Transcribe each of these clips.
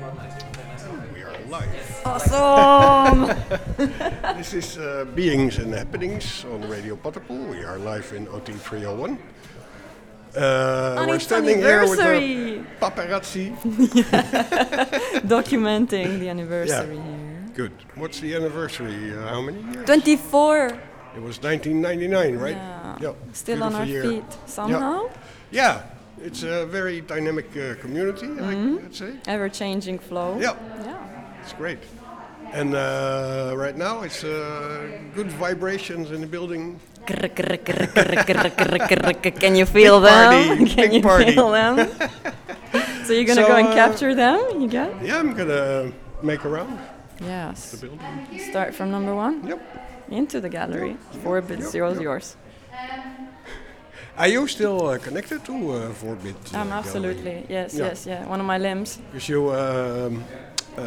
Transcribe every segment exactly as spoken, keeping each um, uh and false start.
We are live. Awesome! This is uh, Beings and Happenings on Radio Potterpool. We are live in O T three oh one. Uh, On we're its standing here with anniversary. a paparazzi. Documenting the anniversary Yeah. here. Good. What's the anniversary? Uh, how many years? twenty-four! It was nineteen ninety-nine, right? Yeah. Yep. Still on our Beautiful year. feet somehow. Yeah. It's a very dynamic uh, community, Mm-hmm. I'd say. Ever changing flow. Yeah. Yeah. It's great. And uh, right now it's uh, good vibrations in the building. Can you feel Big them? party, Can big you party. feel them? So you're gonna So, go and uh, capture them? You get? Yeah, I'm gonna make a round the Yes. building. Start from number one Yep. into the gallery. Four bits, zero is yours. Are you still uh, connected to uh, four bit? Uh, Um, absolutely. Yes, Yeah. yes, yeah. One of my limbs. Because you um, uh,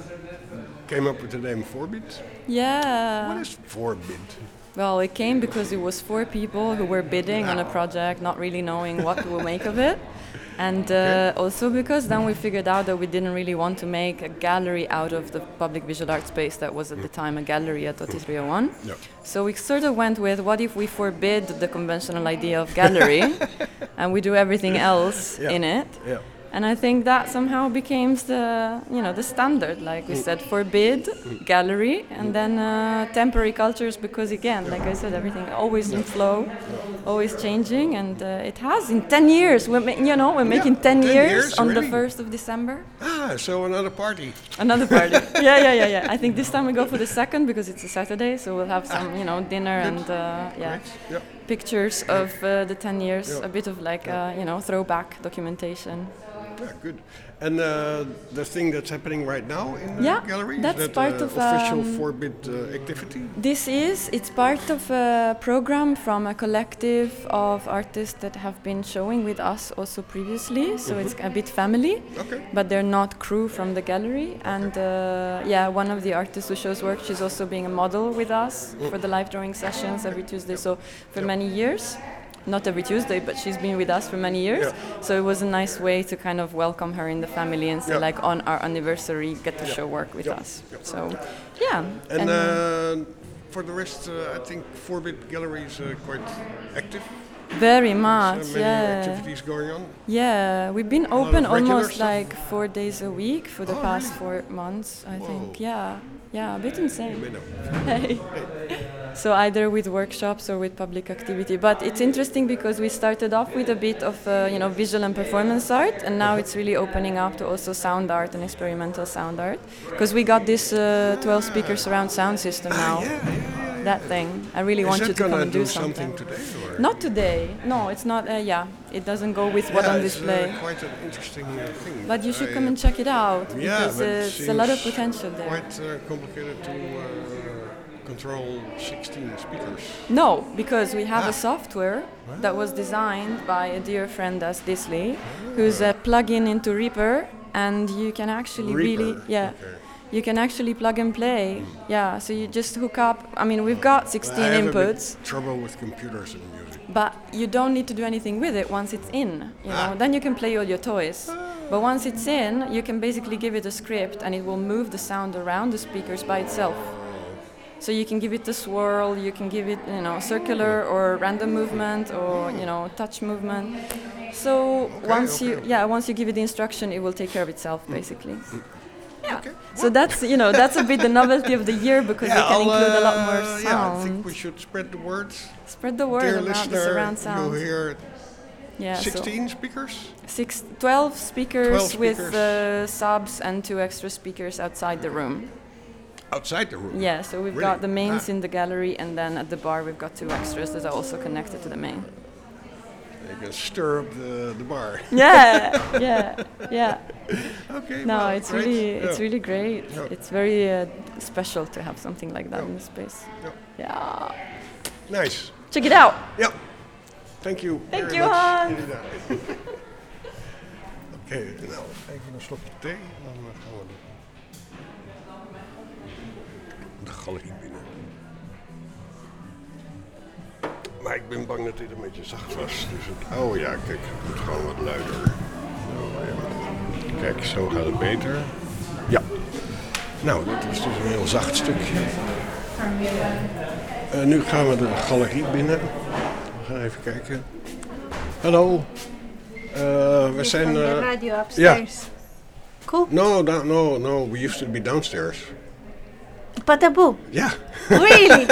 came up with the name four bit. Yeah. What is four bit? Well, it came because it was four people who were bidding on a project, not really knowing what to make of it. And uh, Okay. also because then we figured out that we didn't really want to make a gallery out of the public visual art space that was at the time a gallery at O T three oh one. Yeah. So we sort of went with, what if we forbid the conventional idea of gallery and we do everything else Yeah. in it? Yeah. And I think that somehow became the, you know, the standard. Like we said, forbid gallery, and then uh, temporary cultures, because again, like I said, everything always in flow, always changing, and uh, it has in ten years. We're ma- you know, we're Yeah, making ten, ten years, years, on really? the first of December. Ah, so another party. Another party. yeah, yeah, yeah, yeah. I think this time we go for the second because it's a Saturday, so we'll have some, you know, dinner Good. and uh, yeah, Great. Yeah. pictures of uh, the ten years, Yeah. a bit of like, uh, you know, throwback documentation. Yeah, good. And uh, the thing that's happening right now in the Yeah, gallery, that's is that part uh, of, official um, four bit uh, activity? This is, it's part of a program from a collective of artists that have been showing with us also previously, so it's a bit family, Okay. but they're not crew from the gallery. And uh, yeah, one of the artists who shows work, she's also being a model with us for the live drawing sessions every Tuesday, so for Yeah. many years. Not every Tuesday, but she's been with us for many years. Yeah. So it was a nice way to kind of welcome her in the family and say, Yeah. like, on our anniversary, get to Yeah. show work with Yeah. us. Yeah. So, yeah. And uh, uh, for the rest, uh, I think four bit gallery is uh, quite active. very There's, much, uh, many yeah. activities going on. Yeah, we've been lot open of regular almost stuff? like four days a week for the Oh, past really? four months, I Whoa. think. Yeah, yeah, a bit insane. You know. Hey. So either with workshops or with public activity. But it's interesting because we started off with a bit of uh, you know, visual and performance art, and now it's really opening up to also sound art and experimental sound art. Because we got this uh, twelve speaker surround sound system now. Yeah, yeah, yeah. That thing. I really Is want that you to come gonna and do do something something. today? Or? Not today. No, it's not. Uh, yeah, it doesn't go with what Yeah, on it's, display. Uh, quite an interesting uh, thing. But you should I, come and check it out Yeah, because but uh, it it's a lot of seems potential there. Quite uh, complicated to uh, control sixteen speakers. No, because we have Ah. a software that was designed by a dear friend as Disley, who's a plug-in into Reaper, and you can actually really, Reaper, yeah, okay. you can actually plug and play. Yeah, so you just hook up. I mean, we've got sixteen I have a inputs. bit trouble with computers and music. But you don't need to do anything with it once it's in. You know, Ah. then you can play all your toys. But once it's in, you can basically give it a script, and it will move the sound around the speakers by itself. So you can give it a swirl, you can give it, you know, circular or random movement or, you know, touch movement. So once you, okay. yeah, once you give it the instruction, it will take care of itself, basically. Yeah. Okay. So that's, you know, that's a bit the novelty of the year because we can I'll, include a lot uh, more Yeah, I sound. think we should spread the word. Spread the word Dear about the listener, surround you sound. hear Yeah, so sixteen speakers? six, twelve speakers, twelve with speakers. uh, subs and two extra speakers outside the room. Outside the room? Yeah, so we've Really? got the mains Ah. in the gallery, and then at the bar we've got two extras that are also connected to the main. You can stir up the, the bar. Yeah, yeah, yeah. Okay, No, well, it's great. really, Yeah. it's really great. Yeah. It's very uh, special to have something like that Yeah. in the space. Yeah. Yeah, Nice. check it out. Ja. Thank you. Thank very you, much. Hans. Inderdaad. Oké, nou, even een slokje thee. Dan uh, gaan we de, de galerie binnen. Maar ik ben bang dat dit een beetje zacht was. Dus het, oh ja, kijk, het moet gewoon wat luider. Zo, ja. Kijk, zo gaat het beter. Ja. Nou, dat is dus een heel zacht stukje. Uh, nu gaan we de galerie binnen. We gaan even kijken. Hallo. Uh, we zijn... Uh, de radio upstairs. Yeah. Cool. No, no, no, no. We used to be downstairs. Pataboo? Yeah. Really?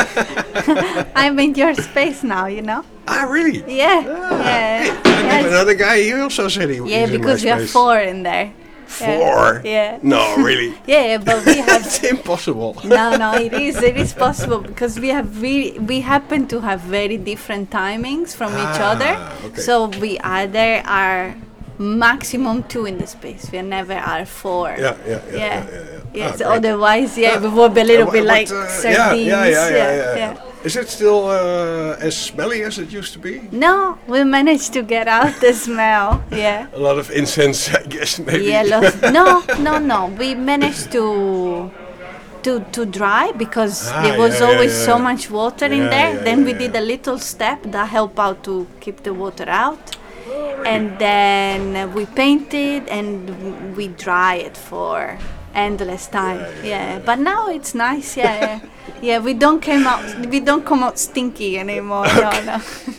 I'm in your space now, you know? Ah, really? Yeah. Ah. Yeah. Yes. Another guy, he also said he was yeah, in my because we space. have four in there. Four? Yeah. No, really? yeah, yeah, but we have... It's impossible. no, no, it is. It is possible because we have really, we happen to have very different timings from ah, each other. Okay. So we either are maximum two in the space. We never are four. Yeah, yeah, yeah. yeah. yeah, yeah. Yes, ah, otherwise, yeah, ah, we would be a little uh, bit but, like uh, sardines. Yeah, yeah, yeah, yeah, yeah, yeah, yeah. Is it still uh, as smelly as it used to be? No, we managed to get out the smell. Yeah. A lot of incense, I guess, maybe. Yeah, lots, no, no, no. We managed to to to dry because ah, there was yeah, always yeah, yeah. so much water yeah, in there. Yeah, then yeah, we yeah. did a little step that helped out to keep the water out. Oh, really? And then uh, we painted and w- we dry it for endless time. Yeah, Yeah, yeah, yeah. but now it's nice. Yeah, yeah. yeah. We don't come out. We don't come out stinky anymore. Okay. No, no.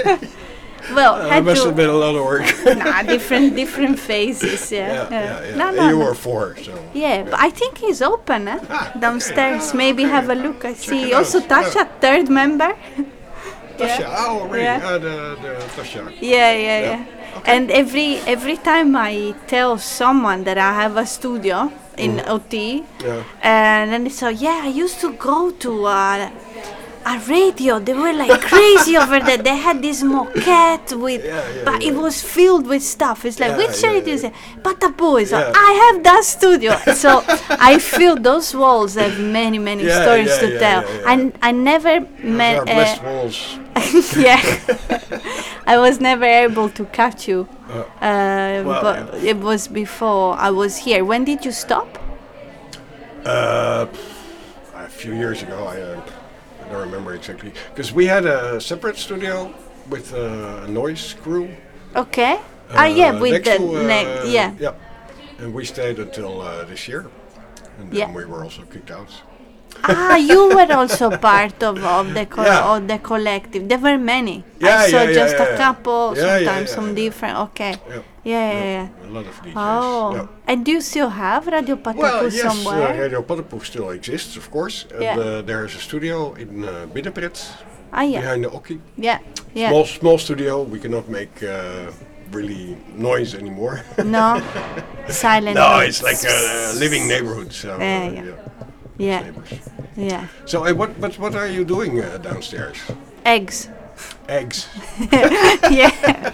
well, Uh, had must to. have been a lot of work. nah, different different phases. Yeah, yeah, yeah, yeah. No, And no, you no. were four, so. Yeah, but I think he's open eh? Ah, downstairs. okay. Maybe Okay. have a look. I Check see it also out. Tasha, Yeah. third member. Tasha, Yeah. oh, really? Yeah. Uh, the, the Tasha. Yeah, yeah, Yeah. yeah. Okay. And every every time I tell someone that I have a studio in O T, Yeah. and then they say, yeah, I used to go to uh, a radio. They were like crazy over there. They had this moquette with, Yeah, yeah, but yeah. it was filled with stuff. It's like, Yeah, which yeah, radio is yeah. it? Pataboo is Yeah. I have that studio. So I feel those walls have many, many Yeah, stories yeah, to yeah, tell. yeah, yeah. I, I never Those met. are blessed walls. yeah, I was never able to catch you. Uh, Uh, well, but yeah. it was before I was here. When did you stop? Uh, a few years ago, I, uh, I don't remember exactly. Because we had a separate studio with uh, a noise crew. Okay. ah, yeah, uh, with next the to, uh, ne- yeah. Yeah. And we stayed until uh, this year. And then Yeah. we were also kicked out. ah, you were also part of, of the co- Yeah. of the collective. There were many. Yeah, I saw yeah, yeah, just yeah, a yeah. couple. Yeah, yeah, sometimes yeah, some yeah. different. Okay. Yeah. Yeah, yeah, yeah. A lot of D Js. Oh, Yeah. and do you still have Radio Pataboo Well, yes, somewhere? uh, Radio Pataboo still exists, of course. And Yeah. uh, there is a studio in uh, Binnenpret, ah, yeah, behind the Okkie. yeah, yeah. Small, small studio. We cannot make uh, really noise anymore. No, silent. no, noise. it's like a, a living neighborhood. So, uh, Yeah, yeah. Yeah, neighbors. yeah. So, uh, what, what, what are you doing uh, downstairs? Eggs. Eggs. yeah,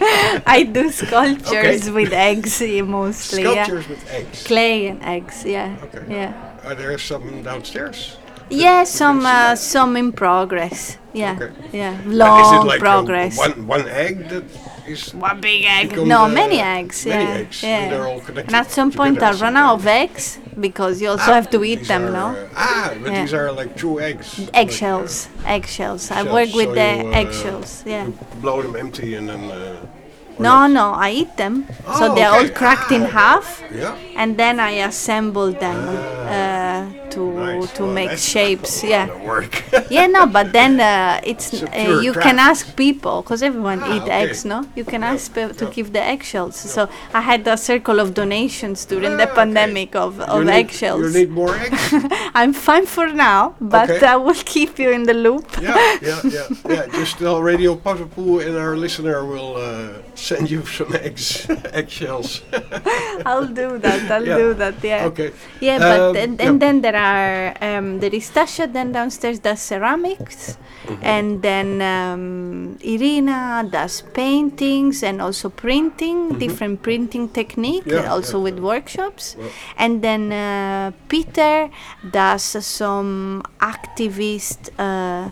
I do sculptures Okay. with eggs eh, mostly. Sculptures Yeah, with eggs. clay and eggs. Yeah, Okay. yeah, Are there some downstairs? yeah. we Some can see uh, that? some in progress. Yeah, Okay. yeah. Uh, Long is it like progress. Uh, one one egg that is One big egg. become, No, uh, many eggs. many yeah, eggs, yeah. and they're all connected And at some point, I together run out of sometime. eggs because you also have to eat These them, are, no? uh, ah, but Yeah. these are like true eggs. Eggshells, eggshells. I Shells, work with so the you, uh, eggshells. Yeah. You blow them empty and then. Uh, or No, not? no, I eat them. so Oh, they're all okay. cracked in Ah, half, Yeah. and then I assemble them uh, to Nice. to Well, make that's shapes. a Yeah. lot of work. Yeah, no, but then uh, it's It's a uh, pure you craft. can ask people because everyone Ah, eat okay. eggs, no? You can Yeah, ask people to yeah. give the eggshells. So I had a circle of donations during Ah, the okay. pandemic of, You of need- eggshells. You need more eggs. I'm fine for now, but Okay. I will keep you in the loop. yeah, yeah, yeah, yeah. Just tell Radio Pataboo and our listener will uh, send you some eggs, eggshells. I'll do that. I'll Yeah. do that. Yeah. Okay. Yeah, but Um, and, yeah. and then there are um, there is Tasha then downstairs does ceramics, Mm-hmm. and then um, Irina does paintings and also printing, different printing technique, Mm-hmm. Yeah, and also yeah, with yeah. workshops, Well. and then uh, Peter does uh, some activist uh,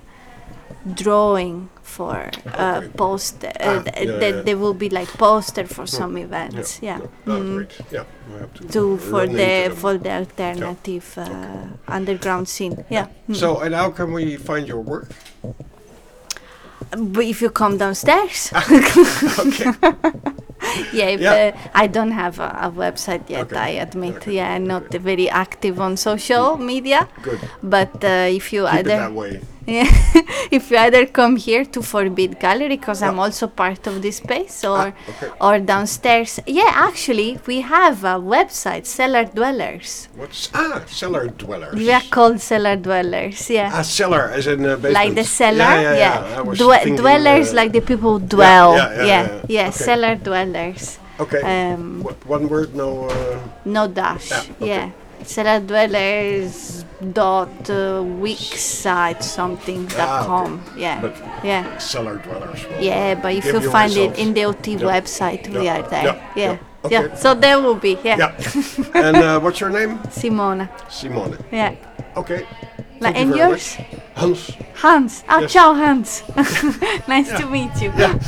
drawing for uh, Okay. poster. Ah, Uh, th- yeah, that yeah. there will be like poster for some events. Yeah. Oh, Mm. great. Yeah. We have to To for run the into them. for the alternative uh, underground scene. Yeah. Mm. So, and how can we find your work? But if you come downstairs, Okay. yeah, if, Yeah. uh, I don't have a, a website yet, Okay. I admit. Okay. Yeah, I'm not very active on social media. Good. But uh, if you Keep it either that way. yeah, if you either come here to Forbid Gallery, because I'm Yeah. also part of this space, or Ah, okay. or downstairs. Yeah, actually, we have a website, Cellar Dwellers. What's ah cellar dwellers? We are called Cellar Dwellers. Yeah. Ah, cellar as in uh, basement. Like the cellar, Yeah, yeah. yeah. I was Dwe- thinking, dwellers, uh, like the people who dwell. yeah, yeah, yeah, yeah. yeah, Okay. cellar dwellers. Okay. Um, W- one word, no. Uh, no dash. Yeah, okay. Yeah, cellar dwellers dot uh, wixsite something dot Ah, okay. com. Yeah, But yeah, cellar dwellers. will, yeah. uh, But if give you you find it results. in the O T Yeah. website, we Yeah, are there. yeah, Yeah, yeah. yeah. Okay. So there will be. Yeah, Yeah. And uh, what's your name? Simona. Simone. Yeah. Okay. Like, Thank you and very yours? much. Hans. Hans. Ah, Yes. ciao, Hans. Nice Yeah. to meet you. Yeah.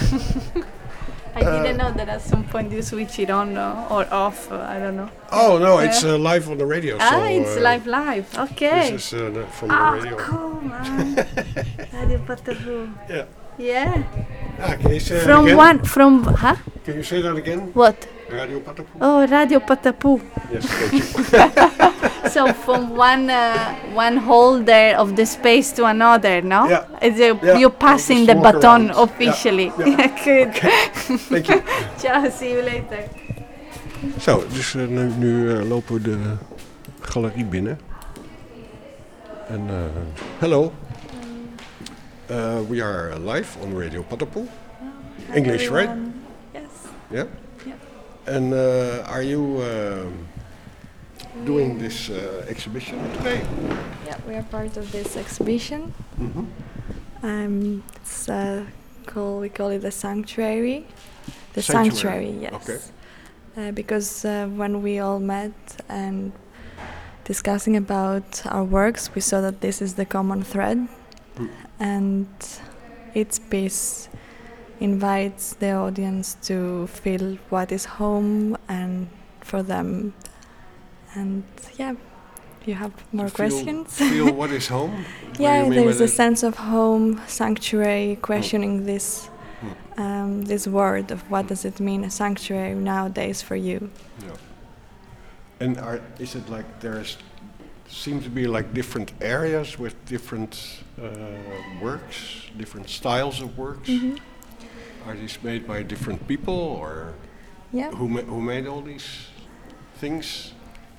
I didn't know that at some point you switch it on uh, or off. Uh, I don't know. Oh no, it's uh, live on the radio. ah, so, it's uh, live, live. Okay. This is uh, the, from the Ah, radio. cool, man. Radio Patapu. Yeah. Yeah. Ah, can you say that From again? one, from, huh? Can you say that again? What? Radio Patapu. Oh, Radio Patapu. Yes, thank you. So from one uh, one holder of the space to another, no? Yeah. It's a, Yeah. You're passing Just the walk baton around. officially. Yeah. Yeah, good. Thank you. Ciao, see you later. Zo, dus uh, nu, nu uh, lopen we de galerie binnen. En uh, hello. Uh, we are live on Radio Patapu. English, right? Yes. Yeah. Yeah. And uh, are you um doing this uh, exhibition today? Yeah, we are part of this exhibition. Mm-hmm. Um, it's uh, called, we call it the sanctuary. The Sanctuary, sanctuary, yes. okay. Uh, because uh, when we all met and discussing about our works, we saw that this is the common thread, Mm. and its piece invites the audience to feel what is home and for them. And yeah, you have more To feel- questions? Feel what is home? What do Yeah, you mean there by is a that? sense of home, sanctuary, questioning this um, this word of what does it mean, a sanctuary nowadays for you. Yeah. And are, is it like there's seem to be like different areas with different uh, works, different styles of works? Mhm. Are these made by different people, or Yeah. who ma- who made all these things?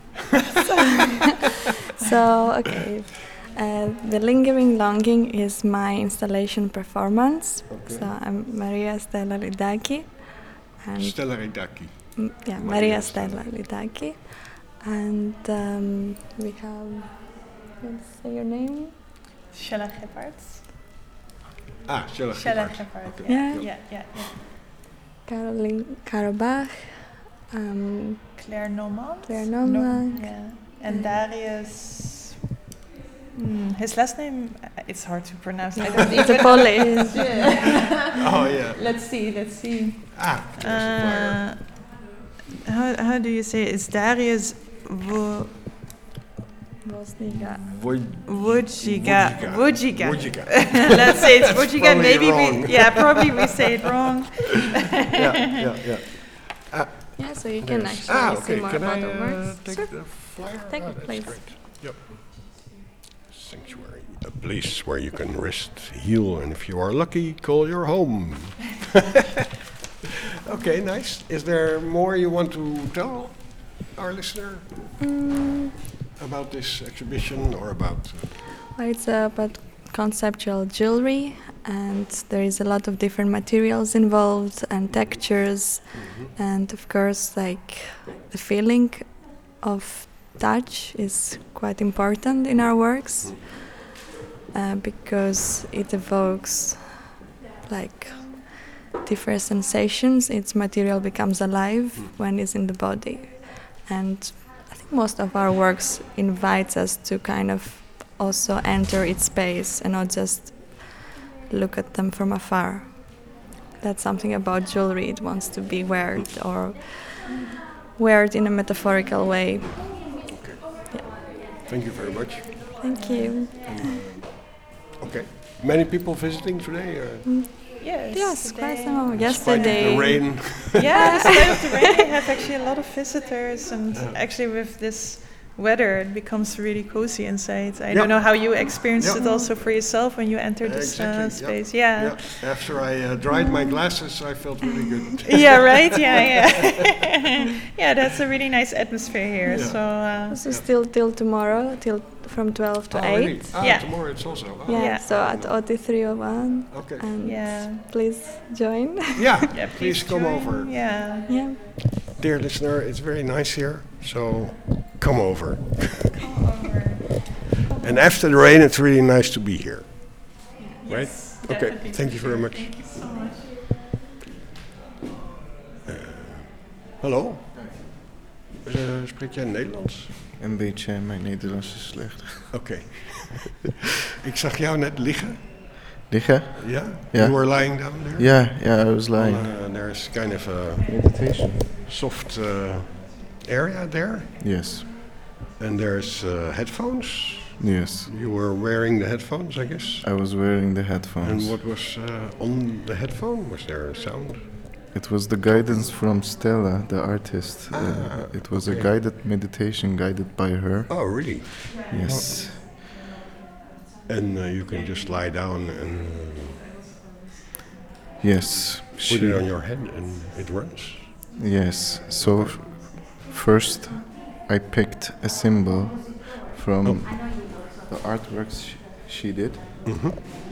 So, okay. Uh, the Lingering Longing is my installation performance. Okay. So I'm Maria Stella Lidaki. And Stella Ridaki. mm, yeah, Maria Maria Stella. Stella Lidaki. And um, we have, let's say your name? Shella Gephardt. Ah, Stella Shella Gephardt. Gephardt. Okay. Yeah. Yeah, yeah, yeah. Caroline Karabach. Um, Claire Noman. Claire Noman. Yeah. And Darius. Hmm, his last name, uh, it's hard to pronounce. I don't it's a even. Polish. Yeah. Oh yeah. Let's see, let's see. Ah, there's a flyer. Uh, how, how do you say it? It's Darius Wo- Wozniak. Woj- Wojcika. Wojcika. Wojcika. Let's say it's That's Wojcika. probably Maybe wrong. we, yeah, probably we say it wrong. yeah, yeah, yeah. Yeah, so you can There's- actually ah, see okay. more Can about I the uh, works. take Sure. the flyer? Take Ah, it, that's please. great. Yep. Sanctuary, a place where you can rest, heal, and if you are lucky, call your home. Okay, nice. Is there more you want to tell our listener Mm, about this exhibition or about? Uh, well, it's uh, about conceptual jewelry, and there is a lot of different materials involved and textures, and of course, like the feeling of touch is quite important in our works uh, because it evokes like different sensations. Its material becomes alive when it's in the body, and I think most of our works invites us to kind of also enter its space and not just look at them from afar. That's something about jewelry. It wants to be weared or weared in a metaphorical way. Thank you very much. Thank you. Okay. Many people visiting today? Or? Yes. Yes, quite today. some. Despite Yesterday. the rain. Yeah, instead of the rain, we have actually a lot of visitors, and Yeah. actually with this weather, it becomes really cozy inside. I Yeah. don't know how you experienced Yeah. it also for yourself when you entered this Exactly, uh, yeah. space. Yeah. Yeah. After I uh, dried my glasses, I felt really good. Yeah, right. Yeah, yeah. Yeah, that's a really nice atmosphere here. Yeah. So uh, So still till tomorrow, till from twelve to Oh, eight. really? Ah, Yeah. tomorrow it's also. Oh, Yeah, Yeah. so at O T three oh one. Okay. And Yeah. please join. Yeah, yeah, please come join. over. Yeah. Yeah. Dear listener, it's very nice here, so come over. And after the rain, it's really nice to be here. Right? Okay, definitely. thank you very much. Thank you so much. Hallo? Uh, spreek jij Nederlands? Een beetje, mijn Nederlands is slecht. Oké. Ik zag jou net liggen. Liggen? Yeah? Yeah. You were lying down there? Yeah, yeah, I was lying. Uh, there's kind of a Meditation. soft uh, area there. Yes, And there's uh, headphones. yes. You were wearing the headphones, I guess. I was wearing the headphones. And what was uh, on the headphone? Was there a sound? It was the guidance from Stella, the artist. Ah, uh, it was okay. a guided meditation guided by her. Oh, really? Yes. And uh, you can just lie down and uh, Yes. put She, it on your head and it runs. yes. So f- first I picked a symbol from Oh. the artworks sh- she did. Mm-hmm.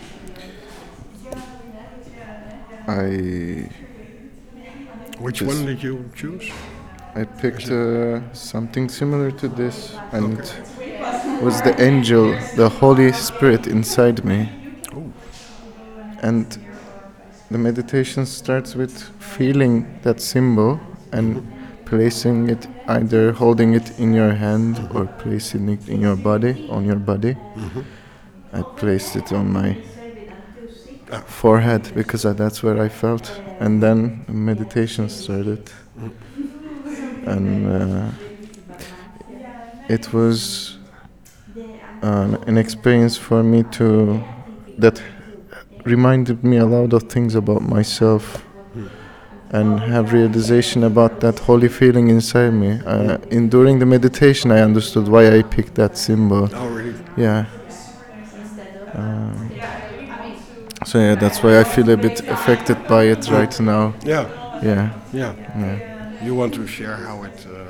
I Which Just- one did you choose? I picked uh, something similar to this, and it was the angel, the Holy Spirit inside me. Oh. And the meditation starts with feeling that symbol and placing it, either holding it in your hand or placing it in your body, on your body. Mm-hmm. I placed it on my forehead because I, that's where I felt, and then the meditation started, and uh, it was uh, an experience for me to that reminded me a lot of things about myself, and have realization about that holy feeling inside me. Uh, in during the meditation, I understood why I picked that symbol. Oh, really? Yeah. Um, so yeah, that's why I feel a bit affected by it right now. Yeah. Yeah. Yeah. Yeah. You want to share how it, uh,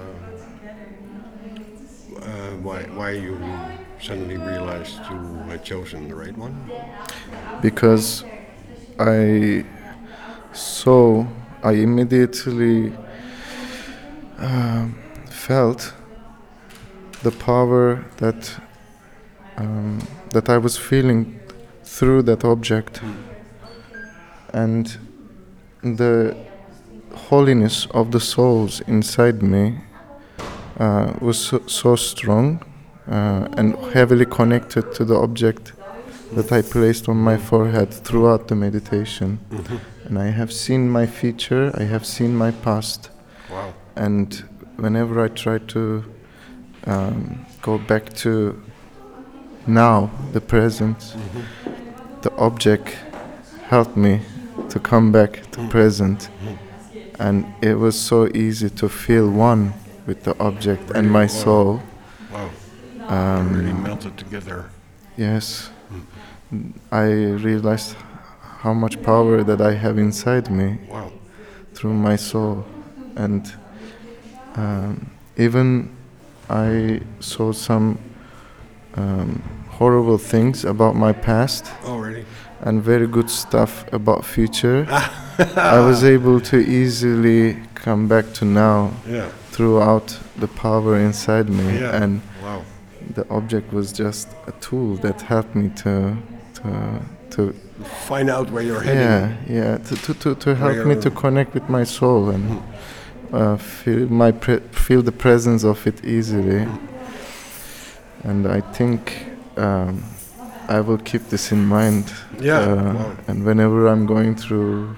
uh, why, why you suddenly realized you had chosen the right one? Because I saw, I immediately um, felt the power that um, that I was feeling through that object, and the holiness of the souls inside me uh, was so, so strong uh, and heavily connected to the object that I placed on my forehead throughout the meditation. Mm-hmm. And I have seen my future, I have seen my past, Wow. and whenever I try to um, go back to now, the present, Mm-hmm. the object helped me to come back to present, and it was so easy to feel one with the object and my Wow. soul. Wow. Um, Really melted together. Yes, I realized how much power that I have inside me Wow. through my soul, and um, even I saw some um, horrible things about my past Already. and very good stuff about future. I was able to easily come back to now Yeah. throughout the power inside me, Yeah. and Wow. the object was just a tool that helped me to to to Find out where you're heading. yeah yeah to to to, to help me you're- to connect with my soul and uh, feel my pre- feel the presence of it easily. And I think um, I will keep this in mind. Yeah. Uh, Wow. And whenever I'm going through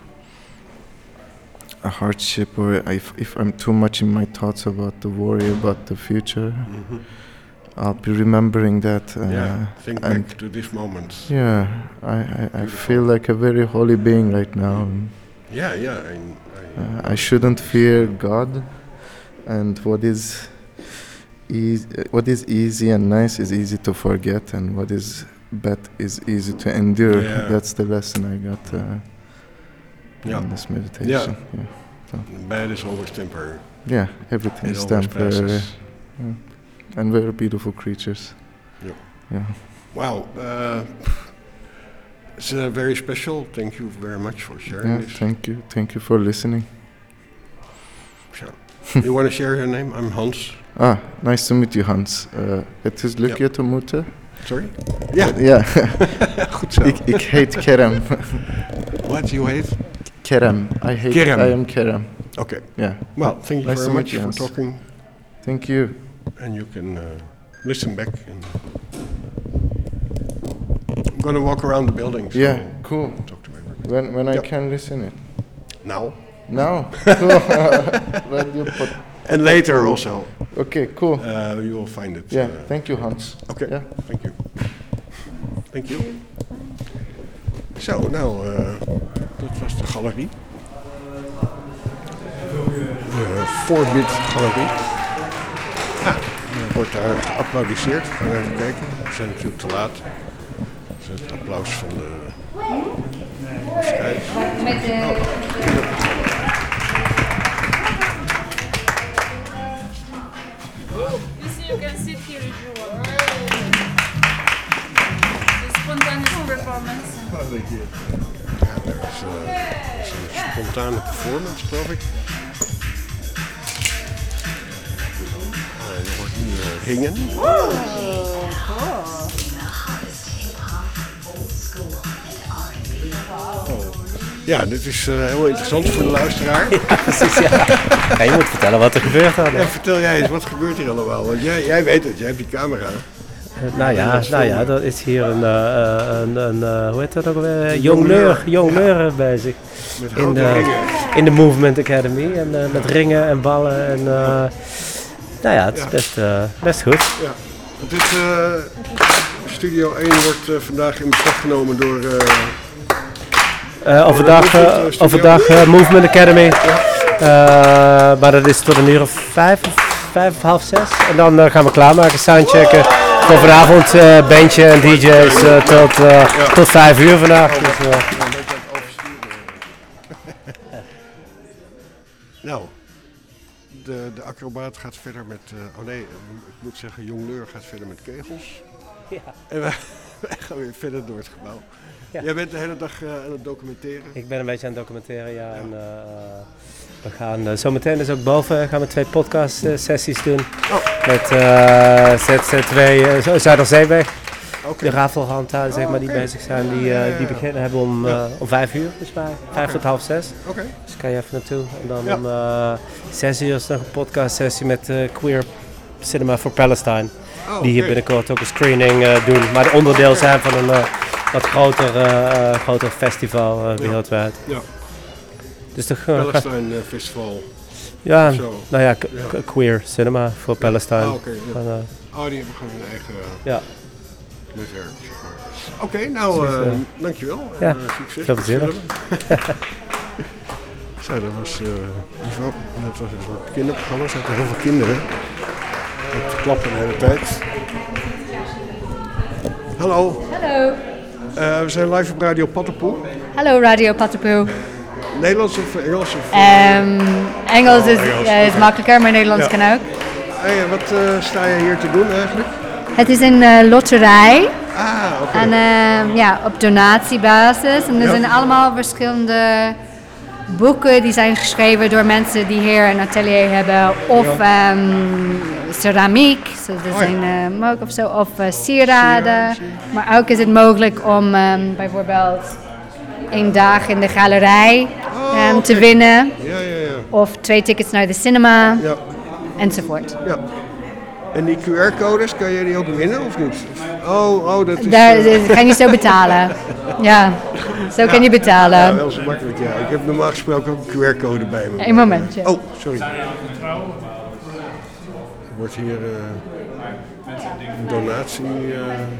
a hardship, or if, if I'm too much in my thoughts about the worry about the future, Mhm. I'll be remembering that. Uh, yeah, think and back to this moment. Yeah, I, I, I feel like a very holy being right now. Yeah, yeah. I, I, uh, I shouldn't fear God, and what is easy, what is easy and nice is easy to forget, and what is bad is easy to endure. Yeah. That's the lesson I got uh, yeah. in this meditation. Yeah. Yeah. So. Bad is always temporary. Yeah, everything it is always temporary. passes. Yeah. And very beautiful creatures. Yeah. Yeah. Wow. Uh, it's uh, very special. Thank you very much for sharing Yeah, this. thank you. Thank you for listening. Sure. You want to share your name? I'm Hans. Ah, nice to meet you, Hans. Uh, het is leuk Yep. je te moeten. Sorry? Ja. Ja. Goed zo. ik, ik heet Kerem. What you hate? Kerem. I hate. Kerem. I am Kerem. Okay. Yeah. Well, thank you Nice very to meet much you, for Hans. talking. Thank you. And you can uh, listen back. And I'm going to walk around the building. So Yeah, cool. Talk to everybody. When when I Yep. can listen it. Now. Now. Cool. Radio pod- And later also. Okay, cool. Uh, you will find it. Yeah, Uh, thank you, Hans. okay. Yeah. Thank you. Thank you. Zo, nou, uh, dat was de galerie. De Forbit Galerie. Ah, er wordt daar geapplaudisseerd. Gaan we even kijken. We zijn natuurlijk te laat. Dus het applaus van de afscheid. You can sit here if you want. It's spontaneous performance. Ja, er is, uh, er is een spontane performance, geloof ik. Uh, er wordt nu uh, ringen. Ja, dit is uh, heel interessant voor de luisteraar. Ja, precies, ja. Ja, je moet vertellen wat er gebeurt dan. Ja, vertel jij eens, wat gebeurt hier allemaal? Want jij, jij weet het, jij hebt die camera. Uh, nou ja, nou ja, er is hier een, uh, een, een uh, hoe heet dat ook alweer? Jongleur, jongleur ja. bezig. Met in de, ringen. in de Movement Academy. En uh, met ringen en ballen. En, uh, nou ja, het is Ja. best, uh, best goed. Ja. Dit, uh, Studio één wordt uh, vandaag in beslag genomen door... Uh, Uh, overdag uh, overdag uh, Movement Academy. Ja. Uh, maar dat is tot een uur of vijf, vijf of half zes. En dan uh, gaan we klaarmaken, soundchecken. Voor vanavond uh, bandje en D J's uh, tot, uh, ja. tot vijf uur vandaag. Oh, dus, uh, nou, de, de acrobaat gaat verder met... Uh, oh nee, ik moet zeggen, jongleur gaat verder met kegels. Ja. En wij, wij gaan weer verder door het gebouw. Ja. Jij bent de hele dag uh, aan het documenteren? Ik ben een beetje aan het documenteren, ja. ja. En, uh, we gaan uh, zometeen dus ook boven gaan we twee podcast uh, sessies doen. Oh. Met uh, Z Z twee uh, Zuiderzeeweg. Okay. De rafelhandhouden, zeg maar, die oh, okay. bezig zijn. Die, uh, die beginnen hebben om, uh, om vijf uur, volgens mij. Vijf okay. tot half zes. Okay. Dus kan je even naartoe. En dan ja. om uh, zes uur is nog een podcast sessie met uh, Queer Cinema for Palestine. Oh, die hier okay. binnenkort ook een screening uh, doen. Maar de onderdeel zijn van een... Uh, wat groter, uh, groter festival uh, wereldwijd. Ja. Dus toch, uh, Palestine uh, Festival. Ja, nou ja, k- ja, queer cinema voor ja. Palestine. Ah, oké. Okay, ja. uh, oh, die hebben gewoon hun eigen uh, ja. netwerk, zeg maar. Oké, okay, nou, uh, uh, dankjewel. Ja, uh, succes. veel plezier. Zo, dat was, uh, dat was een soort kinderprogramma. Er zaten heel veel kinderen. Met klappen de hele tijd. Hallo. Hallo. Uh, we zijn live op Radio Patapoe. Hallo Radio Patapoe. Nederlands of Engels? Of, um, Engels, oh, is, Engels. Uh, is okay. makkelijker, maar Nederlands ja. kan ook. Hey, wat uh, sta je hier te doen eigenlijk? Het is een uh, loterij. Ah, oké. Okay. En uh, ja, op donatiebasis. En er ja. zijn allemaal verschillende boeken die zijn geschreven door mensen die hier een atelier hebben. Of ja. um, ceramiek, so er zijn uh, mogelijk of zo, of uh, sieraden. Maar ook is het mogelijk om um, bijvoorbeeld één dag in de galerij oh, um, okay. te winnen. Ja, ja, ja. Of twee tickets naar de cinema, ja. enzovoort. Ja. En die Q R-codes, kan je die ook winnen of niet? Oh, oh dat is... Daar uh, kan je zo betalen. Ja, zo ja. kan je betalen. Ja, wel zo makkelijk, ja. Ik heb normaal gesproken ook een Q R-code bij me. Een momentje. Oh, sorry. Er wordt hier... Uh, donatie. Uh...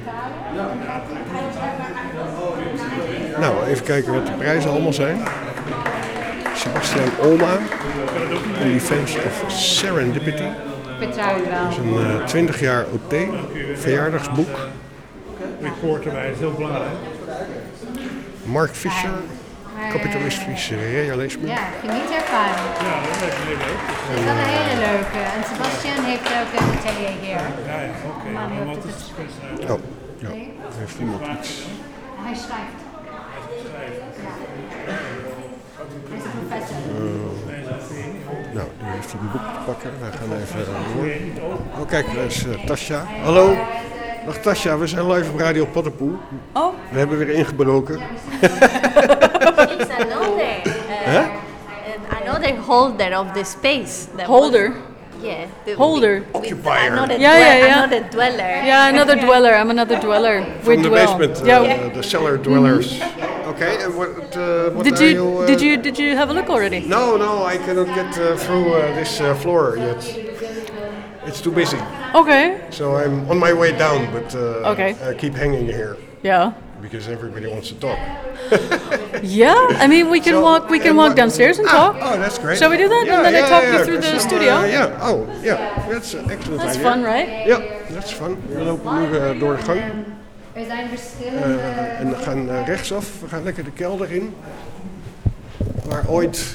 Nou, even kijken wat de prijzen allemaal zijn. Sebastian Olma, in Defense of Serendipity. Vertrouw het wel. Dat is een uh, twintig jaar O T, verjaardagsboek. Reporter bij, dat is heel belangrijk. Mark Fisher, kapitalistisch realisme. Ja, geniet ervan. Ja, dat lijkt me leuk. Dat is wel een hele leuke. En Sebastian heeft ook een atelier hier. Ja, ja, oké. Man, Okay. wat Wat is de kunstenaar? Oh, ja. Heeft iemand iets? Hij schrijft. Ja. Hij is een professor. Uh, nou, die heeft een boek te pakken. Wij gaan even door. Oh, kijk, daar is uh, Tasja. Hallo. Dag Tasja, we zijn live op Radio Paddenpoel. Oh. We hebben weer ingebroken. It's another, uh, Huh? another holder of the space. that Holder? was- yeah. the- Holder. with Occupier. Another, Yeah, dwell- yeah, yeah. another dweller. Yeah, another dweller. I'm another dweller. We From the dwell. basement, uh, Yeah. the cellar dwellers. Okay, and what, uh, what Did are you you... Uh, did you did you have a look already? No, no, I cannot get uh, through uh, this uh, floor yet. It's too busy. Okay. So I'm on my way down, but uh, Okay. I keep hanging here Yeah. because everybody wants to talk. Yeah. I mean, we can So, walk. We can and walk what- downstairs and Ah, talk. Oh, that's great. Shall we do that? Yeah, And then I yeah, talk yeah, you through the some, studio? Uh, yeah. Oh, yeah. That's an excellent That's idea. fun, right? Ja, that's fun. We lopen nu uh, door de gang Er zijn verschillende... uh, en we gaan uh, rechtsaf. We gaan lekker de kelder in. Waar ooit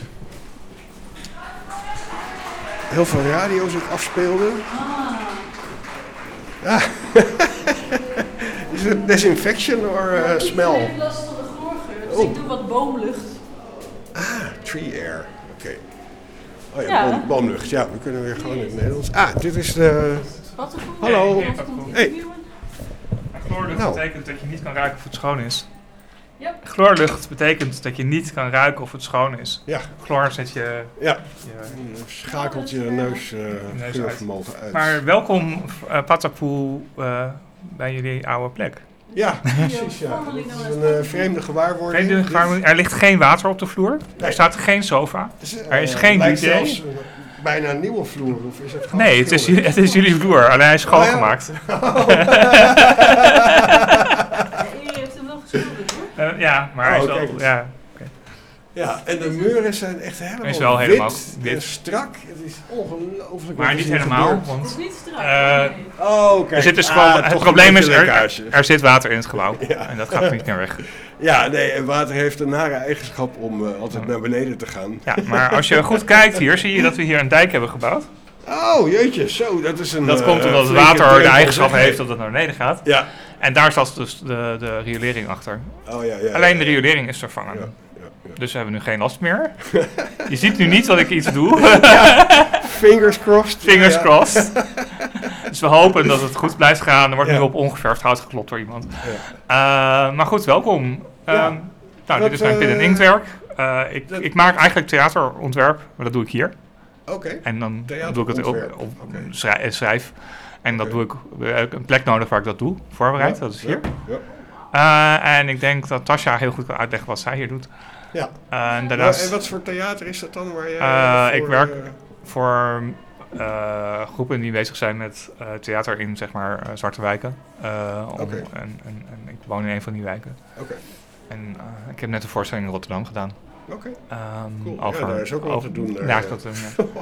heel veel radio zich afspeelde. Ah. Is it disinfection or uh, smell? Ik heb last van de chloorgeur, dus Oh. ik doe wat boomlucht. Ah, tree air. Oké. Oh ja, Ja. Boom, boomlucht. Ja, we kunnen weer gewoon in het Nederlands. Ah, dit is de... Wat een Hallo. Hey. Chloorlucht Nou. betekent dat je niet kan ruiken of het schoon is. Ja. Chloorlucht betekent dat je niet kan ruiken of het schoon is. Ja. Chloor zet je... Ja. je Schakelt je neus, uh, neus geurvermogen uit. Maar welkom uh, Paddenpoel uh, bij jullie oude plek. Ja, precies. Ja. Het is een uh, vreemde gewaarwording. Vreemde gewaarwording. Er ligt geen water op de vloer. Er staat geen sofa. Er is Uh, geen lijkt D J. zelfs, uh, bijna een nieuwe vloer. Of is het gewoon Nee, het is, geschilderd? het is jullie vloer. Alleen hij is schoongemaakt. Oh, Je heeft hem wel geschilderd hoor. Uh, ja, maar hij is Oh, wel... kijk eens. Ja. Ja, en de muren zijn echt helemaal, Is wel wit, helemaal en wit. strak. Het is ongelooflijk. Maar wat niet er hier helemaal, gebeurt. want... Het is niet strak. Uh, nee. Oh, kijk. er zit dus Ah, gewoon, toch het een probleem is, beetje er, lekkage. er zit water in het gebouw. Ja. En dat gaat niet meer weg. Ja, nee, en water heeft een nare eigenschap om uh, altijd naar beneden te gaan. Ja, maar als je goed kijkt hier, zie je dat we hier een dijk hebben gebouwd. Oh, jeetje, zo, dat is een... Dat uh, komt omdat het flinke water de drempel, eigenschap zeg. heeft dat het naar beneden gaat. Ja. En daar zat dus de, de riolering achter. Oh, ja, ja. Alleen de riolering is vervangen. Ja, ja, ja. Dus we hebben nu geen last meer. Je ziet nu niet dat ik iets doe. Fingers crossed. Fingers ja. crossed. Dus we hopen dat het goed blijft gaan. Er wordt Ja. nu op ongeverfd hout geklopt door iemand. Ja. Uh, maar goed, welkom. Ja. Uh, nou, Wat, dit is mijn pin- en uh, inktwerk. Uh, ik, dat- ik maak eigenlijk theaterontwerp, maar dat doe ik hier. Oké. En dan doe ik het op, Theaterontwerp, op oké. schrij- schrijf. En dat Oké. doe ik, we hebben een plek nodig waar ik dat doe, voorbereid, Ja, dat is ja, hier. Ja. Uh, en ik denk dat Tasja heel goed kan uitleggen wat zij hier doet. Ja. Uh, en Maar, daarnaast en wat voor theater is dat dan? Waar jij, Uh, voor, ik werk- uh, voor uh, groepen die bezig zijn met uh, theater in, zeg maar, uh, zwarte wijken. Uh, om, Oké. en, en, en ik woon in een van die wijken. Oké. En uh, ik heb net een voorstelling in Rotterdam gedaan. Oké. Um, Cool. over, Ja, daar is ook wel over, te doen, daar, Ja, ja. ik had een,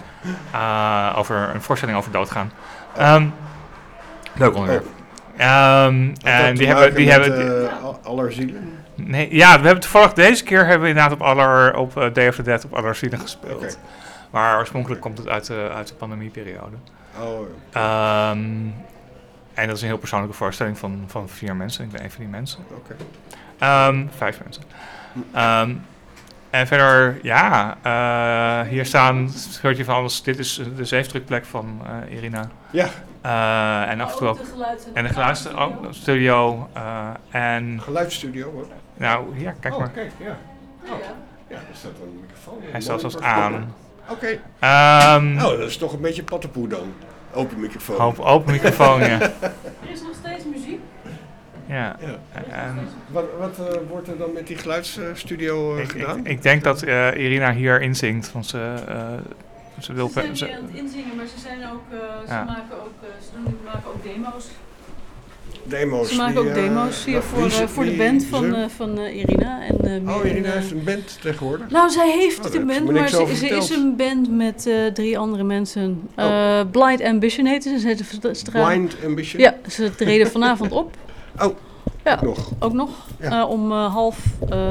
ja. Uh, over een voorstelling over doodgaan. Um, leuk onderwerp. Um, Had dat en te die hebben, maken die met, hebben, uh, al- allerzielen? nee, ja, we hebben toevallig deze keer hebben we inderdaad op aller, op uh, Day of the Dead op Allerzielen gespeeld. Oké. Maar oorspronkelijk komt het uit de, uit de pandemieperiode. Oh, ja. Um, en dat is een heel persoonlijke voorstelling van, van vier mensen. Ik ben een van die mensen. Oké. Um, vijf mensen. Um, en verder, ja, uh, hier staan scheurtje van alles. Dit is de zeefdrukplek van uh, Irina. Ja. Uh, en af en toe ook. De geluid- En de geluidsstudio. Uh, en. Geluidsstudio hoor. Nou, ja, kijk oh, maar. kijk, ja. Oh. Ja, er staat een microfoon. Hij staat zelfs monitor. aan. Oké. Um, Oh, dat is toch een beetje pattenpoe dan. Open microfoon. Open, open microfoon, ja. Er is nog steeds muziek. Ja. Ja. En, Wat, wat uh, wordt er dan met die geluidsstudio uh, ik, gedaan? ik, ik denk dat uh, Irina hier inzingt, want ze, uh, ze wil... Ze zijn ze- hier aan het inzingen, maar ze zijn ook, uh, ze Ja. maken ook, uh, ze doen, maken ook demo's. Demo's. Ze maken die, ook uh, demo's hier voor, wie, uh, voor de wie, band wie, van, uh, van uh, Irina. En, uh, oh, Irina uh, heeft een band tegenwoordig? Nou, zij heeft oh, een daar band, heeft ze maar me ze, ze is een band met uh, drie andere mensen. Uh, oh. Blind Ambition heet ze. ze, ze, ze Blind Ambition? Ja, ze treden vanavond op. Oh, ja, ook nog. Ook nog. Ja. Uh, om uh, half... Uh,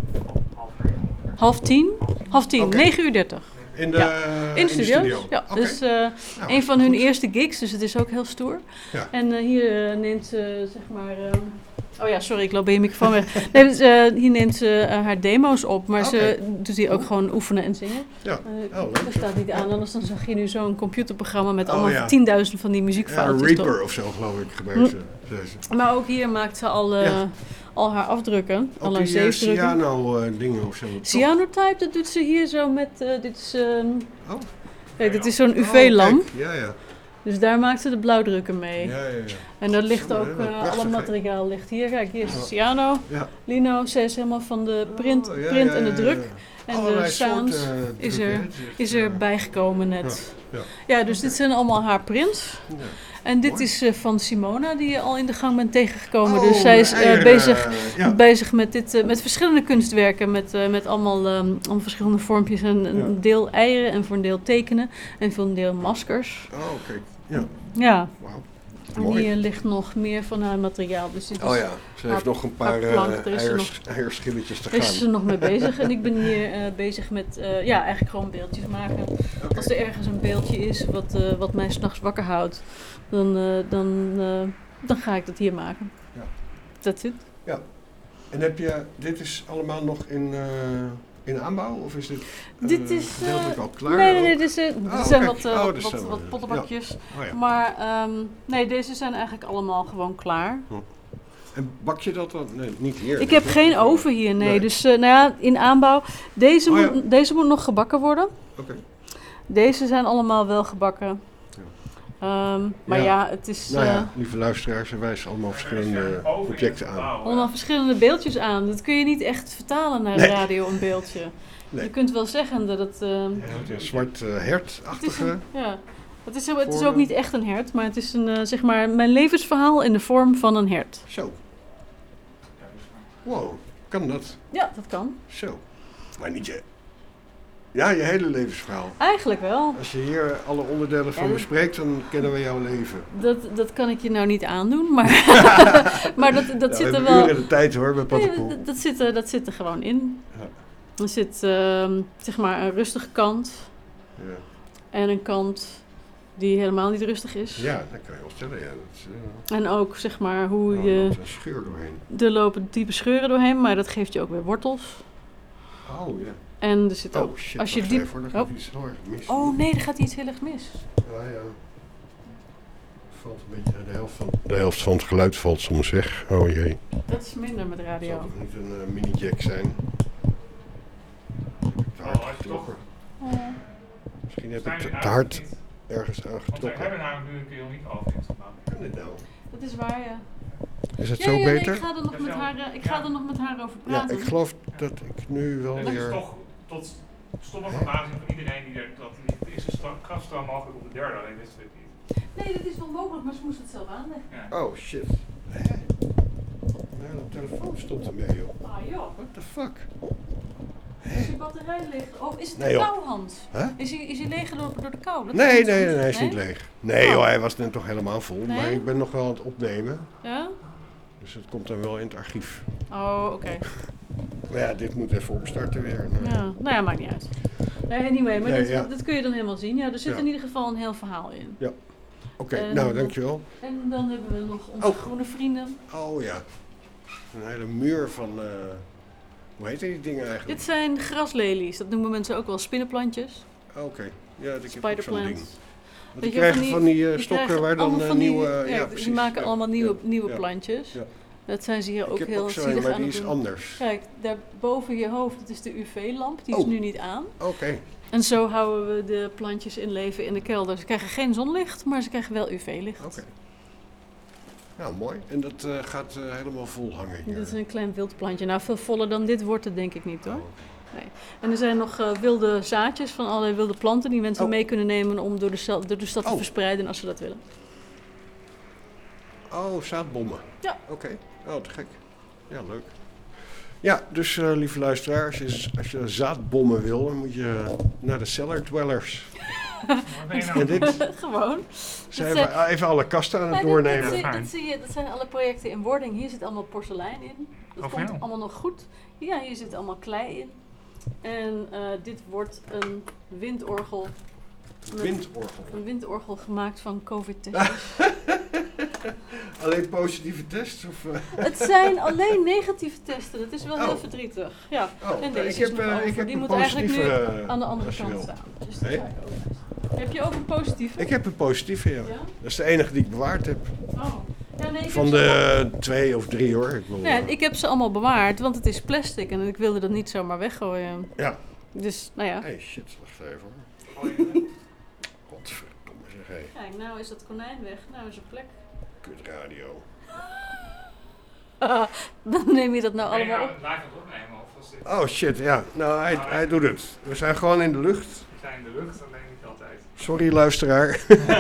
half tien? Half tien, okay. negen uur dertig. In de, ja. in de studio's. studio? Ja, okay. dus uh, nou, een van hun goed. eerste gigs, dus het is ook heel stoer. Ja. En uh, hier uh, neemt ze, zeg maar... Uh, oh ja, sorry, ik loop bij je microfoon weg. Nee, dus, uh, hier neemt ze uh, haar demo's op, maar okay. ze doet hier ook oh. gewoon oefenen en zingen. Ja. Uh, oh, leuk. Dat staat niet aan, anders dan zag je nu zo'n computerprogramma met oh, allemaal ja. tienduizenden van die muziekfoutjes. Ja, Reaper of zo, geloof ik, gebruikt ze. Hm. Maar ook hier maakt ze al... Uh, ja. Al haar afdrukken, ook al haar zeefdrukken. Cyano uh, dingen of zo. Cyanotype, dat doet ze hier zo met, uh, dit is, um, oh. kijk, dit is zo'n U V-lamp. Oh, ja, ja. Dus daar maakt ze de blauwdrukken mee. Ja, ja, ja. En dat ligt zo, ook, ja, uh, prachtig, alle materiaal ligt hier. Kijk, hier is de ja. Cyano, ja. Lino, zij is helemaal van de print, oh, ja, print ja, en de ja, druk. Ja, ja. En allerlei de sound soorten, uh, is, druk, er, hè? is er bijgekomen net. Ja, ja. ja dus okay. dit zijn allemaal haar prints. Ja. En dit Mooi. is uh, van Simona, die je al in de gang bent tegengekomen. Oh, dus zij is uh, bezig, uh, ja. bezig met, dit, uh, met verschillende kunstwerken. Met, uh, met allemaal um, om verschillende vormpjes. Een, een ja. deel eieren en voor een deel tekenen. En voor een deel maskers. Oh, oké. Okay. Ja. Ja. Wauw. En hier ligt nog meer van haar materiaal. Dus dit oh ja, ze heeft nog een paar uh, eiers, eierschilletjes te gaan. Daar is ze nog mee bezig. En ik ben hier uh, bezig met, uh, ja, eigenlijk gewoon beeldjes maken. Okay. Als er ergens een beeldje is wat, uh, wat mij 's nachts wakker houdt, dan, uh, dan, uh, dan ga ik dat hier maken. Ja. That's it. Ja. En heb je, dit is allemaal nog in... Uh, In aanbouw of is dit uh, dit is, gedeeltelijk uh, al klaar? Nee, nee, nee, dit, is, uh, oh, dit zijn okay. wat, uh, oh, wat, dus wat, zijn wat pottenbakjes. Ja. Oh, ja. Maar um, nee, deze zijn eigenlijk allemaal gewoon klaar. Hm. En bak je dat dan? Nee, niet hier. Ik heb geen oven hier, nee. nee. Dus uh, nou ja, in aanbouw. Deze, oh, moet, ja. deze moet nog gebakken worden. Oké. Okay. Deze zijn allemaal wel gebakken. Um, maar ja. ja, het is... Nou ja, uh, lieve luisteraars, er wijzen allemaal verschillende objecten aan. Allemaal verschillende beeldjes aan. Dat kun je niet echt vertalen naar nee. de radio, een beeldje. Nee. Je kunt wel zeggen dat het... Uh, ja, het is een zwart uh, hertachtige... Ja, het is, het is ook niet echt een hert, maar het is een, uh, zeg maar mijn levensverhaal in de vorm van een hert. Zo. Wow, kan dat? Ja, dat kan. Zo. Maar niet je... Ja, je hele levensverhaal. Eigenlijk wel. Als je hier alle onderdelen van ja, dat... bespreekt, dan kennen we jouw leven. Dat, dat kan ik je nou niet aandoen, maar, maar dat, dat ja, zit we er wel... uren de tijd hoor, bij Pattenpoel. Nee, dat, dat, zit er, dat zit er gewoon in. Ja. Er zit uh, zeg maar een rustige kant ja. en een kant die helemaal niet rustig is. Ja, dat kan je wel stellen. Ja. Dat is, uh... En ook zeg maar hoe oh, je... Er een scheur doorheen. Er lopen diepe scheuren doorheen, maar dat geeft je ook weer wortels. Oh ja. En er zit ook, oh, shit, als je diep... Oh. Iets mis. oh nee, er gaat iets heel erg mis. Ja, ja. Valt een beetje de helft van... De helft van het geluid valt soms weg. Oh jee. Dat is minder met radio. Het zal toch niet een uh, mini-jack zijn? Te hard oh, getrokken. Oh. Misschien heb ik te, te hard ergens aangetrokken. Want we hebben namelijk nu een keer niet over gemaakt. Kan dit nou? Dat is waar, ja. Is het ja, zo ja, beter? Nee, ik ga er nog, met haar, uh, ik ga ja. er nog met haar over praten. Ja, ik geloof dat ik nu wel het weer... Het is toch tot stomme verbazing van iedereen die er... Dat die is een krachtstroom mogelijk op de derde, alleen wisten we het niet. Nee, dat is wel mogelijk, maar ze moest het zelf aanleggen. Ja. Oh, shit. Hé? Mijn hele telefoon stond ermee, joh. Ah, joh. What the fuck? Is je batterij leeg? Of is het nee, de kouhand? Huh? Is hij is leeggelopen door de kou? Dat nee, nee, nee, nee, hij is nee? niet leeg. Nee, oh. joh, hij was net toch helemaal vol. Nee? Maar ik ben nog wel aan het opnemen. Ja? Dus het komt dan wel in het archief. Oh, oké. Okay. Maar ja, dit moet even opstarten weer. Nou, ja. nou ja, maakt niet uit. Nee, anyway, maar nee, dit, ja. dit kun je dan helemaal zien. Ja, er zit ja. in ieder geval een heel verhaal in. Ja. Oké, okay, nou, dankjewel. En dan hebben we nog onze oh. groene vrienden. Oh ja. Een hele muur van... Uh, hoe heet die dingen eigenlijk? Dit zijn graslelies. Dat noemen mensen ook wel spinnenplantjes. Oké. Okay. Ja, ik Spider heb ook zo'n ding. Want die krijgen van die, van die uh, stokken waar dan uh, nieuwe... Die, ja, ja, precies. Die maken ja. allemaal nieuwe, ja. nieuwe ja. plantjes. Ja. Dat zijn ze hier ook ik heel ook zo, zielig maar aan die het is doen. anders. Kijk, daar boven je hoofd, dat is de U V-lamp. Die oh. is nu niet aan. Oké. Okay. En zo houden we de plantjes in leven in de kelder. Ze krijgen geen zonlicht, maar ze krijgen wel U V-licht. Oké. Okay. Nou, mooi. En dat uh, gaat uh, helemaal vol hangen hier. Dit is een klein wild plantje. Nou, veel voller dan dit wordt het denk ik niet, hoor. Oh, okay. Nee. En er zijn nog uh, wilde zaadjes van allerlei wilde planten die mensen oh. mee kunnen nemen om door de, door de stad oh. te verspreiden als ze dat willen. Oh, zaadbommen. Ja. Oké, okay. Oh, te gek. Ja, leuk. Ja, dus uh, lieve luisteraar, als je, als je zaadbommen wil, dan moet je naar de Cellar Dwellers. En dit? Gewoon. Zijn even, uh, even alle kasten aan het ja, doornemen. Dat, dat, dat, zie je, dat zijn alle projecten in wording. Hier zit allemaal porselein in. Dat komt ja. allemaal nog goed. Ja, hier zit allemaal klei in. En uh, dit wordt een windorgel. Een windorgel? Een windorgel gemaakt van covid-testers. Alleen positieve tests? Of, uh? Het zijn alleen negatieve testen. Dat is wel oh. heel verdrietig. Ja. Oh, en deze ik heb, is nog uh, over. ik heb Die een moet eigenlijk nu uh, aan de andere kant staan. Dus nee? Heb je ook een positieve? Ik heb een positieve, ja. ja. Dat is de enige die ik bewaard heb. Oh. Ja, nee, van de twee of drie hoor. Ik, wil, nee, ik heb ze allemaal bewaard, want het is plastic en ik wilde dat niet zomaar weggooien. Ja. Dus, nou ja. Hey, shit, wacht even hoor. Godverdomme zeg hé. Hey. Kijk, nou is dat konijn weg. Nou is er plek. Kut radio. Dan neem je dat nou allemaal op. Live aan het opnemen of was dit? Oh shit, ja. Nou, hij, nou, hij doet het. We zijn gewoon in de lucht. We zijn in de lucht, alleen niet altijd. Sorry luisteraar.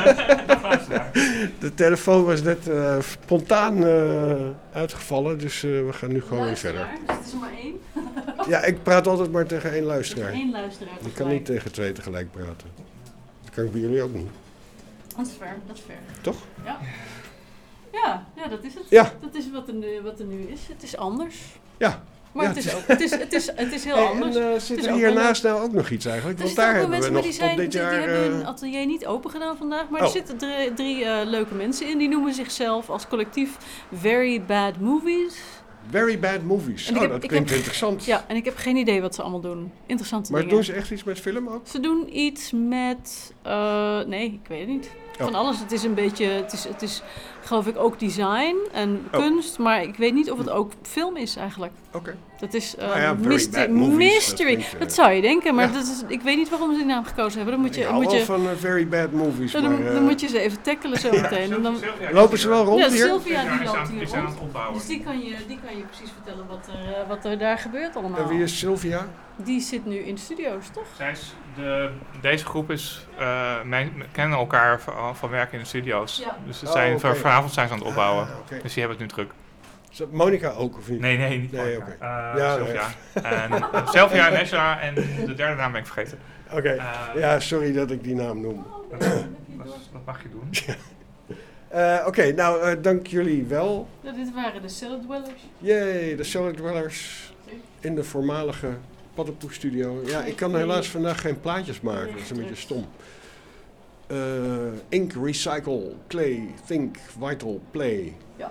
De telefoon was net uh, spontaan uh, uitgevallen, dus uh, we gaan nu gewoon weer verder. Dus het is er maar één? Ja, ik praat altijd maar tegen één luisteraar. Één luisteraar. Ik kan niet tegen twee tegelijk praten. Dat kan ik bij jullie ook niet. Dat is fair, dat is fair. Toch? Ja. Ja, ja, dat is het. Ja. Dat is wat er, nu, wat er nu is. Het is anders. Ja. Maar ja, het, is ook, het, is, het, is, het is heel hey, anders. En uh, zit er hiernaast nou ook nog iets eigenlijk? Want daar hebben we nog die zijn, tot dit die, jaar... Die uh... hebben hun atelier niet open gedaan vandaag, maar oh. er zitten drie, drie uh, leuke mensen in. Die noemen zichzelf als collectief Very Bad Movies. Very Bad Movies. Oh, heb, dat klinkt heb, interessant. Ja, en ik heb geen idee wat ze allemaal doen. Interessante maar dingen. Maar doen ze echt iets met film ook? Ze doen iets met... Uh, nee, ik weet het niet. Oh. Van alles. Het is een beetje... Het is, het is geloof ik ook design en oh. kunst, maar ik weet niet of het ook film is eigenlijk. Oké. Okay. Dat is uh, nou ja, mystery. Movies, mystery. Dat, uh, dat zou je denken, maar ja. dat is, ik weet niet waarom ze die naam gekozen hebben. Dan moet je, ik dan moet hou je wel van uh, Very Bad Movies. Dan, maar, uh, dan moet je ze even tackelen zo meteen. Ja. En dan, Sylvia, lopen ze wel rond ja, hier? Sylvia die ja, loopt hier aan rond. het opbouwen. Dus die kan, je, die kan je precies vertellen wat er, uh, wat er daar gebeurt allemaal. En wie is Sylvia? Die zit nu in de studio's, toch? Zij is de, deze groep is, uh, men, kennen elkaar van, van werken in de studio's. Ja. Dus ze zijn, oh, okay. vanavond zijn ze aan het opbouwen. Ah, okay. Dus die hebben het nu druk. Is dat Monica ook of niet? Nee, nee, niet nee, Monica. Okay. Uh, ja, Sylvia. En, uh, Sylvia en Esra en de derde naam ben ik vergeten. Oké, okay. uh, ja, sorry dat ik die naam noem. Dat, dat, dat mag je doen. uh, Oké, okay, nou, uh, dank jullie wel. Ja, dit waren de Cellar Dwellers. Jee, de Cellar Dwellers in de voormalige Paddenpoe studio. Ja, ik kan helaas vandaag geen plaatjes maken, dat is een beetje stom. Uh, ink, recycle, clay, think, vital, play. Ja.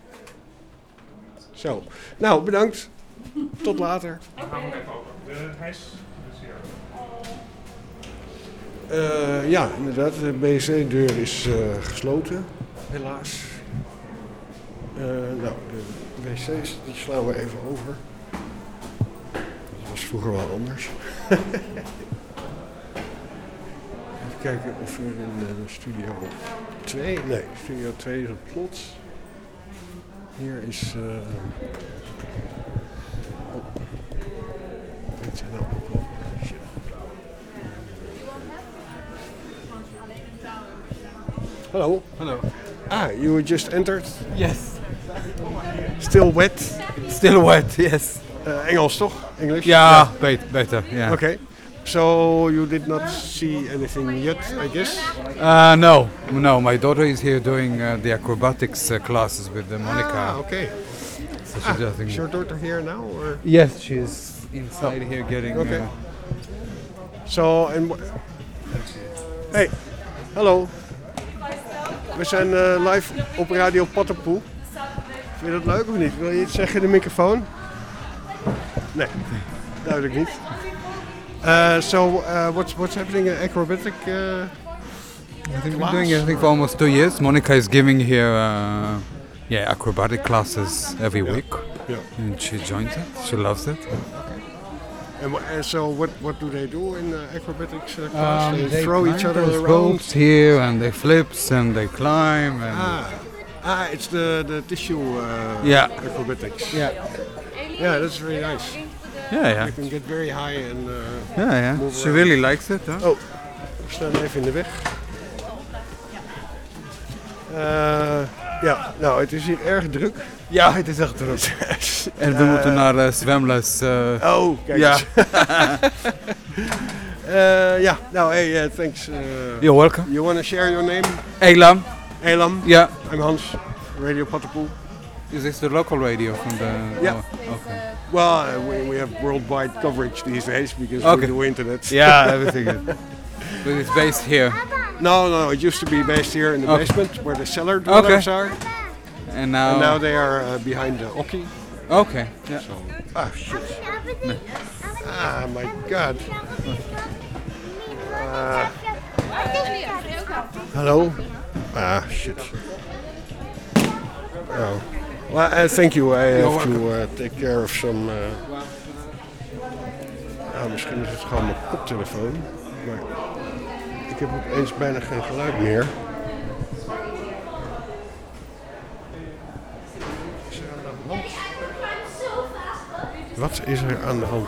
Zo, nou bedankt. Tot later. Ik ga hem ook even open. De hijs. Uh, ja, inderdaad. De B C-deur is uh, gesloten, helaas. Uh, nou, de wc's die slaan we even over. Dat was vroeger wel anders. Even kijken of er in uh, studio twee... Nee, studio twee is op slot. Hier is... Uh, oh. Dit zijn nou ook wel... Shit. Hello. Hello. Ah, you just entered? Yes. Still wet? Still wet, yes. Uh, Engels toch? English? Yeah, yeah. better, yeah. Okay. So you did not see anything yet, I guess? Uh, no, no. My daughter is here doing uh, the acrobatics uh, classes with uh, Monica. Ah, okay. So ah, doing is your daughter here now? Or? Yes, she's inside oh. here getting... Okay. Uh, so, and hey, hallo. We zijn uh, live op Radio Paddenpoe. Vind je dat leuk of niet? Wil je iets zeggen in de microfoon? Nee, duidelijk niet. Uh, so, uh, what's what's happening in acrobatic? Uh, I think we're doing it I think for almost two years. Monica is giving here, uh, yeah, acrobatic classes every yeah. week, yeah. and she joins it. She loves it. And, and so, what what do they do in uh, acrobatics uh, class? Um, they, they throw each other around. ropes here, and they flips, and they climb. And ah, ah, it's the the tissue uh, yeah. acrobatics. Yeah. Yeah, that's very nice. Yeah, yeah. You can get very high and uh, yeah, yeah. move She around. really likes it. Huh? Oh, we staan even in de weg. Uh, Ja, nou, het is hier erg druk. Ja, het is echt druk. En we uh, moeten naar uh, zwemles. Uh, oh, kijk ja. eens. uh, ja, nou, hey, uh, thanks. Uh, You're welcome. You want to share your name? Elam. Elam? Yeah. I'm Hans, Radio Pattenpoel. Is this the local radio from the... Yeah. Oh, okay. Well, uh, we, we have worldwide coverage these days because okay. we do internet. Yeah, everything is. But it's based here? No, no, it used to be based here in the okay. basement where the cellar okay. dwellers are. And now... And now they are uh, behind the hockey. Okay, yeah. So, ah, shit. No. Ah, my God. Uh, hello? Ah, shit. Oh. Well, uh, thank you. I have You're to uh, take care of some... Uh... Ah, misschien is het gewoon mijn koptelefoon. Maar ik heb opeens bijna geen geluid meer. Wat is er aan de hand?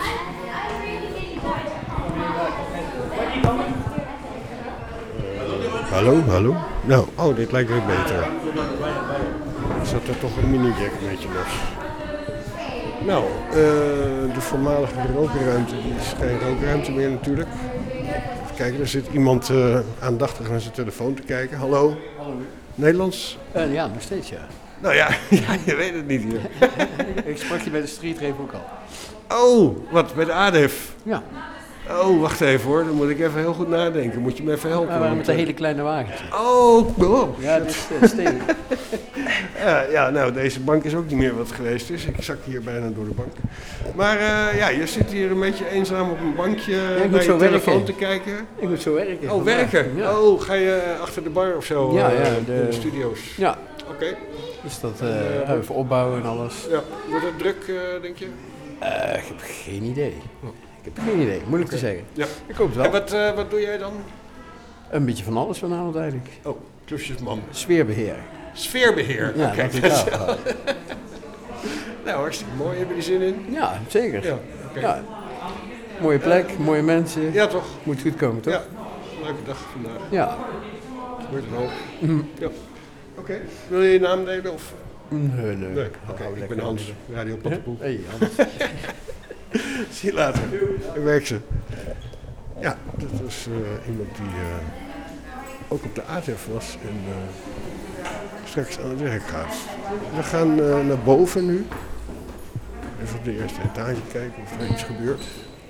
Uh, hallo, hallo? Nou, oh, dit lijkt weer beter. Zat er toch een mini-jack een beetje los. Nou, uh, de voormalige rookruimte, die is geen rookruimte meer natuurlijk. Even kijken, er zit iemand uh, aandachtig naar zijn telefoon te kijken. Hallo? Hallo. Nederlands? Uh, ja, nog steeds ja. Nou ja, ja, je weet het niet hier. Ik sprak je bij de Street Rave ook al. Oh, wat, bij de A D E F? Ja. Oh, wacht even hoor, dan moet ik even heel goed nadenken. Moet je me even helpen? Ja, met een hele kleine wagentje. Oh, oh. Ja, dat is uh, stevig. ja, ja, nou, deze bank is ook niet meer wat geweest is. Ik zak hier bijna door de bank. Maar uh, ja, je zit hier een beetje eenzaam op een bankje ja, bij je telefoon werken. te kijken. Ik moet zo werken. Oh, werken? Ja. Oh, ga je achter de bar of zo? Ja, ja. Uh, de, in de studio's? Ja. Oké. Okay. Dus dat uh, uh, even opbouwen en alles. Ja. Wordt het druk, uh, denk je? Uh, ik heb geen idee. Oh. Ik heb geen idee, moeilijk okay. te zeggen. Ja. Ik hoop het wel. En wat, uh, wat doe jij dan? Een beetje van alles vanavond eigenlijk. Oh, klusjesman. Sfeerbeheer. Sfeerbeheer? Ja, okay. dat is wel. Nou, hartstikke mooi. Heb je er zin in? Ja, zeker. Ja, okay. Ja. Mooie plek, uh, mooie mensen. Ja, toch? Moet goed komen, toch? Ja, leuke dag vandaag. Ja. Wordt een hoop. Mm. Ja. Oké. Okay. Wil je je naam delen? Of? Nee, nee. nee. Oké, okay, ik ben Hans, Radio Pattenpoel. Hey, Hans. Zie je later. Ik werk ze. Ja, dat was uh, iemand die uh, ook op de A T F was en uh, straks aan het werk gaat. We gaan uh, naar boven nu. Even op de eerste etage kijken of er iets gebeurt.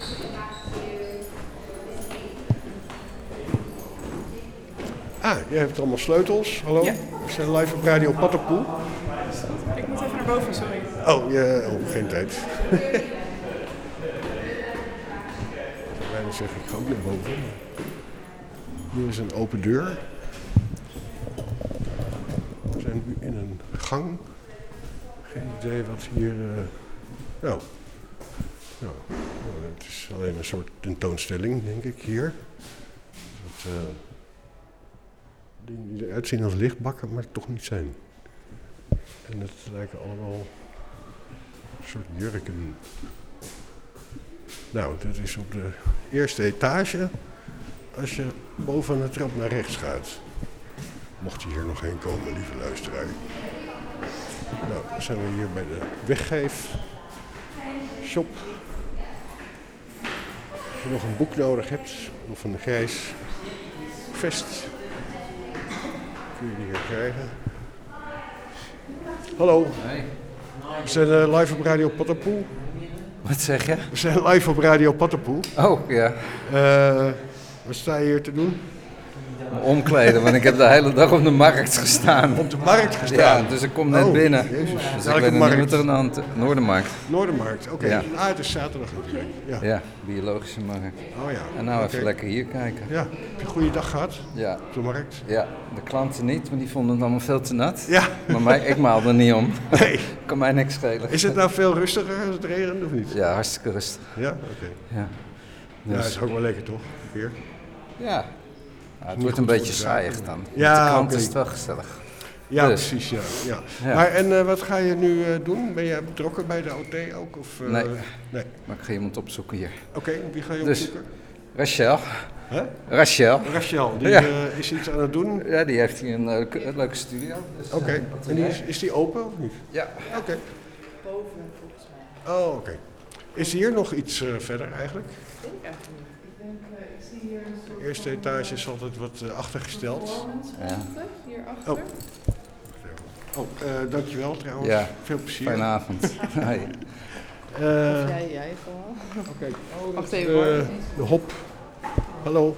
Ah, jij hebt allemaal sleutels. Hallo? Ja. We zijn live op Radio Pattenpoel. Ik moet even naar boven, sorry. Oh, je, oh geen tijd. Dan zeg ik, ik ga ook naar boven. Hier is een open deur. We zijn nu in een gang. Geen idee wat hier... Uh... Nou. nou, het is alleen een soort tentoonstelling, denk ik, hier. Dat, uh... dingen die eruit zien als lichtbakken, maar toch niet zijn. En het lijken allemaal een soort jurken. Nou, dit is op de eerste etage als je boven aan de trap naar rechts gaat. Mocht je hier nog heen komen, lieve luisteraar. Nou, dan zijn we hier bij de weggeef shop. Als je nog een boek nodig hebt, of een grijs vest, kun je die hier krijgen. Hallo. Hey. We zijn uh, live op Radio Pattenpoel. Wat zeg je? We zijn live op Radio Pattenpoel. Oh, ja. Uh, wat sta je hier te doen? Omkleden, want ik heb de hele dag op de markt gestaan. Op de markt gestaan? Ja, dus ik kom net oh, binnen. Jezus. Dus ik weet niet wat er aan de hand... Noordermarkt. Noordermarkt, oké. Okay. Ja. Ah, het is zaterdag natuurlijk. Ja, ja biologische markt. Oh ja. En nou okay. even lekker hier kijken. Ja, heb je een goede dag gehad? Ja. Op de markt? Ja, de klanten niet, want die vonden het allemaal veel te nat. Ja. Maar mij, ik maal er niet om. Nee. Kan mij niks schelen. Is het nou veel rustiger als het regent of niet? Ja, hartstikke rustig. Ja, oké. Okay. Ja. Dus. Ja, het is ook wel lekker toch? Hier. Ja. Ja, het wordt een beetje saaiig dan. Ja, met de klant okay. is het wel gezellig. Ja, dus. precies. Ja, ja. Ja. Maar en uh, wat ga je nu uh, doen? Ben je betrokken bij de O T ook? Of, uh, nee. nee, maar ik ga iemand opzoeken hier. Oké, okay, wie ga je dus, opzoeken? Rachel. Huh? Rachel. Rachel, die ja. uh, is iets aan het doen? Ja, die heeft hier een, uh, een leuke studio. Dus, oké, okay. uh, en die is, is die open of niet? Ja. Oké. Okay. Boven volgens mij. Oh, oké. Okay. Is hier nog iets uh, verder eigenlijk? Ik denk eigenlijk niet. Ik denk, uh, ik zie hier een soort... De eerste etage is altijd wat uh, achtergesteld. Ja. Hierachter. Oh. Oh, uh, dankjewel trouwens. Ja, veel plezier. Fijne avond. Hi. Uh, of jij, jij gewoon. Oké, okay. oh, Wacht even hoor. Uh, de hop. Hallo.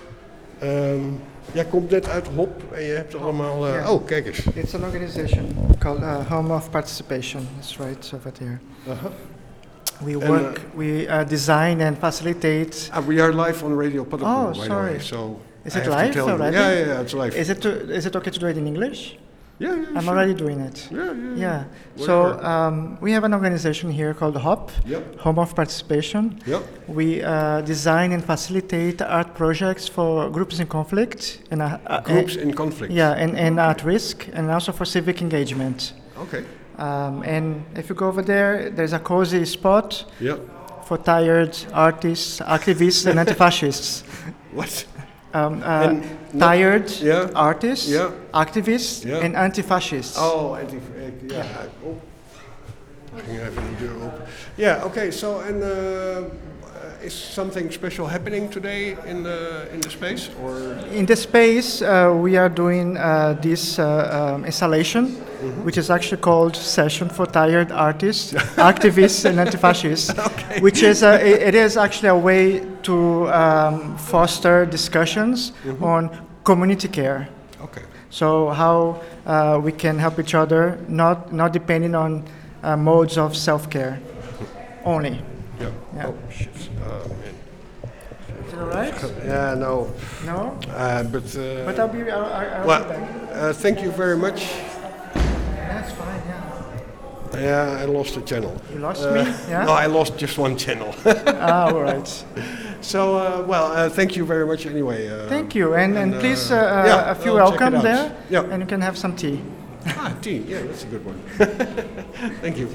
Um, jij komt net uit Hop en je hebt allemaal... Uh, yeah. Oh, kijk eens. It's an organization called uh, Home of Participation. That's right, over there. Uh-huh. We and, work, uh, we uh, design and facilitate... Uh, we are live on Radio Paddenpoel, oh, by sorry. the way, so... Is I it have live to tell already? You. Yeah, yeah, yeah, it's live. Is it, to, is it okay to do it in English? Yeah, yeah, I'm sure. already doing it. Yeah, yeah. Yeah. Whatever. So um, we have an organization here called HOP, yep. Home of Participation. Yep. We uh, design and facilitate art projects for groups in conflict. And, uh, uh, groups in conflict? Yeah, and, and at risk, and also for civic engagement. Okay. Um, and if you go over there, there's a cozy spot yep. for tired artists, activists, and anti-fascists. What? Um, uh, tired yeah. artists, yeah. activists, yeah. and anti-fascists. Oh, anti yeah. yeah. Oh. Ging even de deur open. Yeah, okay, so, and uh, is something special happening today in the, in the space? Or? In the space, uh, we are doing uh, this uh, um, installation, mm-hmm. which is actually called Session for Tired Artists, Activists, and Anti-Fascists, okay. which is a, it is actually a way to um, foster discussions mm-hmm. on community care. Okay. So how uh, we can help each other, not not depending on uh, modes of self-care only. Yeah. yeah. Oh shit. Oh man. Is it alright? Yeah. No. No. Uh, but. Uh, but I'll be. I'll, I'll well, be back. Uh, thank you very much. That's fine. Yeah. Yeah, I lost the channel. You lost uh, me? Yeah. No, I lost just one channel. Ah, all right. So, uh, well, uh, thank you very much anyway. Uh, thank you, and, and, and please, uh, yeah, uh, feel I'll welcome there, yeah. and you can have some tea. Ah, tea, yeah, that's a good one. Thank you.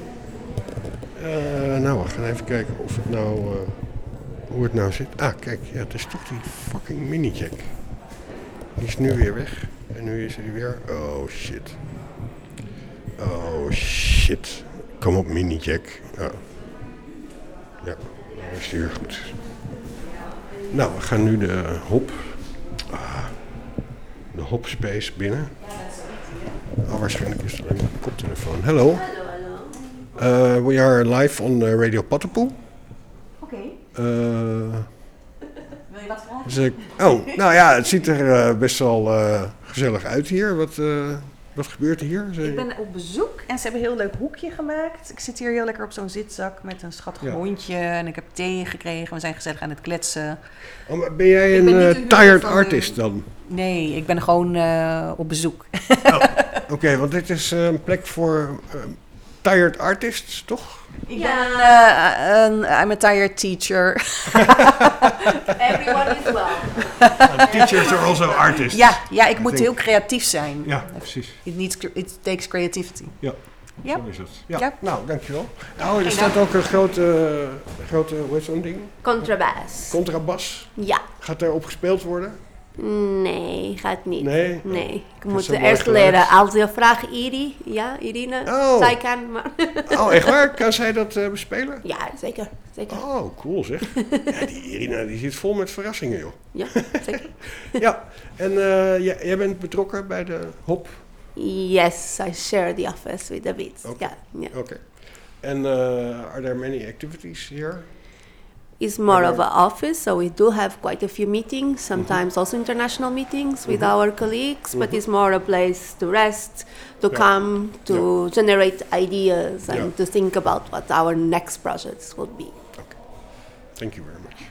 Uh, nou, we gaan even kijken of het nou, uh, hoe het nou zit. Ah, kijk, ja, het is toch die fucking mini-jack. Die is nu weer weg. En nu is hij weer... Oh, shit. Oh, shit. Kom op, mini-jack. Oh. Ja, dat is hier goed. Nou, we gaan nu de hop... Ah, de hop space binnen. Oh, waarschijnlijk is het alleen mijn koptelefoon. Hello. Uh, we are live on uh, Radio Paddenpoel. Oké. Okay. Uh, Wil je wat vragen? Dus ik, oh, nou ja, het ziet er uh, best wel uh, gezellig uit hier. Wat, uh, wat gebeurt er hier? Ik ben op bezoek en ze hebben een heel leuk hoekje gemaakt. Ik zit hier heel lekker op zo'n zitzak met een schattig ja. hondje. En ik heb thee gekregen. We zijn gezellig aan het kletsen. Oh, maar ben jij een ben uh, tired artist de... dan? Nee, ik ben gewoon uh, op bezoek. Oh, Oké, okay, want dit is uh, een plek voor uh, tired artists, toch? Ik ja. ben, uh, uh, I'm a tired teacher. Everyone is well. uh, teachers are also artists. Ja, ja ik I moet think. heel creatief zijn. Ja, precies. It, needs, it takes creativity. Ja, ja. zo is het. Ja. Ja. Nou, dankjewel. Nou, er staat ook een grote, grote hoe heet zo'n ding? Contrabas. Contrabas? Ja. Gaat daarop gespeeld worden? Nee, gaat niet. Nee? Nee. Ik dat moet eerst leren. Als je vraagt Iri, ja, Irina, oh. zij kan maar. Oh, echt waar? Kan zij dat uh, bespelen? Ja, zeker. zeker. Oh, cool zeg. Ja, die Irina die zit vol met verrassingen, joh. Ja, zeker. Ja, en uh, jij, jij bent betrokken bij de hop? Yes, I share the office with David. Okay. Yeah, yeah. Okay. And uh, are there many activities here? It's more of an office, so we do have quite a few meetings, sometimes mm-hmm. also international meetings with mm-hmm. our colleagues, mm-hmm. but it's more a place to rest, to yeah. come, to yeah. generate ideas and yeah. to think about what our next projects will be. Okay. Thank you very much.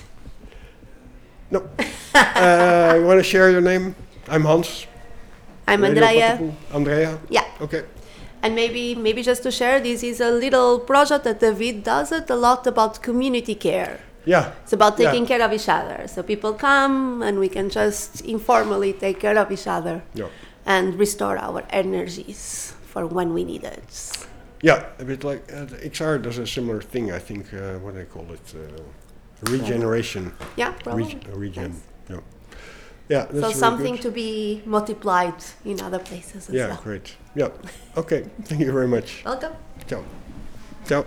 No. uh, you want to share your name? I'm Hans. I'm Andrea. Andrea? Yeah. Okay. And maybe maybe just to share, this is a little project that David does it a lot about community care. Yeah. It's about taking yeah. care of each other. So people come and we can just informally take care of each other yeah. and restore our energies for when we need it. Yeah, a bit like uh, the X R does a similar thing, I think, uh, what do they call it? Uh, Regeneration. Yeah, probably. Reg- regen. Yeah. Yeah. That's So very something good. to be multiplied in other places as Yeah, well. great. Yeah. Okay. Thank you very much. Welcome. Ciao. Ciao.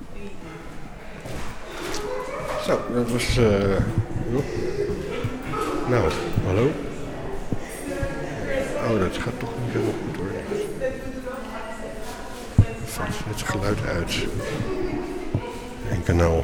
Zo, dat was... Uh, nou, hallo. Oh, dat gaat toch niet helemaal goed hoor. Valt het geluid uit. Eén kanaal.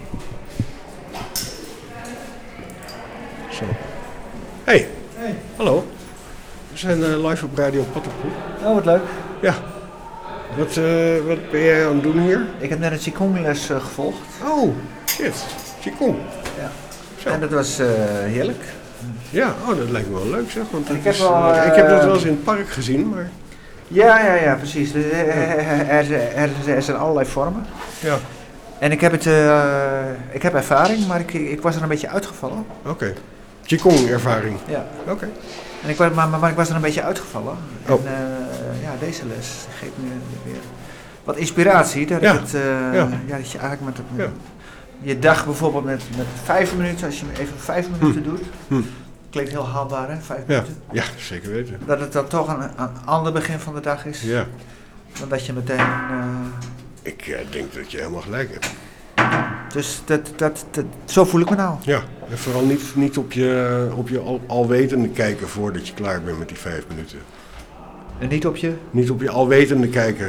Zo. Hey. Hey. Hallo. We zijn uh, live op Radio Paddenpoel. Oh, wat leuk. Ja. Wat, uh, wat ben jij aan het doen hier? Ik heb net een Qigong-les uh, gevolgd. Oh, shit. Qigong. Ja. Zo. En dat was uh, heerlijk. Ja, oh, dat lijkt me wel leuk zeg. Want dat ik, heb is, wel, uh, uh, ik heb dat wel eens in het park gezien, maar... Ja, ja, ja, precies. Er, er, er, er zijn allerlei vormen. Ja. En ik heb, het, uh, ik heb ervaring, maar ik, ik was er een beetje uitgevallen. Oké. Okay. Qigong-ervaring? Ja. Oké. Okay. En ik, maar, maar, maar ik was er een beetje uitgevallen. Oh. En uh, ja, deze les geeft me weer wat inspiratie. Dat, ja. ik het, uh, ja. Ja, dat je eigenlijk met, het, met ja. je dag bijvoorbeeld met, met vijf minuten, als je even vijf minuten hm. doet. Hm. Klinkt heel haalbaar, hè? Vijf ja. minuten. Ja, zeker weten. Dat het dan toch een, een ander begin van de dag is. Ja. Dan dat je meteen... Uh, ik uh, denk dat je helemaal gelijk hebt. Dus dat, dat, dat, zo voel ik me nou. Ja, en vooral niet, niet op je, op je al, alwetende kijken voordat je klaar bent met die vijf minuten. En niet op je? Niet op je alwetende kijken.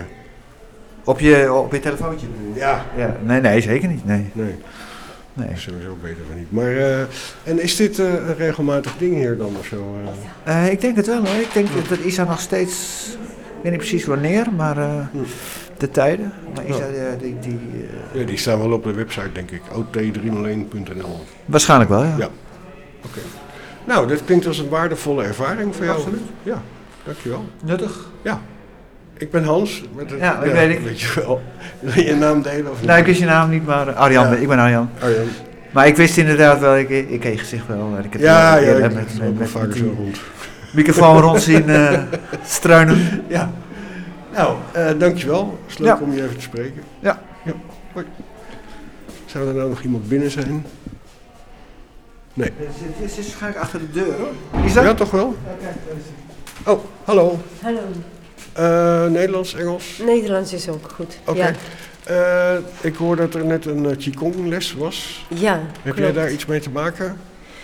Op je, op je telefoontje? Ja. ja. Nee, nee, zeker niet. Nee. Nee. Nee. Dat is sowieso beter van niet. Maar, uh, en is dit uh, een regelmatig ding hier dan of zo? Uh? Uh, ik denk het wel hoor. Ik denk ja. dat Isa nog steeds, ik weet niet precies wanneer, maar uh, hm. de tijden. Maar Isa, ja. uh, die... die uh, ja, die staan wel op de website denk ik, o t driehonderdéén punt n l. Waarschijnlijk wel, ja. Ja. Oké. Okay. Nou, dit klinkt als een waardevolle ervaring voor jou. Absoluut. Ja, dankjewel. Nuttig. Ja. Ik ben Hans. Met het, ja, dat ja, weet ik. Weet je wel. Wil je je naam delen? Of nee, ik wist je naam niet, maar uh, Arjan, ja. ik ben Arjan. Arjan. Maar ik wist inderdaad wel, ik, ik ken je gezicht wel. Ik heb ja, ja, ik met, met, met, met, vaak met zo rond. Microfoon rond zien uh, struinen. Ja. Nou, uh, dankjewel. Het is leuk ja. om je even te spreken. Ja. ja. Hoi. Zou er nou nog iemand binnen zijn? Nee. Het is waarschijnlijk achter de deur hoor. Is dat? Ja, toch wel? Ja, kijk, oh, hallo. Hallo. Uh, Nederlands, Engels? Nederlands is ook goed. Oké. Okay. Ja. Uh, ik hoor dat er net een uh, Qigong-les was. Ja, Heb klopt. jij daar iets mee te maken?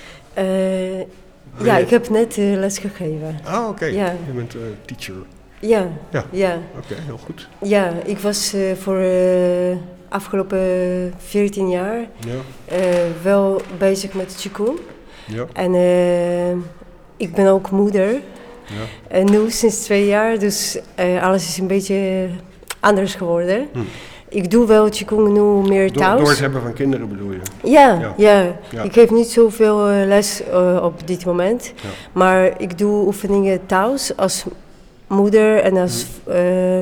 Uh, ja, ik heb net uh, les gegeven. Ah, oké. Okay. Ja. Je bent uh, teacher. Ja. Ja. ja. Oké, okay, heel goed. Ja, ik was uh, voor uh, afgelopen veertien jaar ja. uh, wel bezig met Qigong. Ja. En uh, ik ben ook moeder. Ja. En nu sinds twee jaar, dus uh, alles is een beetje anders geworden. Hm. Ik doe wel Qigong nu meer door, thuis. Door het hebben van kinderen bedoel je? Ja, ja. ja. ja. Ik geef niet zoveel uh, les uh, op dit moment. Ja. Maar ik doe oefeningen thuis als moeder en als hm. uh,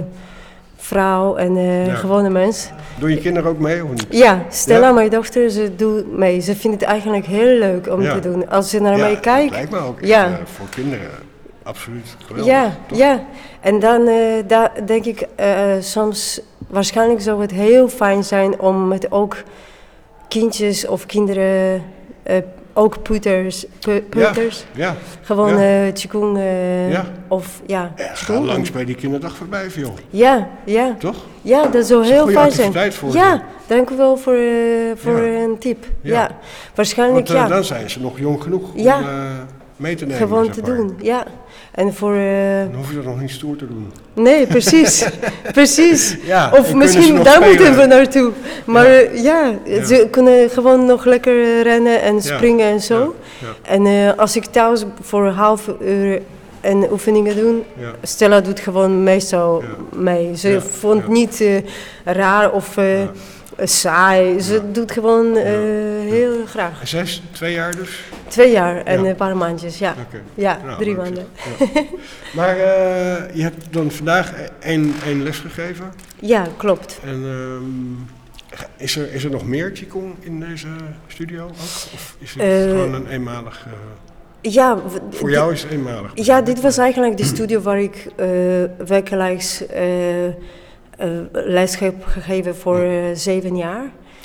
vrouw en uh, ja. gewone mens. Doe je kinderen ook mee of niet? Ja, Stella, ja? mijn dochter, ze doet mee. Ze vindt het eigenlijk heel leuk om ja. te doen. Als ze naar ja, mij kijkt. Dat lijkt me ook echt, ja. uh, voor kinderen absoluut geweldig. Ja, toch? ja. En dan uh, da, denk ik uh, soms, waarschijnlijk zou het heel fijn zijn om met ook kindjes of kinderen, uh, ook puters, pu, puters, ja, ja, gewoon ja. uh, Qigong uh, ja. of ja. ja ga langs bij die kinderdag voorbij, joh. Ja, ja. Toch? Ja, dat zou heel fijn zijn. Voor ja, je. dank u wel voor, uh, voor ja. een tip. Ja, ja. waarschijnlijk Want, uh, ja. dan zijn ze nog jong genoeg ja. om uh, mee te nemen. Gewoon zeg te maar. doen, ja. En voor, uh... Dan hoef je dat nog niet stoer te doen. Nee, precies. precies. Ja, of misschien daar moeten we naartoe. Maar ja, uh, ja, ja, ze kunnen gewoon nog lekker rennen en springen ja. en zo. Ja. Ja. En uh, als ik thuis voor een half uur en oefeningen doe, ja. Stella doet gewoon meestal ja. mee. Ze ja. vond ja. niet uh, raar of uh, ja. saai. Ze ja. doet gewoon uh, ja. heel ja. graag. En zij is twee jaar dus? Twee jaar en ja. een paar maandjes, ja. Okay. Ja, nou, drie maanden. Ja. Maar uh, je hebt dan vandaag één, één les gegeven? Ja, klopt. En um, is, er, is er nog meer Qigong in deze studio ook? Of is het uh, gewoon een eenmalig... Uh, ja, voor jou is het eenmalig? Ja, dit was eigenlijk de studio waar ik uh, wekelijks uh, uh, les heb gegeven voor uh, zeven jaar.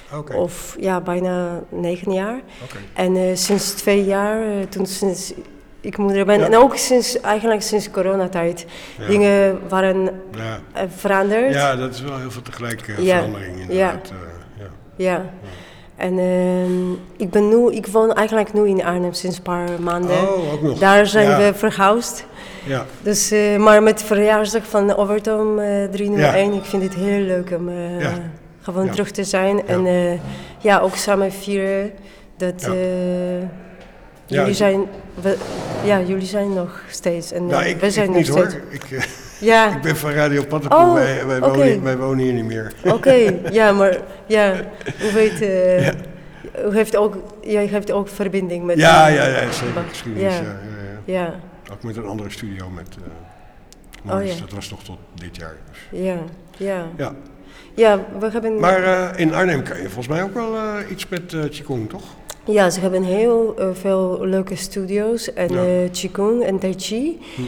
Okay. Of ja, bijna negen jaar. Okay. En uh, sinds twee jaar, uh, toen sinds ik moeder ben, ja. en ook sinds, eigenlijk sinds coronatijd, ja. dingen waren ja. uh, veranderd. Ja, dat is wel heel veel tegelijk uh, ja. verandering inderdaad. Ja. Uh, ja. Ja. ja. En uh, ik ben nu, ik woon eigenlijk nu in Arnhem sinds een paar maanden. Oh, ook nog. Daar zijn ja. we verhuisd. Ja. Dus, uh, maar met de verjaarsdag van Overtoom uh, driehonderdéén, ja. ik vind het heel leuk om uh, ja. gewoon ja. terug te zijn. Ja. En uh, ja, ook samen vieren dat ja. uh, jullie, ja. zijn, we, ja, jullie zijn nog steeds. En, uh, nou, ik, we zijn ik nog niet steeds. hoor. Ik, uh, ja. ik ben van Radio Paddenpoel, oh, wij, wij, okay. wonen, wij wonen hier niet meer. Oké, okay. ja, maar ja, u weet... Uh, ja. U heeft ook, jij heeft ook verbinding met... Ja, ja, ja, zeker. Geschiedenis, ja. Ja, ja, ja. ja. Ook met een andere studio met... Uh, Morris, oh, ja. Dat was nog tot dit jaar. Dus. Ja, ja. Ja, ja we hebben... Maar uh, in Arnhem kan je volgens mij ook wel uh, iets met uh, Qigong, toch? Ja, ze hebben heel uh, veel leuke studio's en ja. uh, Qigong en Tai Chi. Hm.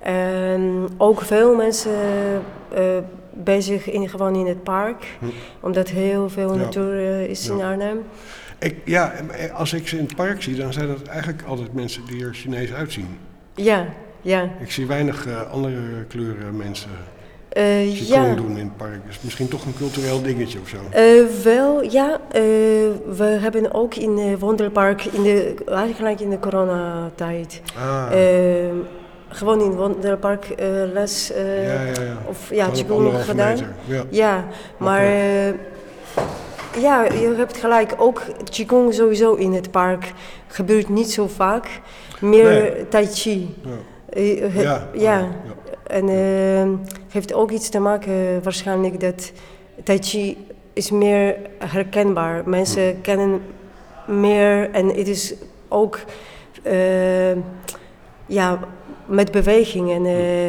En ook veel mensen uh, bezig in, gewoon in het park, hm. omdat heel veel ja. natuur uh, is ja. in Arnhem. Ik, ja, als ik ze in het park zie, dan zijn dat eigenlijk altijd mensen die er Chinees uitzien. Ja, ja. Ik zie weinig uh, andere kleuren mensen uh, Qigong ja. doen in het park. Dus misschien toch een cultureel dingetje of zo. Uh, wel, ja. Uh, we hebben ook in het Wonderpark, in de, eigenlijk in de coronatijd, ah. uh, gewoon in het Wonderpark uh, les uh, ja, ja, ja. of ja, Qigong gedaan. Ja. ja, maar... Uh, Ja, je hebt gelijk. Ook Qigong sowieso in het park gebeurt niet zo vaak. Meer nee. Tai Chi. Ja. Uh, ja. ja. ja. En uh, heeft ook iets te maken waarschijnlijk dat Tai Chi is meer herkenbaar. Mensen ja. kennen meer en het is ook uh, ja, met beweging en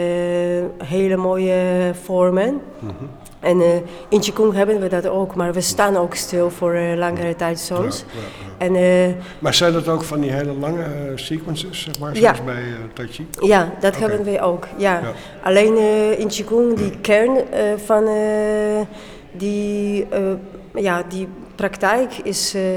uh, hele mooie vormen. Mm-hmm. En uh, in Qigong hebben we dat ook, maar we staan ook stil voor uh, langere tijd soms. Ja, ja, ja. En, uh, maar zijn dat ook van die hele lange uh, sequences, zeg maar, ja. zoals bij uh, Tai Chi? Ja, dat okay. hebben we ook, ja. ja. Alleen uh, in Qigong, die kern uh, van uh, die, uh, ja, die praktijk is... Uh,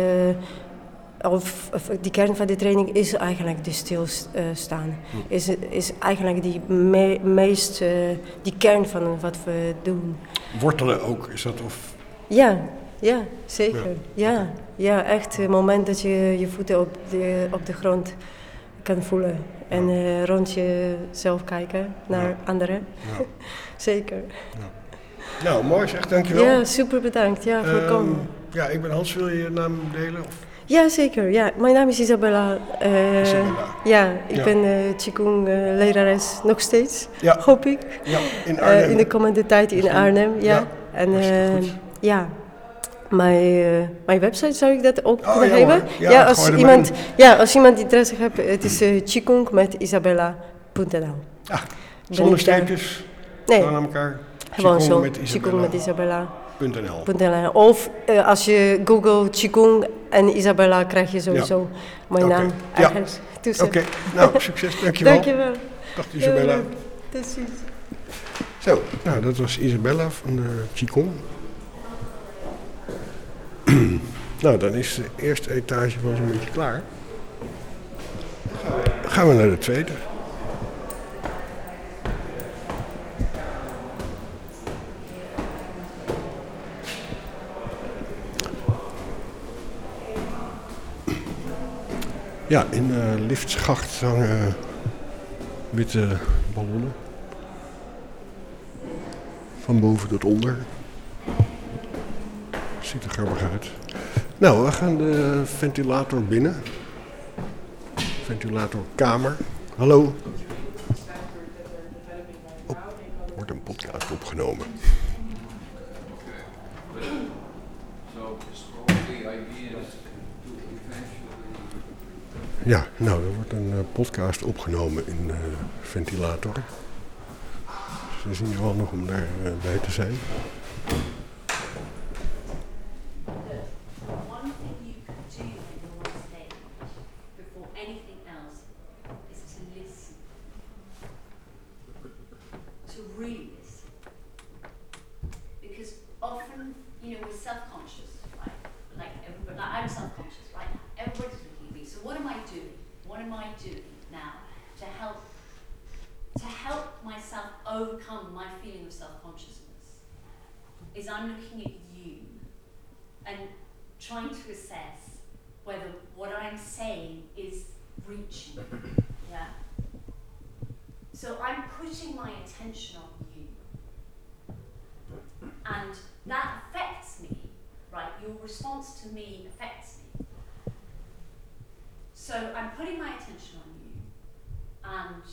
Of, of die kern van de training is eigenlijk de stilstaan. Uh, is, is eigenlijk die me, meest, uh, die kern van wat we doen. Wortelen ook, is dat of? Ja, ja, zeker. Ja, ja, ja echt het moment dat je je voeten op de, op de grond kan voelen. En uh, rond jezelf kijken naar ja. anderen. Ja. Zeker. Ja. Nou, mooi zeg, dankjewel. Ja, super bedankt ja, voor um, komen. Ja, ik ben Hans, wil je je naam delen? Of? Ja, zeker. Ja. Mijn naam is Isabella. Uh, Isabella. Ja, ik ja. ben uh, Qigong uh, lerares nog steeds, ja. hoop ik. Ja, in Arnhem. Uh, in de komende tijd in Arnhem, ja. ja. En uh, ja, mijn, uh, mijn website zou ik dat ook oh, kunnen ja, hebben. Ja, ja, als iemand, ja, als iemand interesse heeft, het is uh, Qigong met Isabella punt n l. Ah, zonder streepjes? Nee, aan elkaar. gewoon zo. Met Qigong met Isabella. .nl. Of uh, als je Google Qigong en Isabella krijg je sowieso ja. mijn okay. naam ergens ja. Oké, okay. Nou succes, dankjewel. Dankjewel. Dag Isabella. Tot ziens. Zo, nou dat was Isabella van de Qigong. Nou, dan is de eerste etage wel zo'n beetje klaar. Dan gaan we naar de tweede. Ja, in de uh, liftschacht hangen uh, witte ballonnen. Van boven tot onder. Ziet er grappig uit. Nou, we gaan de ventilator binnen. Ventilatorkamer. Hallo. Oh, er wordt een podcast opgenomen. Ja, nou, er wordt een uh, podcast opgenomen in de uh, ventilator. Dus het is in ieder geval nog om daar uh, bij te zijn. Because often, you know, we're self-conscious, right? self-consciousness is I'm looking at you and trying to assess whether what I'm saying is reaching, yeah? So I'm putting my attention on you. And that affects me, right? Your response to me affects me. So I'm putting my attention on you, and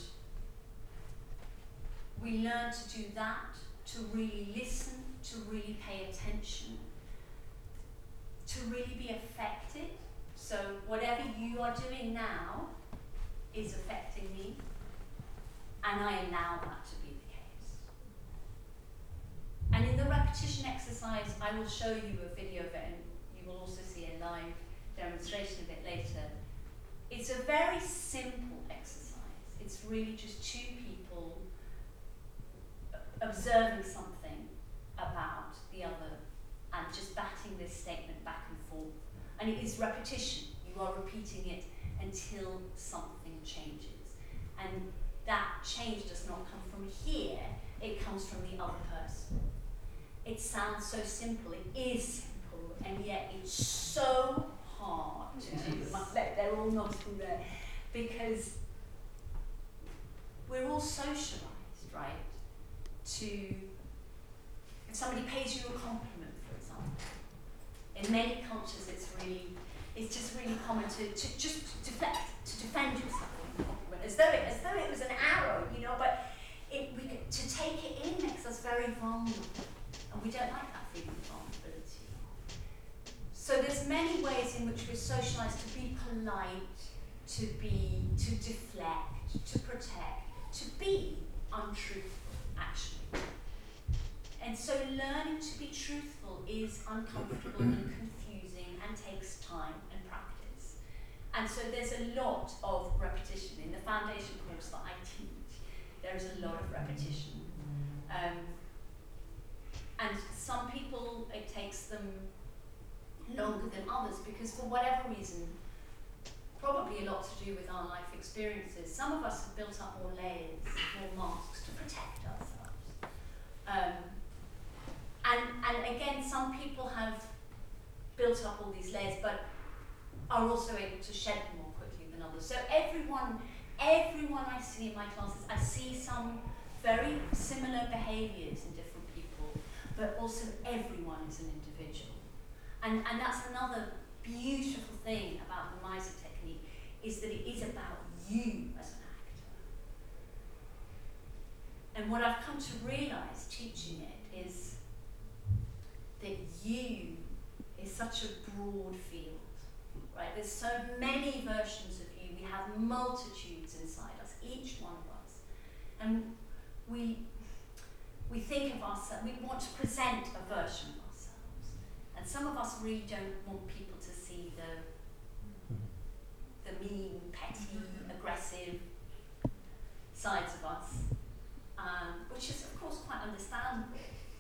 we learn to do that, to really listen, to really pay attention, to really be affected. So whatever you are doing now is affecting me, and I allow that to be the case. And in the repetition exercise, I will show you a video of it, and you will also see a live demonstration of it later. It's a very simple exercise. It's really just two people observing something about the other and just batting this statement back and forth. And it is repetition. You are repeating it until something changes. And that change does not come from here, it comes from the other person. It sounds so simple, it is simple, and yet it's so hard to do. They're all nodding there. Because we're all socialized, right? To, if somebody pays you a compliment, for example, in many cultures it's really, it's just really common to, to just deflect, to defend yourself from a compliment, as though it, as though it was an arrow, you know, but it, we, to take it in makes us very vulnerable, and we don't like that feeling of vulnerability. So there's many ways in which we're socialized to be polite, to be, to deflect, to protect, to be untruthful, actually. And so learning to be truthful is uncomfortable and confusing and takes time and practice. And so there's a lot of repetition. In the foundation course that I teach, there is a lot of repetition. Um, and some people, it takes them longer than others because for whatever reason, probably a lot to do with our life experiences, some of us have built up more layers, more masks to protect ourselves. Um, And, and again, some people have built up all these layers, but are also able to shed them more quickly than others. So everyone, everyone I see in my classes, I see some very similar behaviors in different people, but also everyone is an individual. And, and that's another beautiful thing about the Meisner technique, is that it is about you as an actor. And what I've come to realize teaching it is that you is such a broad field, right? There's so many versions of you. We have multitudes inside us, each one of us. And we, we think of ourselves, we want to present a version of ourselves. And some of us really don't want people to see the, the mean, petty, aggressive sides of us, um, which is of course quite understandable.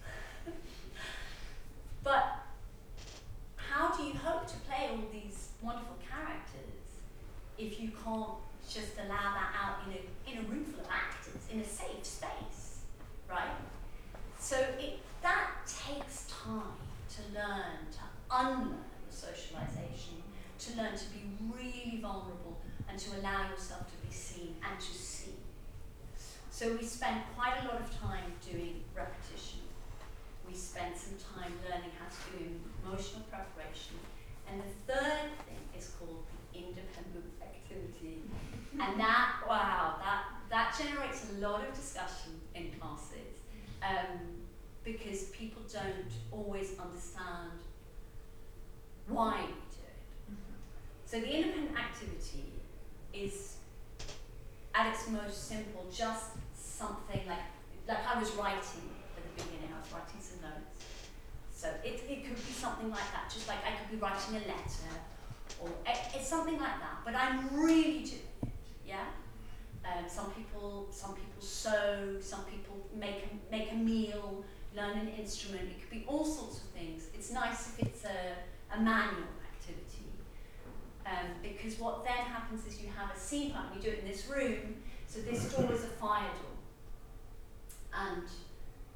But how do you hope to play all these wonderful characters if you can't just allow that out in a, in a room full of actors, in a safe space, right? So it, that takes time to learn, to unlearn the socialization, to learn to be really vulnerable and to allow yourself to be seen and to see. So we spend quite a lot of time doing repetition. We spend some time learning how to do emotional preparation. And the third thing is called the independent activity. And that, wow, that, that generates a lot of discussion in classes um, because people don't always understand why we do it. So the independent activity is, at its most simple, just something like, like I was writing at the beginning, I was writing some notes. So it, it could be something like that, just like I could be writing a letter, or it, it's something like that, but I'm really doing it, yeah? Um, some people, some people sew, some people make a, make a meal, learn an instrument, it could be all sorts of things. It's nice if it's a, a manual activity, um, because what then happens is you have a scene plan, we do it in this room, so this door is a fire door. And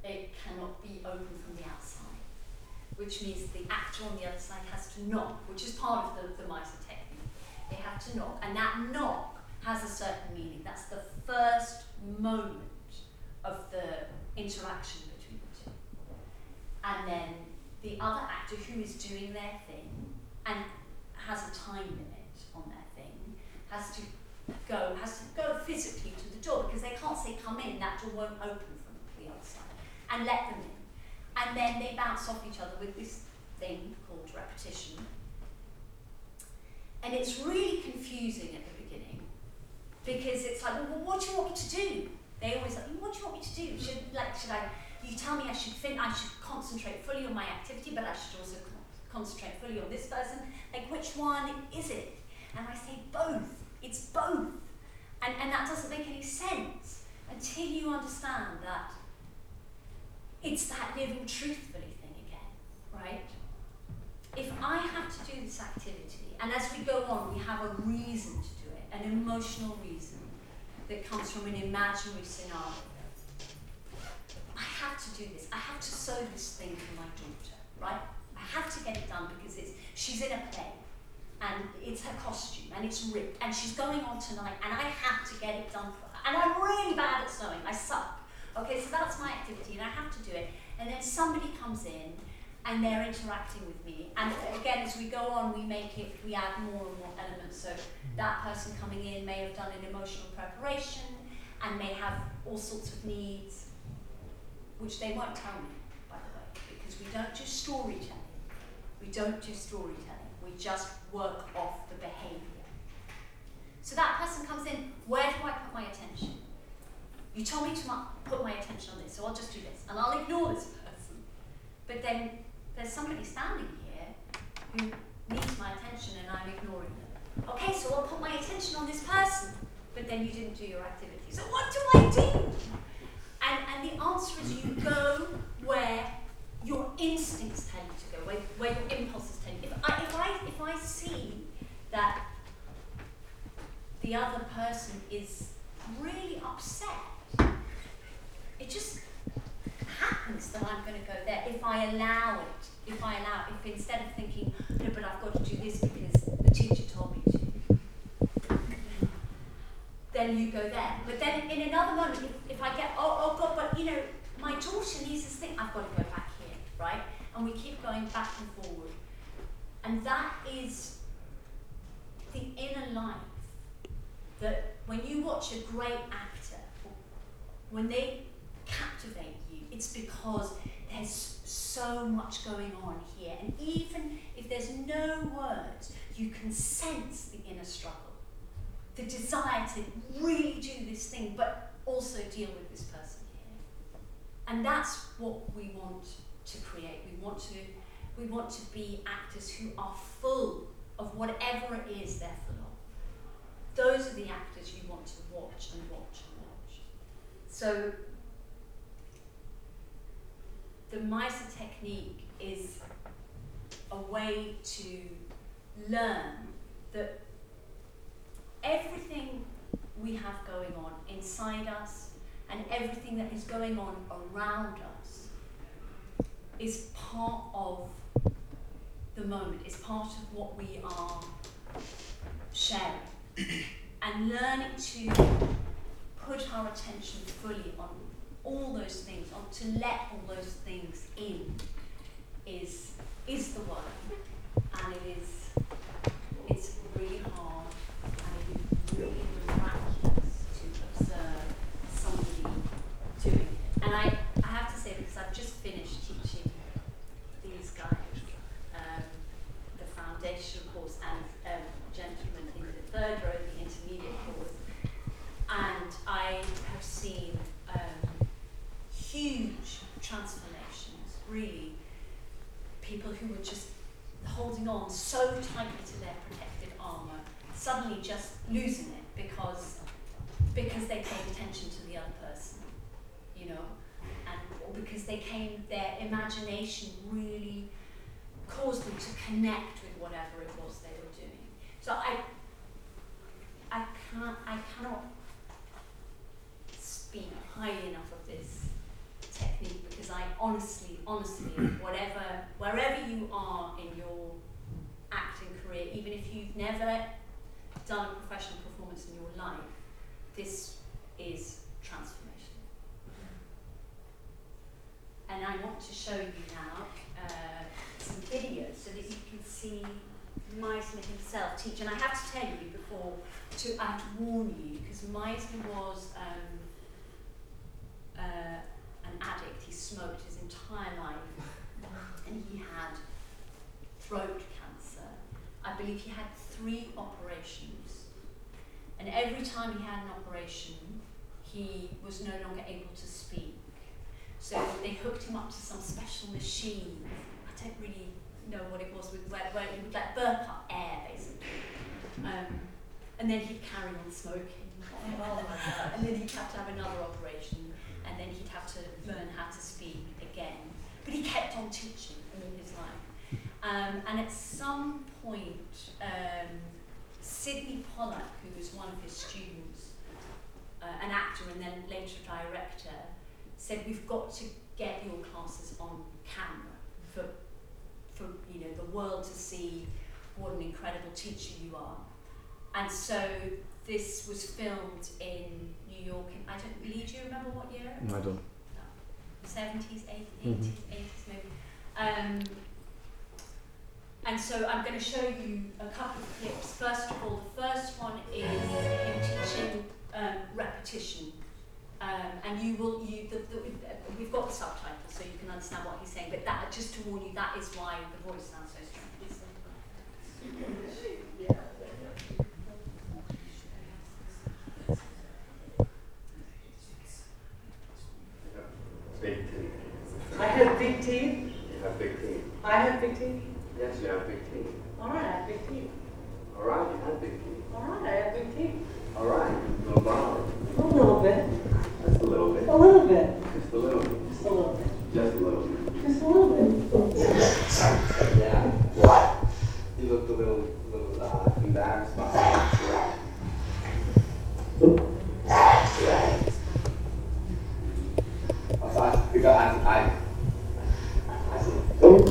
it cannot be open from the outside, which means the actor on the other side has to knock, which is part of the, the Meisner technique. They have to knock, and that knock has a certain meaning. That's the first moment of the interaction between the two. And then the other actor who is doing their thing and has a time limit on their thing has to go, has to go physically to the door, because they can't say come in, that door won't open from the other side, and let them in. And then they bounce off each other with this thing called repetition. And it's really confusing at the beginning, because it's like, well, what do you want me to do? They always like, what do you want me to do? Should, like, should I, you tell me I should fin I should concentrate fully on my activity, but I should also con concentrate fully on this person. Like, which one is it? And I say both. It's both. And, and that doesn't make any sense until you understand that it's that living truthfully thing again, right? If I have to do this activity, and as we go on, we have a reason to do it, an emotional reason that comes from an imaginary scenario. I have to do this. I have to sew this thing for my daughter, right? I have to get it done because it's she's in a play, and it's her costume, and it's ripped, and she's going on tonight, and I have to get it done for her. And I'm really bad at sewing. I suck. Okay, so that's my activity, and I have to do it. And then somebody comes in, and they're interacting with me. And again, as we go on, we make it, we add more and more elements. So that person coming in may have done an emotional preparation and may have all sorts of needs, which they won't tell me, by the way, because we don't do storytelling. We don't do storytelling. We just work off the behavior. So that person comes in, where do I put my attention? You told me to put my attention on this, so I'll just do this, and I'll ignore this person. But then there's somebody standing here who needs my attention and I'm ignoring them. Okay, so I'll put my attention on this person, but then you didn't do your activity. So what do I do? And, and the answer is you go where your instincts tell you to go, where, where your impulses tell you. If I, if, I, if I see that the other person is really upset, it just happens that I'm going to go there if I allow it. If I allow it, if instead of thinking, no, but I've got to do this because the teacher told me to, then you go there. But then in another moment, if, if I get, oh, oh God, but you know, my daughter needs this thing, I've got to go back here, right? And we keep going back and forward. And that is the inner life that when you watch a great actor, when they captivate you, it's because there's so much going on here. And even if there's no words, you can sense the inner struggle, the desire to really do this thing, but also deal with this person here. And that's what we want to create. We want to, we want to be actors who are full of whatever it is they're full of. Those are the actors you want to watch and watch and watch. So the Meisner technique is a way to learn that everything we have going on inside us and everything that is going on around us is part of the moment, is part of what we are sharing. And learning to put our attention fully on all those things, on to let all those things in, is is the work, and it is it's really hard, and it is really miraculous to observe somebody doing it. And I, I have to say, because I've just finished teaching these guys um, the foundation course and um, gentlemen in the third row, the intermediate course, and I have seen um, huge transformations, really. People who were just holding on so tightly to their protective armor, suddenly just losing it because because they paid attention to the other person, you know, and or because they came, their imagination really caused them to connect with whatever it was they were doing. So I I can't I cannot speak highly enough of this technique, because like honestly, honestly, whatever, wherever you are in your acting career, even if you've never done a professional performance in your life, this is transformation. And I want to show you now uh, some videos so that you can see Meisner himself teach. And I have to tell you before, to, I have to warn you, because Meisner was um, uh, an addict. He smoked his entire life, and he had throat cancer. I believe he had three operations, and every time he had an operation, he was no longer able to speak. So they hooked him up to some special machine. I don't really know what it was, with where, where he would like burp up air, basically. Um, and then he'd carry on smoking. And then he'd have to have another operation, and then he'd have to learn how to speak again. But he kept on teaching all his life. Um, and at some point, um, Sidney Pollack, who was one of his students, uh, an actor and then later director, said, we've got to get your classes on camera for, for you know, the world to see what an incredible teacher you are. And so this was filmed in New York. In, I don't, Lee, do you remember what year? I don't. No. seventies, eighties, Mm-hmm. eighties maybe. Um, and so I'm going to show you a couple of clips. First of all, the first one is him teaching um, repetition. Um, and you will, you, the, the, we've got the subtitles so you can understand what he's saying, but that, just to warn you, that is why the voice sounds so strange. Big teeth. I have big teeth. You have big teeth. I have big teeth. Yes, you have big teeth. All right, I have big teeth. All right, you have big teeth. All right, I have big teeth. All right, a little borrow. A little bit. Just a little bit. A little bit. Just a little bit. Just a little bit. Just a little bit. Just a little bit. Yeah. You looked a little, little uh, embarrassed by that. I, because I, I, I see.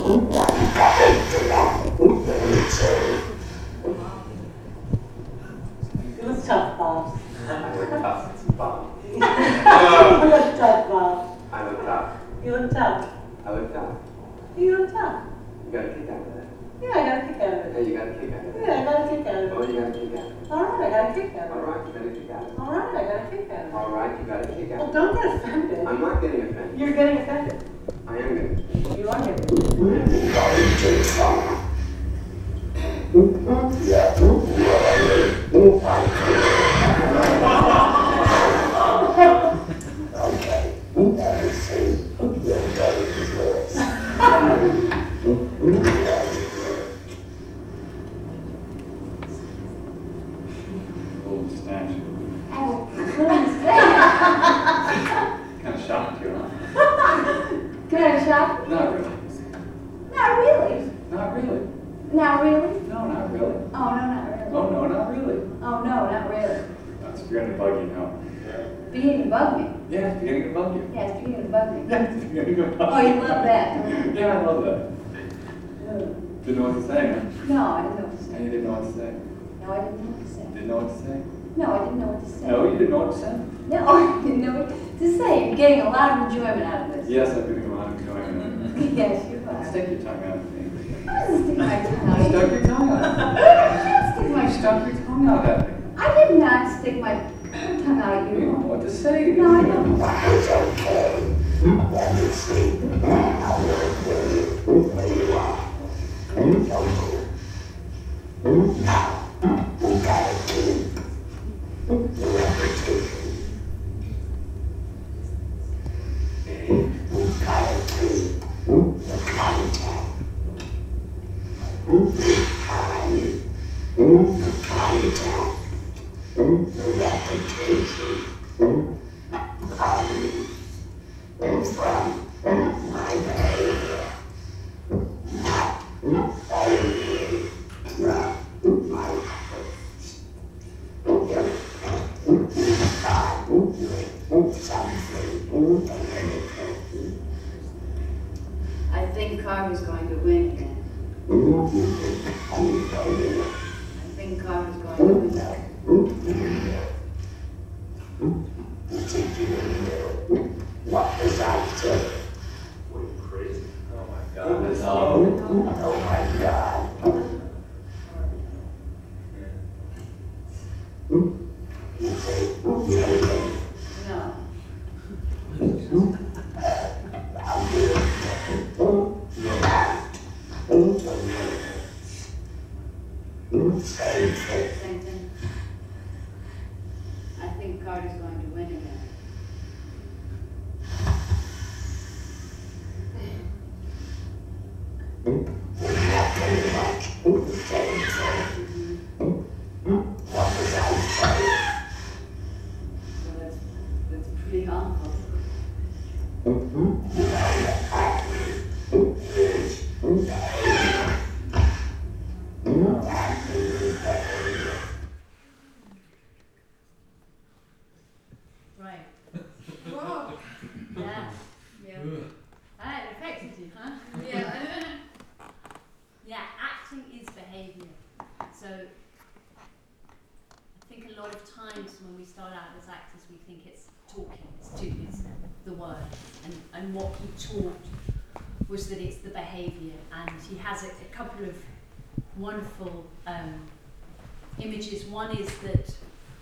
You look tough, Bob. I look tough, Bob. You look tough, Bob. I look tough. You look tough. I look tough. You look tough. You got a kick out of that. Yeah, I got a kick out of it. Hey, you got a kick out of it. Yeah, I got a kick out of it. Oh, you got a kick out of it. All right, I got a kick out of it. All right, you got a kick out of it. All right, I got a kick out of it. All right, you got a kick out Well, of it. don't get offended. I'm not getting offended. You're getting offended. I am getting offended. You are getting offended. Kind of shocked you, huh? Can I shop? Not really. Not really. Not really. Not really? No, not really. Oh, no, not really. Oh, no, not really. Oh, no, not really. That's beginning to bug you now. Beginning to bug me. Yeah, it's beginning to bug you. Yeah, it's beginning to bug me. Yeah, it's beginning to bug Oh, you love that. Yeah, I love that. Didn't know what to say, huh? No, I didn't know what to say. And you didn't know what to say. No, I didn't know what to say. Didn't know what to say. No, I didn't know what to say. No, you didn't know what to say. No, I didn't know what to say. You're getting a lot of enjoyment out of this. Yes, I'm getting a lot of enjoyment. Yes, you are. Stick your tongue out at me. I didn't stick my tongue out. Stuck your tongue out. Stick my Stuck your tongue out at me. I did not stick my tongue out at You you. don't know what to say. No, I don't. From my think Carver's going to win again. I think Carver's going to win again. What was I saying? Were you crazy? Oh my God. No. Oh my God. No. Clinton, I think Carter's going to win again. That's pretty awful. Right. Whoa. Yeah. Yeah. Ah, it affected you, huh? Yeah. Yeah, acting is behaviour. So I think a lot of times when we start out as actors, we think it's talking, it's, do, it's the words, and, and what he taught was that it's the behaviour. And he has a, a couple of wonderful um, images. One is that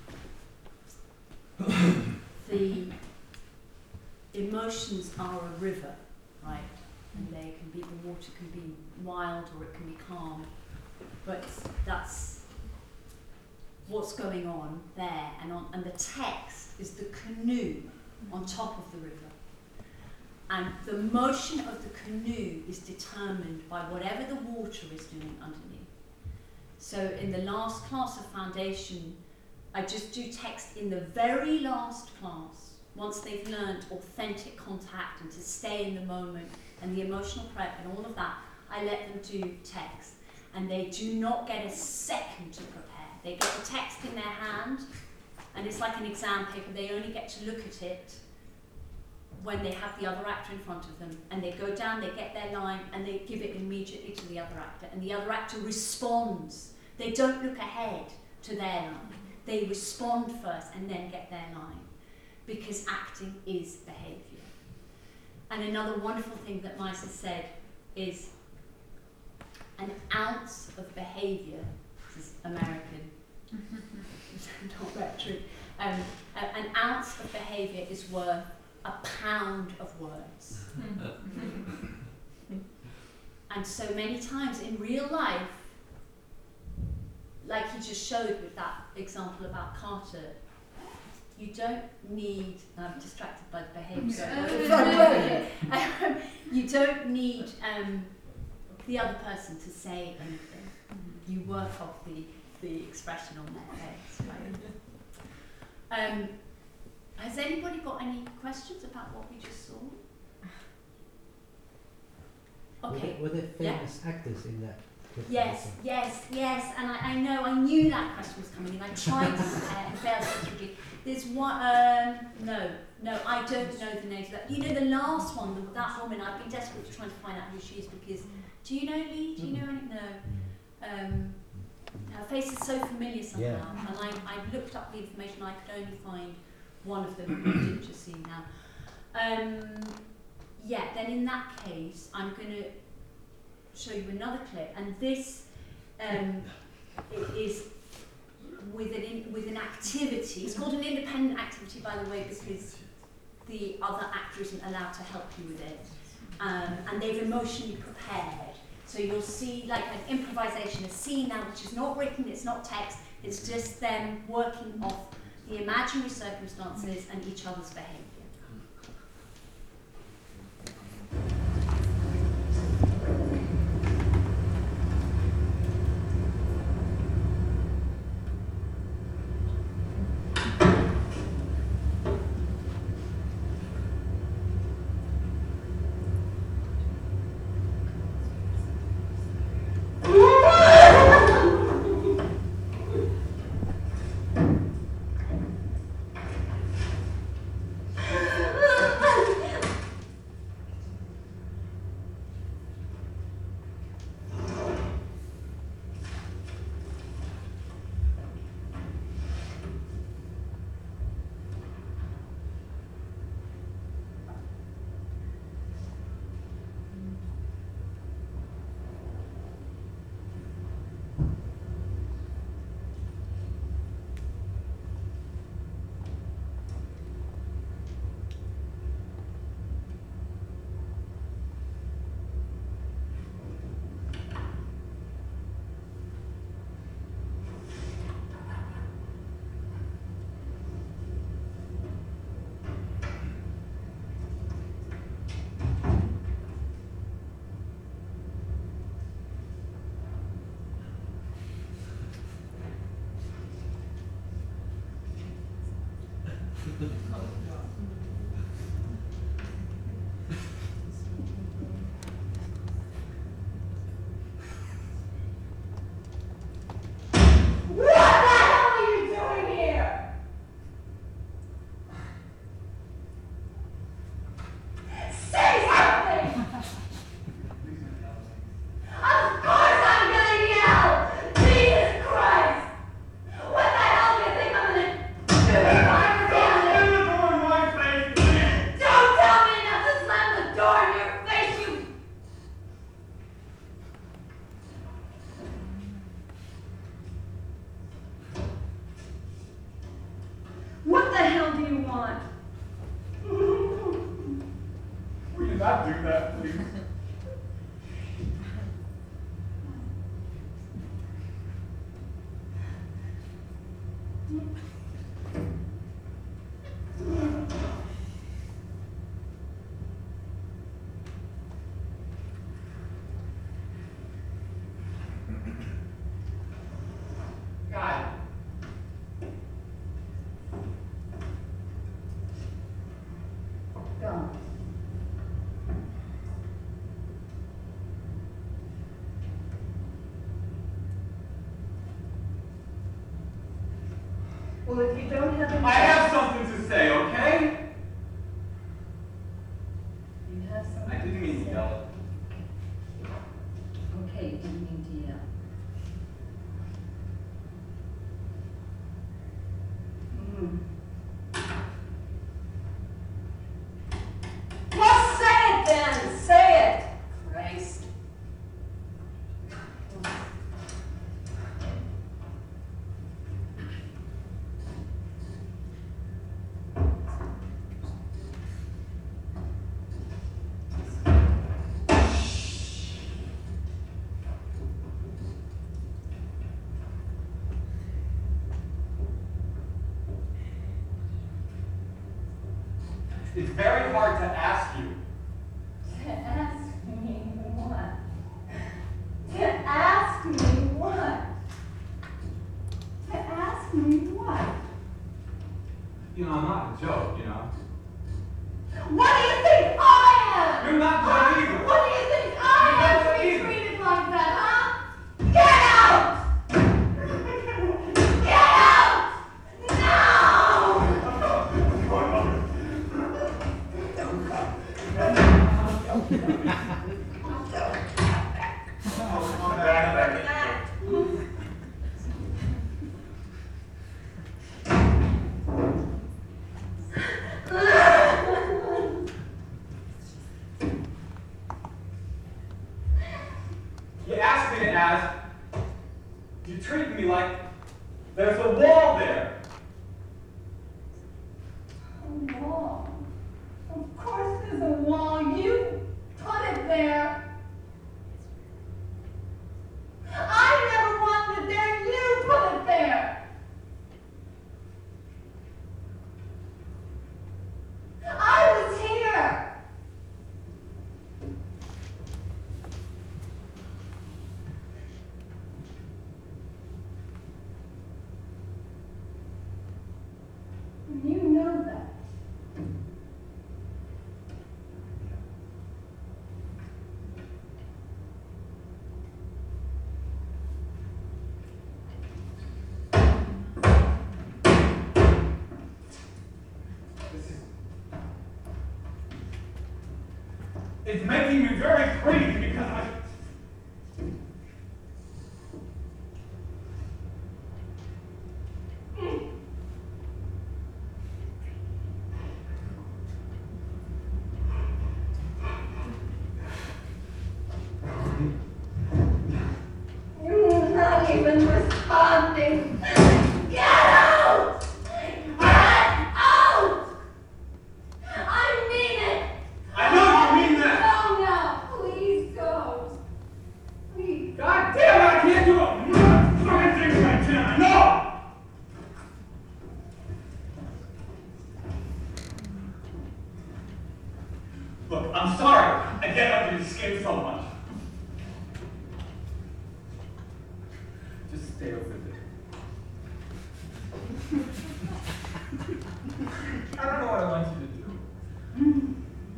the emotions are a river, right? And they can be, the water can be wild or it can be calm, but that's what's going on there. And on and the text is the canoe on top of the river. And the motion of the canoe is determined by whatever the water is doing underneath. So in the last class of foundation, I just do text in the very last class, once they've learned authentic contact and to stay in the moment and the emotional prep and all of that, I let them do text. And they do not get a second to prepare. They get the text in their hand, and it's like an exam paper. They only get to look at it when they have the other actor in front of them, and they go down, they get their line, and they give it immediately to the other actor, and the other actor responds. They don't look ahead to their line. They respond first and then get their line, because acting is behaviour. And another wonderful thing that Meisner said is an ounce of behaviour, this is American, not retro, um, an ounce of behaviour is worth a pound of words. And so many times in real life, like he just showed with that example about Carter, you don't need, I'm distracted by the behaviour, um, you don't need um, the other person to say anything. You work off the, the expression on their face, right? Um, has anybody got any questions about what we just saw? Okay. Were there, were there famous yeah. actors in that? Yes, yes, yes, and I, I know, I knew that question was coming, and I tried to prepare and failed miserably. There's one, um, no, no, I don't know the names of that. You know, the last one, the, that woman, I've been desperately trying to find out who she is, because, do you know Lee? Do you know any? No. Um, her face is so familiar somehow, yeah. and I, I looked up the information, I could only find one of them, I didn't just see now. Um, yeah, then in that case, I'm going to show you another clip, and this um, is with an in, with an activity. It's called an independent activity, by the way, because the other actor isn't allowed to help you with it, um, and they've emotionally prepared. So you'll see like an improvisation, a scene now which is not written, it's not text, it's just them working off the imaginary circumstances and each other's behaviour. What the hell are you doing here? Say something! Of course I'm gonna yell! Jesus Christ! What the hell do you think I'm gonna do? Slam the door in my face! Don't tell me not to slam the door in your face, you... What the hell do you want? Will you not do that, please? Got it. Gone. Well, if you don't have any... I have something to say, okay? You have something I didn't mean to yell. Okay, you didn't mean to yell. Hmm. Well, say it then! Say it! Christ. It's very hard to ask you. To ask me what? To ask me what? To ask me what? You know, I'm not a joke, you know. What do you think I am? You're not Huh? Joe either. What do you think You're I not am to Joe be either. treated like that, huh? Get out! Get out! No! You asked me to ask. You treat me like there's a wall there. A wall. Of course there's a wall. You put it there. I never wanted it there. You put it there. I was here. And you know that. It's making me very crazy because I. You're not even responding. Get out! Get out! I mean it! I know you mean that! Go now! Please go! Please. God damn it! I can't do a fucking thing right now! I know! Look, I'm sorry. I get up and escape so much. Just stay over there. I don't know what I want you to do.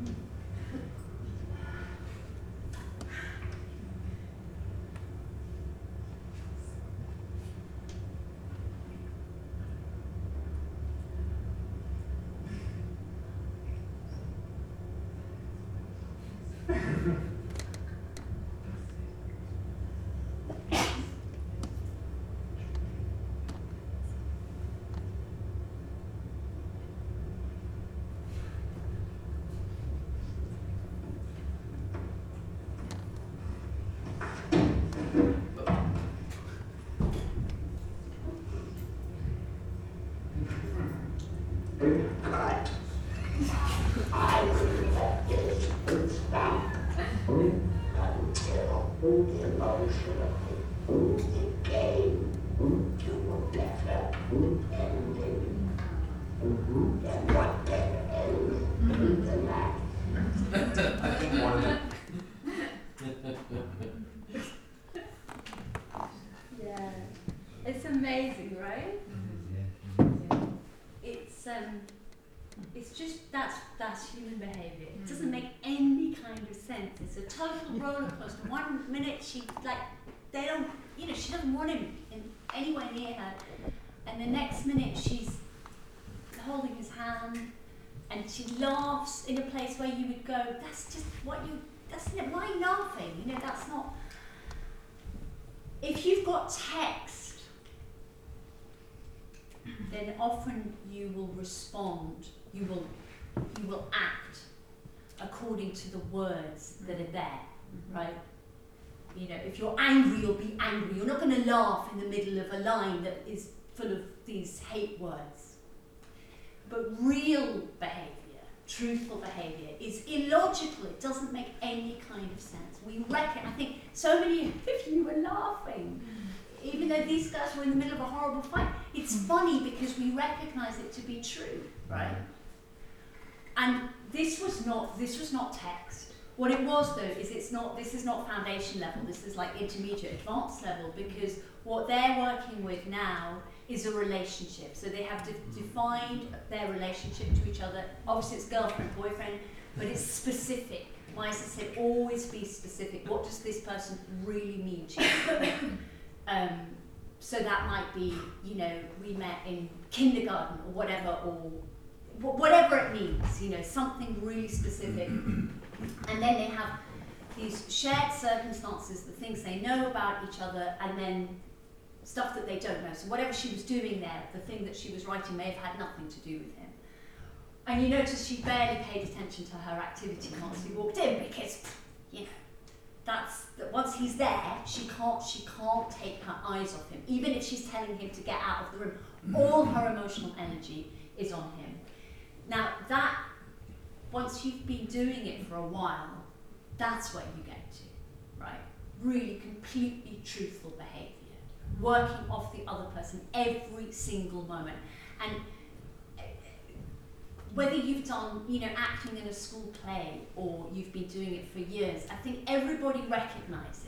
Yeah, it's amazing, right? It's um, it's just that's that's human behaviour. It doesn't make any kind of sense. It's a total roller coaster. One minute she like they don't, you know, she doesn't want him in anywhere near her, and the next minute she's holding his hand, and she laughs in a place where you would go, that's just what you. That's why are you laughing? You know, that's not. If you've got text, then often you will respond, you will, you will act according to the words that are there, mm-hmm. right? You know, if you're angry, you'll be angry. You're not going to laugh in the middle of a line that is full of these hate words. But real behaviour, truthful behaviour, is illogical. It doesn't make any kind of sense. We reckon, I think so many of you were laughing, even though these guys were in the middle of a horrible fight. It's funny because we recognise it to be true, right? And this was not, this was not text. What it was though is it's not, this is not foundation level, this is like intermediate, advanced level, because what they're working with now is a relationship. So they have de- defined their relationship to each other. Obviously it's girlfriend, boyfriend, but it's specific. Meisa said always be specific. What does this person really mean to you? um, so that might be, you know, we met in kindergarten or whatever, or wh- whatever it means, you know, something really specific. And then they have these shared circumstances, the things they know about each other, and then stuff that they don't know. So whatever she was doing there, the thing that she was writing may have had nothing to do with him. And you notice she barely paid attention to her activity once he walked in, because, you know, that's that once he's there, she can't she can't take her eyes off him. Even if she's telling him to get out of the room, all her emotional energy is on him. Now that, once you've been doing it for a while, that's where you get to, right? Really completely truthful behaviour. Working off the other person every single moment. And whether you've done, you know, acting in a school play or you've been doing it for years, I think everybody recognises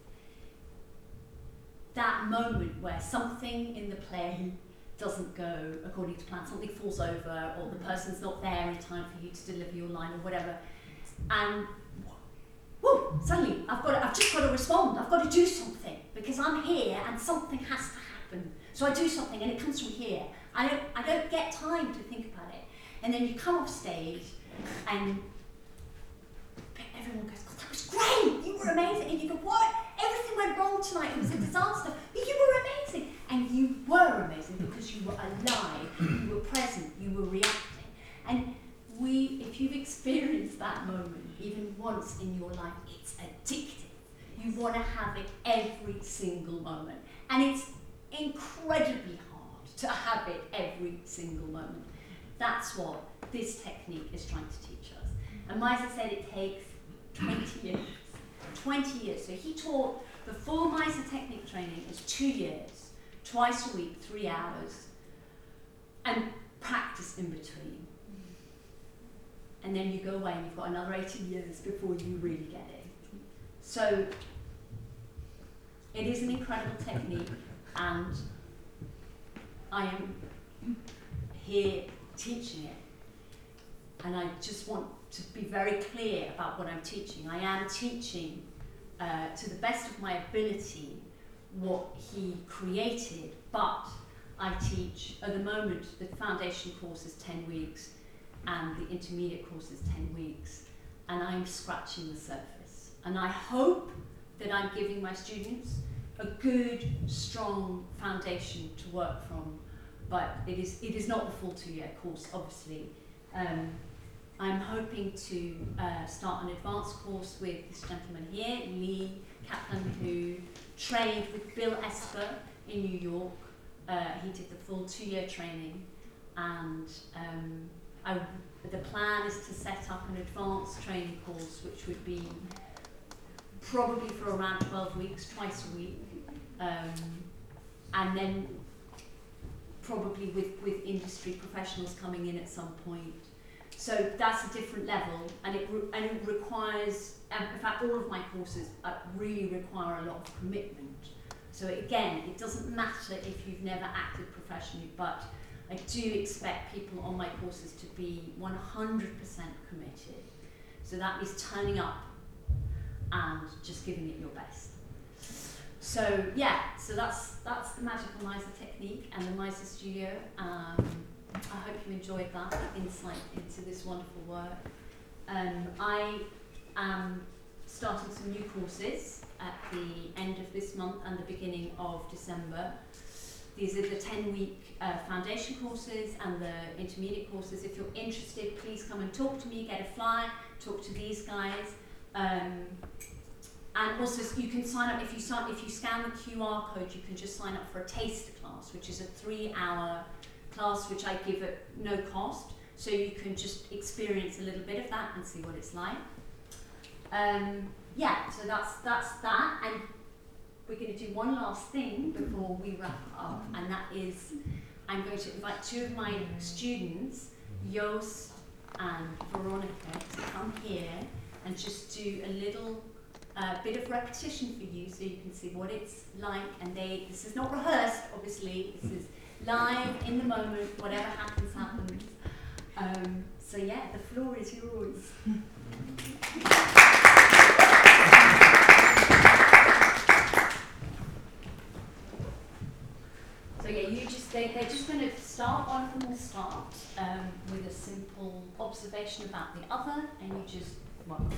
that moment where something in the play doesn't go according to plan, something falls over, or the person's not there in time for you to deliver your line or whatever, and whoo, suddenly I've got to, I've just got to respond, I've got to do something because I'm here and something has to happen. So I do something and it comes from here. I don't I don't get time to think about it. And then you come off stage and everyone goes, God, that was great, you were amazing. And you go, what? Everything went wrong tonight, it was a disaster. But you were amazing. And you were amazing because you were alive, you were present, you were reacting. And we, if you've experienced that moment, even once in your life, it's addictive. You want to have it every single moment. And it's incredibly hard to have it every single moment. That's what this technique is trying to teach us. And Meisa said it takes twenty years. twenty years. So he taught, the full Meisa technique training is two years, twice a week, three hours, and practice in between. And then you go away and you've got another eighteen years before you really get it. So it is an incredible technique, and I am here teaching it. And I just want to be very clear about what I'm teaching. I am teaching uh, to the best of my ability what he created, but I teach, at the moment, the foundation course is ten weeks and the intermediate course is ten weeks, and I'm scratching the surface. And I hope that I'm giving my students a good, strong foundation to work from, but it is, it is not the full two-year course, obviously. Um, I'm hoping to uh, start an advanced course with this gentleman here, Lee Kaplan, who trained with Bill Esper in New York. Uh, he did the full two-year training, and um, I, the plan is to set up an advanced training course, which would be probably for around twelve weeks, twice a week, um, and then probably with, with industry professionals coming in at some point. So that's a different level, and it re and it requires, and in fact all of my courses uh, really require a lot of commitment. So again, it doesn't matter if you've never acted professionally, but I do expect people on my courses to be one hundred percent committed. So that means turning up and just giving it your best. So yeah, so that's that's the Magical Miser technique and the Miser Studio. Um, I hope you enjoyed that insight into this wonderful work. Um, I am starting some new courses at the end of this month and the beginning of December. These are the ten week uh, foundation courses and the intermediate courses. If you're interested, please come and talk to me, get a flyer, talk to these guys. Um, and also you can sign up, if you, sign, if you scan the Q R code, you can just sign up for a taster class, which is a three hour class which I give at no cost. So you can just experience a little bit of that and see what it's like. Um, yeah, so that's, that's that. And we're going to do one last thing before we wrap up, and that is I'm going to invite two of my students, Joost and Veronica, to come here and just do a little uh, bit of repetition for you so you can see what it's like. And they, this is not rehearsed, obviously, this is live in the moment, whatever happens, happens. Um, so yeah, the floor is yours. So yeah, you just they, they're just going to start, one of them will start um, with a simple observation about the other, and you just work on it.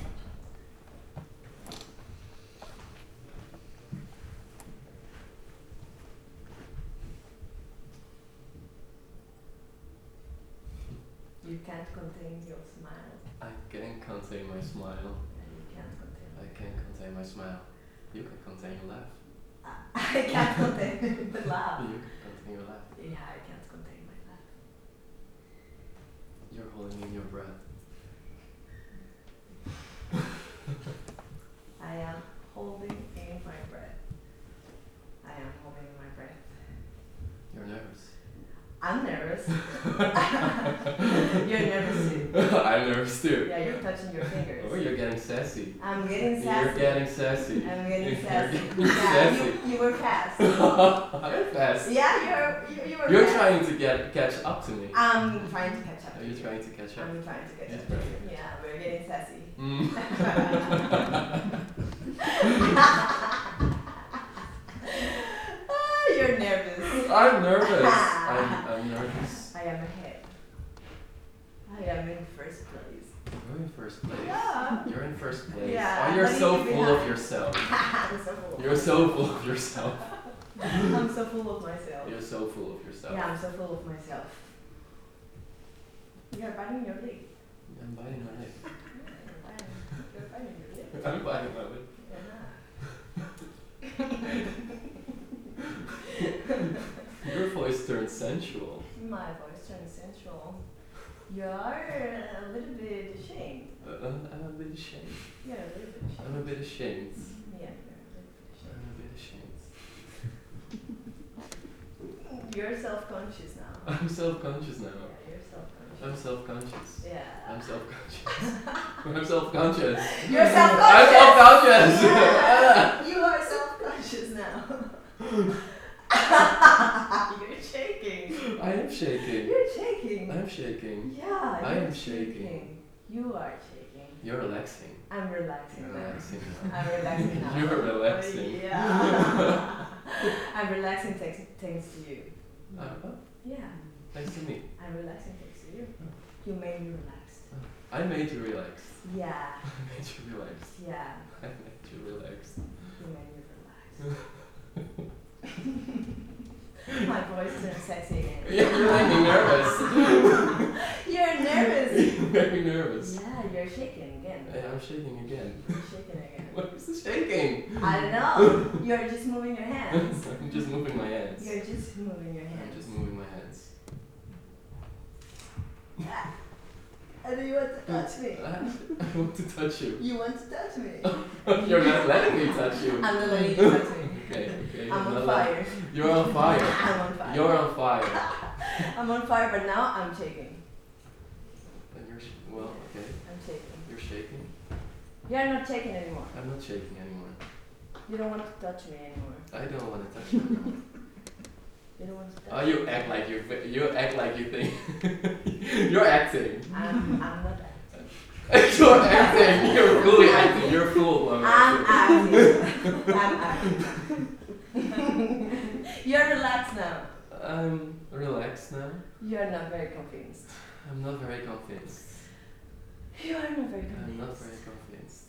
You can't contain your smile. I can't contain my smile. And you can't contain. I can't contain my smile. You can contain your laugh. I can't contain the laugh. You can contain your laugh. Yeah, I can't contain my laugh. You're holding in your breath. I am holding in my breath. I am holding in my breath. You're nervous. I'm nervous. You're nervous too. I'm nervous too. Yeah, you're touching your fingers. Oh, you're getting sassy. I'm getting sassy. You're getting sassy. I'm getting sassy. You're Yeah, sassy. you, you were fast. I'm fast. Yeah, you're you, you were You're fast. trying to get catch up to me. I'm trying to catch up. Are you trying to catch up? I'm trying to catch Yes, up. right. Yeah, we're getting sassy. Mm. Ah, you're nervous. I'm nervous. I'm, I'm nervous. I am ahead. I am in first place. You're in first place. Yeah. You're in first place. Yeah, Oh, you're I'm so leaving full behind. of yourself. I'm so full of You're so full of yourself. I'm so full of myself. You're so full of yourself. Yeah, I'm so full of myself. You're biting your leg. I'm biting my leg. You're biting your leg. I'm biting my leg. Your voice turns sensual. My voice turns sensual. You are a little bit ashamed. Uh, I'm, I'm a bit ashamed. You're a little bit ashamed. I'm a bit ashamed. Yeah, you're a little bit ashamed. I'm a bit ashamed. You're self-conscious now. I'm self-conscious now. Yeah, you're self-conscious. I'm self-conscious. Yeah. I'm self-conscious. I'm self-conscious. You're self-conscious. I'm self-conscious. Yeah. You are self-conscious now. You're shaking. I am shaking. You're shaking. I'm shaking. Yeah, I you're am shaking. You are shaking. You're relaxing. I'm relaxing. You're now. relaxing. I'm relaxing now. You're relaxing. Oh, yeah. I'm relaxing thanks, thanks to you. Uh, oh, Yeah. nice to meet. I'm relaxing thanks to you. You made me relaxed. I made you relaxed. Yeah. I made you relaxed. Yeah. I made you relaxed. You made me relaxed. My voice turned sexy again. Yeah, you're making me nervous. You're nervous. You're very nervous. Yeah, you're shaking again. Yeah, I'm shaking again. You're shaking again. What is the shaking? I don't know. You're just moving your hands. I'm just moving my hands. You're just moving your I'm hands. just moving my hands. Yeah. And do you want to touch me? I want to touch you. You want to touch me? You're not letting me touch you. I'm not letting you touch me. Okay, okay. I'm on not fire. let- You're on fire. I'm on fire. You're on fire. I'm on fire, but now I'm shaking. And you're sh- well, okay. I'm shaking. You're shaking. You're not shaking anymore. I'm not shaking anymore. You don't want to touch me anymore. I don't want to touch you anymore. You don't want to touch Oh, you act like you fi- you act like you think you're acting. I'm, I'm not acting. You're acting. You're fully acting. You're full of I'm acting. acting. I'm acting. You're relaxed now. I'm relaxed now. You're not very convinced. I'm not very convinced. You are not very convinced. I'm not very convinced.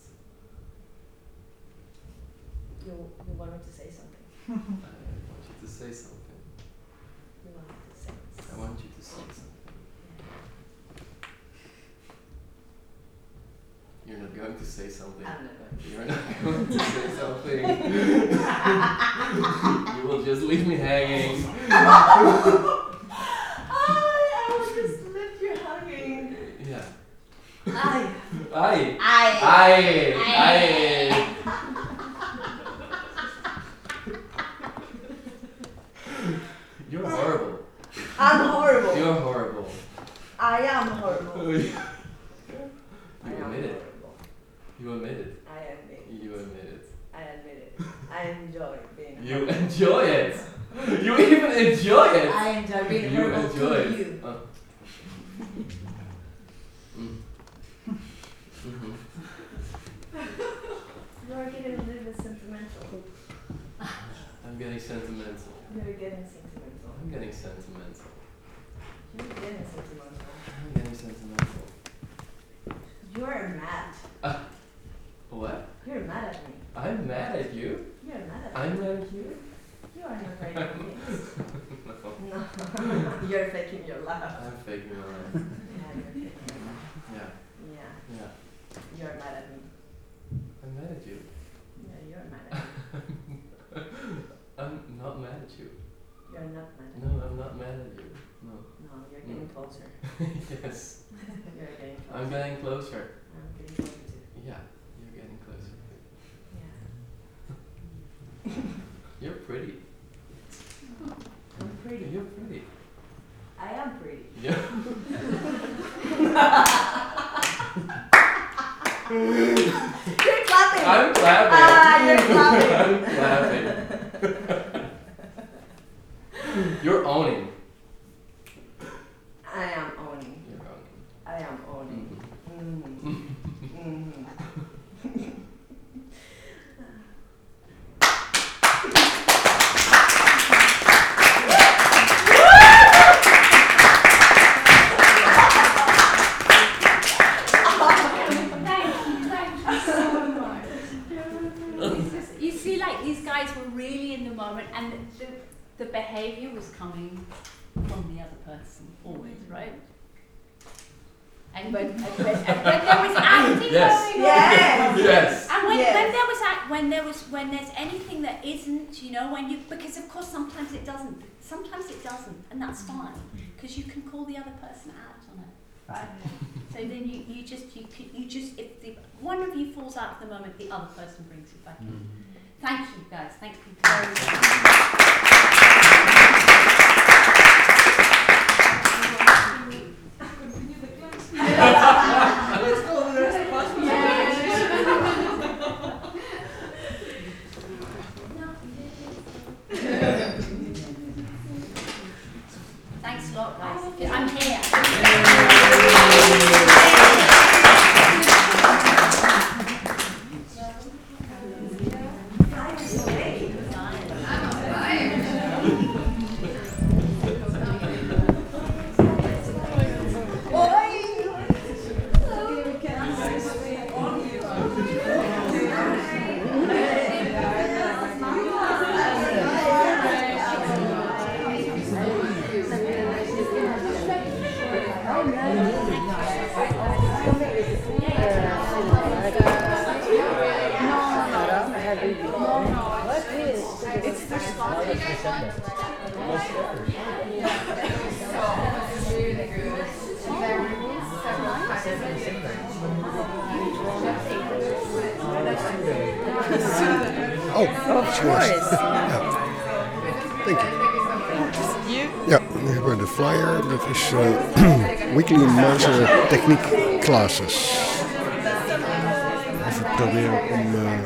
You, you want me to say something. I want you to say something. You want me to say I want you to say something. You're not going to say something. I'm not going to. You're not going to say something. You will just leave me hanging. I will just lift you hugging. Yeah. I. Aye. Aye. Aye. Aye. You're horrible. I'm horrible. You're horrible. I am horrible. You I am admit it. horrible. You admit it. I admit it. You admit it. I admit it. I enjoy being You horrible. enjoy it. You even enjoy it. I enjoy being You horrible enjoy to it. you. Oh. Mm. Mhm. You're getting a little bit sentimental. I'm getting sentimental. You're getting sentimental. I'm getting sentimental. You're getting sentimental. I'm getting sentimental. You're mad. Uh, what? You're mad at me. I'm mad at you? You're mad at I'm me. mad at you? You are not very convinced. No. No. You're faking your laugh. I'm faking my laugh. Yeah, you're faking your laugh. Yeah. Yeah. Yeah. You're mad at me. I'm mad at you. Yeah, you're mad at me. I'm not mad at you. You're not mad at No, me. I'm not mad at you. No. No, you're getting No. closer. Yes. You're getting closer. I'm getting closer. I'm getting closer too. Yeah, you're getting closer. Yeah. You're pretty. I'm pretty. You're pretty. I am pretty. Yeah. You're clapping. I'm clapping. Ah, you're clapping. I'm clapping. You're owning. I am owning. You're owning. I am owning. Mm-hmm. Mm-hmm. You see, like, these guys were really in the moment, and the, the behavior was coming from the other person always, right? And when, and when, and when there was acting Yes. going on, Yes. Yes. and when, Yes. when there was act, when there was when there's anything that isn't, you know, when you because of course sometimes it doesn't, sometimes it doesn't, and that's fine because you can call the other person out on it, right? So then you, you just you can, you just if the one of you falls out for the moment, the other person brings it back in. Thank you guys. Thank you very Let's go to the rest of us. Thanks a lot, guys. I'm here. Oh, Of course. Ja. Thank you. Ja, we hebben de flyer. Dat is uh, Weekly Master Techniek Classes. Even proberen om... Uh,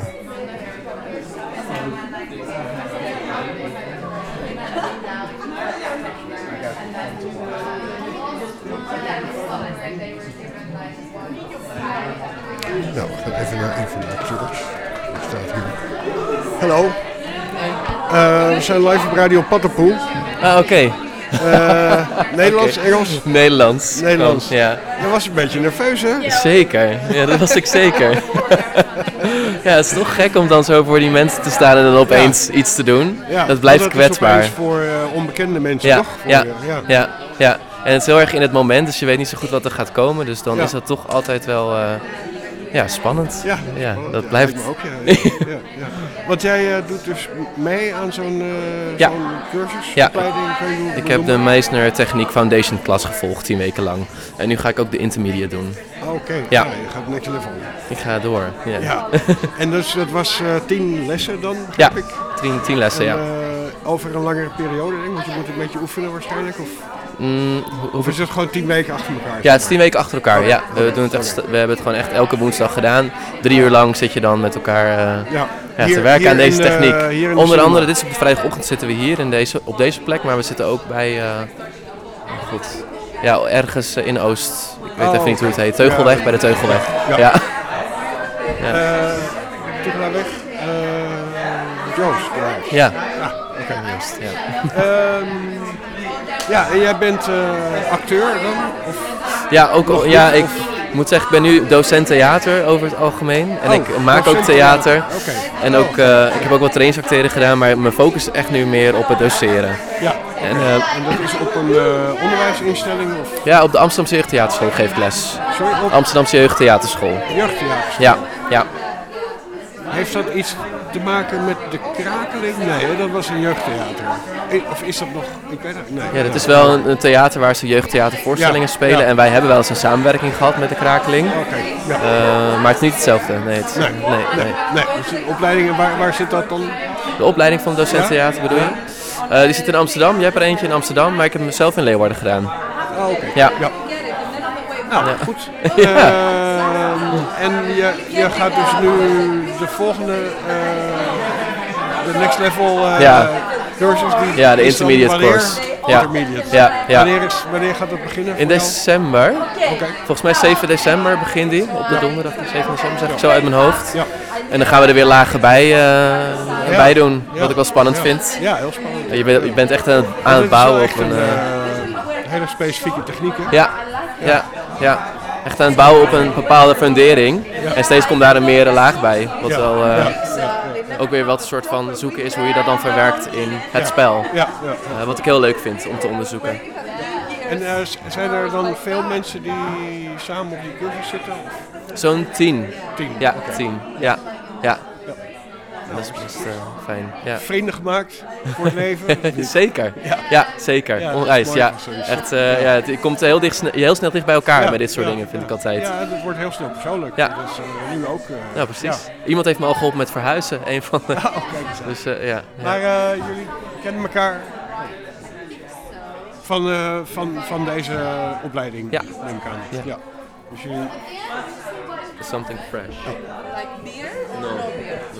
nou, we gaan even naar een van de acteurs. Die staat hier. Hallo. Uh, we zijn live op Radio Pattenpoel. Ah, oké. Okay. Uh, Nederlands, okay. Engels? Nederlands. Nederlands. Oh, ja. Je was een beetje nerveus, hè? Zeker. Ja, dat was ik zeker. Ja, het is toch gek om dan zo voor die mensen te staan en dan opeens ja. iets te doen. Ja, dat blijft dat kwetsbaar. Dat is voor uh, onbekende mensen, ja. toch? Voor Ja. Je, ja. ja, ja. En het is heel erg in het moment, dus je weet niet zo goed wat er gaat komen. Dus dan ja. is dat toch altijd wel... Uh, Ja, spannend. Ja, ja dat ja, blijft. Dat ook, ja. ja, ja, ja. Want jij uh, doet dus mee aan zo'n uh, ja. zo'n cursus, ja. opleiding? Kan je ik heb de Meisner Techniek Foundation klas gevolgd, tien weken lang. En nu ga ik ook de intermediate doen. Oké, okay. ja. ja, je gaat next level. Ik ga door, ja. ja. En dus dat was uh, tien lessen dan, ja, ik? Tien, tien lessen, en, ja. Uh, over een langere periode, denk ik, want je moet een beetje oefenen waarschijnlijk, of... Mm, of is het gewoon tien weken achter elkaar? Ja, het is tien weken achter elkaar. Ja, we, doen het echt, we hebben het gewoon echt elke woensdag gedaan. Drie uur lang zit je dan met elkaar uh, ja. Ja, hier, te werken aan deze in, techniek. Uh, Onder andere, dit is op de vrijdagochtend zitten we hier in deze, op deze plek, maar we zitten ook bij, uh, goed, ja, ergens uh, in Oost. Ik weet oh, even niet hoe het heet. Teugelweg, ja. bij de Teugelweg. Ja. ja. ja. Uh, Teugelweg. Uh, Joost. Ja. Ah, oké. Okay. Joost, ja. um, Ja, en jij bent uh, acteur dan? Of ja, ook al, ja, ik moet zeggen, ik ben nu docent theater over het algemeen. En oh, ik maak ook theater. Okay. En ook, uh, ik heb ook wat trainingsacteren gedaan, maar mijn focus is echt nu meer op het doseren. Ja, en, uh, en dat is op een uh, onderwijsinstelling? Of? Ja, op de Amsterdamse Jeugdtheaterschool geef ik les. Sorry, op? Amsterdamse Jeugdtheaterschool. Jeugdtheaterschool? Ja, ja. Heeft dat iets te maken met de Krakeling? Nee, hè? Dat was een jeugdtheater. Of is dat nog... Ik weet het niet. Nee. Ja, dit is wel een, een theater waar ze jeugdtheatervoorstellingen ja, spelen. Ja. En wij hebben wel eens een samenwerking gehad met de Krakeling. Okay, ja. uh, maar het is niet hetzelfde. Nee, het, nee, nee, nee. nee. nee. Dus de opleidingen, waar, waar zit dat dan? De opleiding van docent theater ja? bedoel je? Uh, die zit in Amsterdam. Jij hebt er eentje in Amsterdam, maar ik heb hem zelf in Leeuwarden gedaan. Oh, oké. Okay. Ja. ja. Nou, ja. goed. ja. uh, en je, je gaat dus nu de volgende, uh, de next level uh, ja. cursus die ja, de intermediate course. Ja. Intermediate. Ja. Ja. Wanneer, is, wanneer gaat dat beginnen? In december. Okay. Volgens mij zeven december begint die. Op de ja. donderdag zeven december, zeg ik zo uit mijn hoofd. Ja. En dan gaan we er weer lagen bij, uh, ja. bij doen, ja. wat ik wel spannend ja. vind. Ja, heel spannend. Je bent, je bent echt aan het, aan het bouwen op een... Uh, hele specifieke technieken. Ja, ja, ja. ja. Echt aan het bouwen op een bepaalde fundering. Ja. En steeds komt daar een meer laag bij. Wat ja. wel uh, ja. Ja. ook weer wat een soort van zoeken is hoe je dat dan verwerkt in het ja. spel. Ja. Ja. Uh, wat ik heel leuk vind om te onderzoeken. En uh, zijn er dan veel mensen die samen op die cursus zitten? Zo'n tien. Tien? Ja, okay. tien. Ja, ja. ja. Dat is best uh, fijn. Ja. Vrienden gemaakt voor het leven? Zeker. Ja, ja zeker. Ja, Onreis. Ja. Echt, uh, ja. ja, het je komt heel, dicht, heel snel dicht bij elkaar ja, met dit soort ja, dingen, vind ja. ik altijd. Ja, het wordt heel snel persoonlijk. Ja. Dus uh, nu ook. Uh, ja, precies. Ja. Iemand heeft me al geholpen met verhuizen. Een van de... Oh, kijk eens aan. Dus, uh, ja, ja. Maar uh, jullie kennen elkaar van, uh, van, van deze opleiding, ja. neem ik aan. Ja. Ja. Dus jullie... Something fresh. Oh. Like beer? No. no.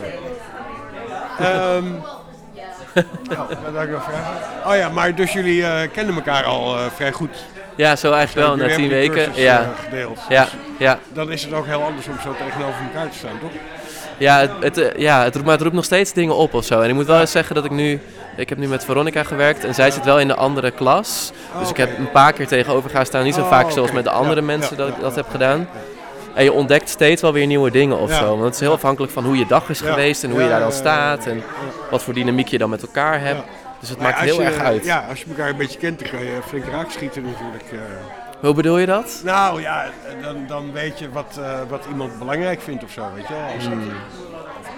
Um, oh, wat wil ik nog vragen? Oh ja, maar dus jullie uh, kennen elkaar al uh, vrij goed. Ja, zo eigenlijk dus wel, na tien weken. Cursus, ja. Uh, gedeeld. Ja. Dus ja. Dan is het ook heel anders om zo tegenover elkaar te staan, toch? Ja, het, het, uh, ja het, roept, maar het roept nog steeds dingen op of zo. En ik moet wel eens zeggen dat ik nu... Ik heb nu met Veronica gewerkt en zij zit wel in de andere klas. Oh, dus okay. ik heb een paar keer tegenover gaan staan. Niet zo oh, vaak okay. zoals met de andere ja, mensen ja, dat ik ja, dat ja, heb gedaan. En je ontdekt steeds wel weer nieuwe dingen of ja. zo. Want het is heel afhankelijk van hoe je dag is ja. geweest en hoe ja, je daar dan ja, staat. ja, ja, En ja. wat voor dynamiek je dan met elkaar hebt. Ja. Dus het maar maakt heel je, erg uit. Ja, als je elkaar een beetje kent, dan kan je flink raak schieten natuurlijk. Uh. Hoe bedoel je dat? Nou ja, dan, dan weet je wat, uh, wat iemand belangrijk vindt of zo, weet je wel. Als hmm. het,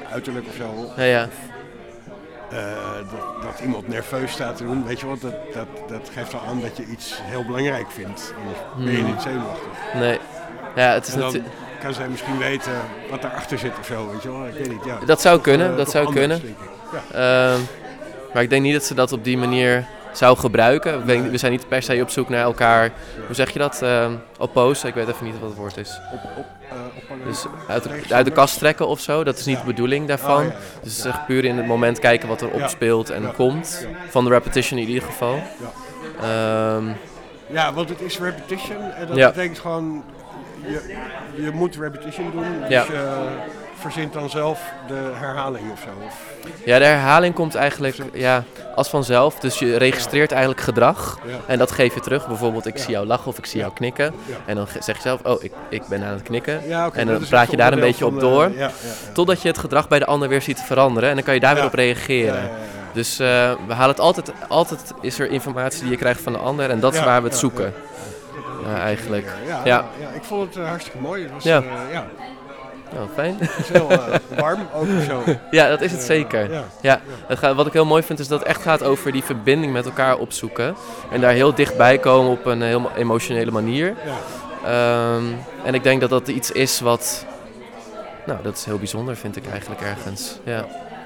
uiterlijk of zo. Ja, ja. Uh, dat, dat iemand nerveus staat te doen, weet je wat, dat, dat, dat geeft al aan dat je iets heel belangrijk vindt. Anders ben je Hmm. niet zenuwachtig. Nee. Ja, het is en dan natu- kan zij misschien weten wat daarachter zit of zo, weet je wel. Ik weet niet, ja. Dat zou Toch, kunnen, uh, dat toch zou anders, kunnen. denk ik. Ja. Uh, maar ik denk niet dat ze dat op die manier zou gebruiken. Ik weet, we zijn niet per se op zoek naar elkaar, hoe zeg je dat, uh, opposen, ik weet even niet wat het woord is. Op, op, uh, op dus uit de, uit de kast trekken of zo, dat is niet de bedoeling daarvan. Oh, ja, ja. Dus het is echt puur in het moment kijken wat er Ja. opspeelt en Ja. komt. Ja. Van de repetition in ieder geval. Ja. Um, Ja, want het is repetition en dat Ja. betekent gewoon, je, je moet repetition doen, dus Ja. je verzint dan zelf de herhaling of zo. Of, Ja, de herhaling komt eigenlijk ja, als vanzelf. Dus je registreert eigenlijk gedrag Ja. en dat geef je terug. Bijvoorbeeld ik Ja. zie jou lachen of ik zie jou knikken. Ja. En dan ge- zeg je zelf, oh ik, ik ben aan het knikken. Ja, oké, en dat dan is praat echt je daar een onderdeel beetje op van de- door. ja, ja, ja. Totdat je het gedrag bij de ander weer ziet veranderen. En dan kan je daar Ja. weer op reageren. Ja, ja, ja, ja. Dus uh, we halen het altijd, altijd is er informatie die je krijgt van de ander. En dat is Ja, waar we het ja, zoeken. ja. Uh, eigenlijk. Ja, Ja. ja. ja, ik vond het uh, hartstikke mooi. Het was, Ja. uh, ja. Nou, fijn. Het is heel uh, warm ook zo. Ja, dat is het Uh, zeker. ja. Ja. Het gaat, wat ik heel mooi vind is dat het echt gaat over die verbinding met elkaar opzoeken. En daar heel dichtbij komen op een heel emotionele manier. Ja. Um, en ik denk dat dat iets is wat... Nou, dat is heel bijzonder vind ik eigenlijk ergens. Ja.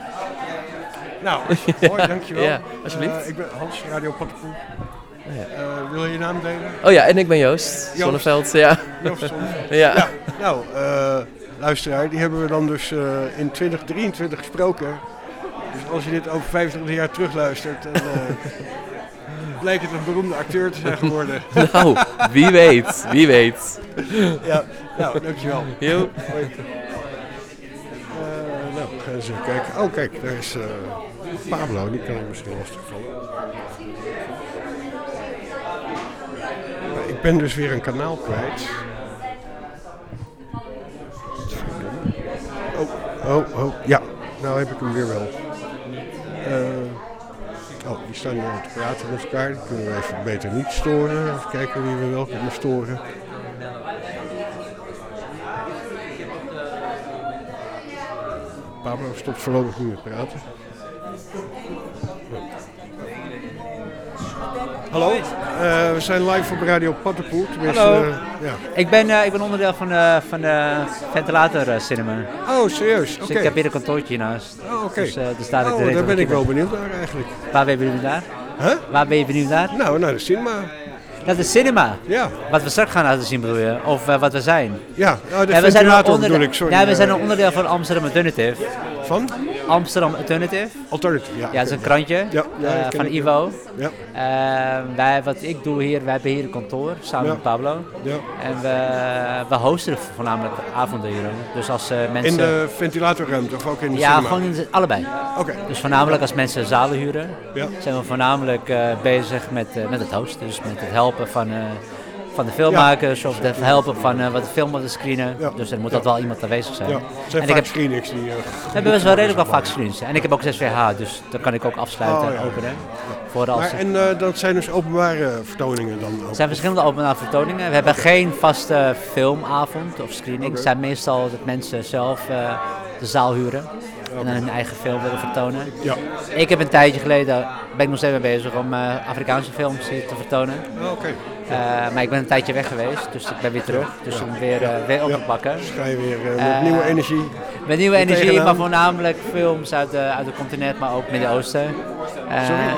Nou, mooi, dankjewel. Ja, alsjeblieft. Uh, ik ben Hans, Radio Pattenpoel. Oh, ja. Uh, wil je je naam delen? Oh ja, en ik ben Joost, Joost. Zonneveld. Ja. Joost Zonneveld. Ja. Ja. Nou, uh, luisteraar, die hebben we dan dus uh, in twintig drieëntwintig gesproken. Dus als je dit over vijfentwintig jaar terugluistert, dan uh, blijkt het een beroemde acteur te zijn geworden. Nou, wie weet, wie weet. Ja, nou, dankjewel. Jo. Hoi. Uh, nou, we gaan eens even kijken. Oh, kijk, daar is uh, Pablo, die kan ik misschien lastig vallen. Uh, ik ben dus weer een kanaal kwijt. Oh, oh, oh, ja, nou heb ik hem weer wel. Uh, oh, die staan nu aan te praten met elkaar. Die kunnen we even beter niet storen. Even kijken wie we wel kunnen storen. Pablo stopt voorlopig niet met praten. Hallo, uh, we zijn live op Radio Pattenpoel. Hallo, uh, ja. ik, ben, uh, ik ben onderdeel van de, van de ventilator uh, cinema. Oh, serieus? Oké. Dus Okay. ik heb hier een kantoortje hiernaast. Oh, oké. Okay. Dus, uh, dus daar, oh, daar ben ik wel benieuwd naar eigenlijk. Waar ben je benieuwd naar? Huh? Waar ben je benieuwd naar? Nou, naar de cinema. Naar de cinema? Ja. Wat we straks gaan laten zien bedoel je? Of uh, wat we zijn? Ja, nou, de ja, we ventilator zijn bedoel ik, sorry. Ja, we zijn een onderdeel van Amsterdam Alternative. Van? Amsterdam Alternative. Alternative, ja. Ja, dat is een krantje ja, ja, uh, van Ivo. Ja. Uh, wij, wat ik doe hier, wij hebben hier een kantoor samen ja. met Pablo. Ja. En we, we hosten voornamelijk avonden hier. Dus als uh, mensen... In de ventilatorruimte of ook in de ja, cinema? Ja, gewoon in de, allebei. Oké. Okay. Dus voornamelijk als mensen zalen huren, ja. zijn we voornamelijk uh, bezig met, uh, met het hosten. Dus met het helpen van... Uh, van de filmmakers ja. of het helpen van uh, wat de film te screenen. Ja. Dus er moet ja. altijd wel iemand aanwezig zijn. Ja. Het zijn en vaak ik heb, screenings die... Uh, we hebben best wel redelijk wel vaak screens. En ik heb ook zes V H, dus dan kan ik ook afsluiten oh, en ja. openen. Voor als maar, en uh, dat zijn dus openbare vertoningen dan ook? Er zijn verschillende openbare vertoningen. We hebben okay. geen vaste filmavond of screening. Okay. Het zijn meestal dat mensen zelf uh, de zaal huren. Okay. En hun eigen film willen vertonen. Ja. Ik heb een tijdje geleden, ben ik nog steeds mee bezig om uh, Afrikaanse films hier te vertonen. Oh, okay. Uh, maar ik ben een tijdje weg geweest, dus ik ben weer terug. Dus om weer, uh, weer op te pakken. Dus ga je weer uh, met uh, nieuwe energie. Met nieuwe energie, tegenaan. Maar voornamelijk films uit, de, uit het continent, maar ook Midden-Oosten. Uh,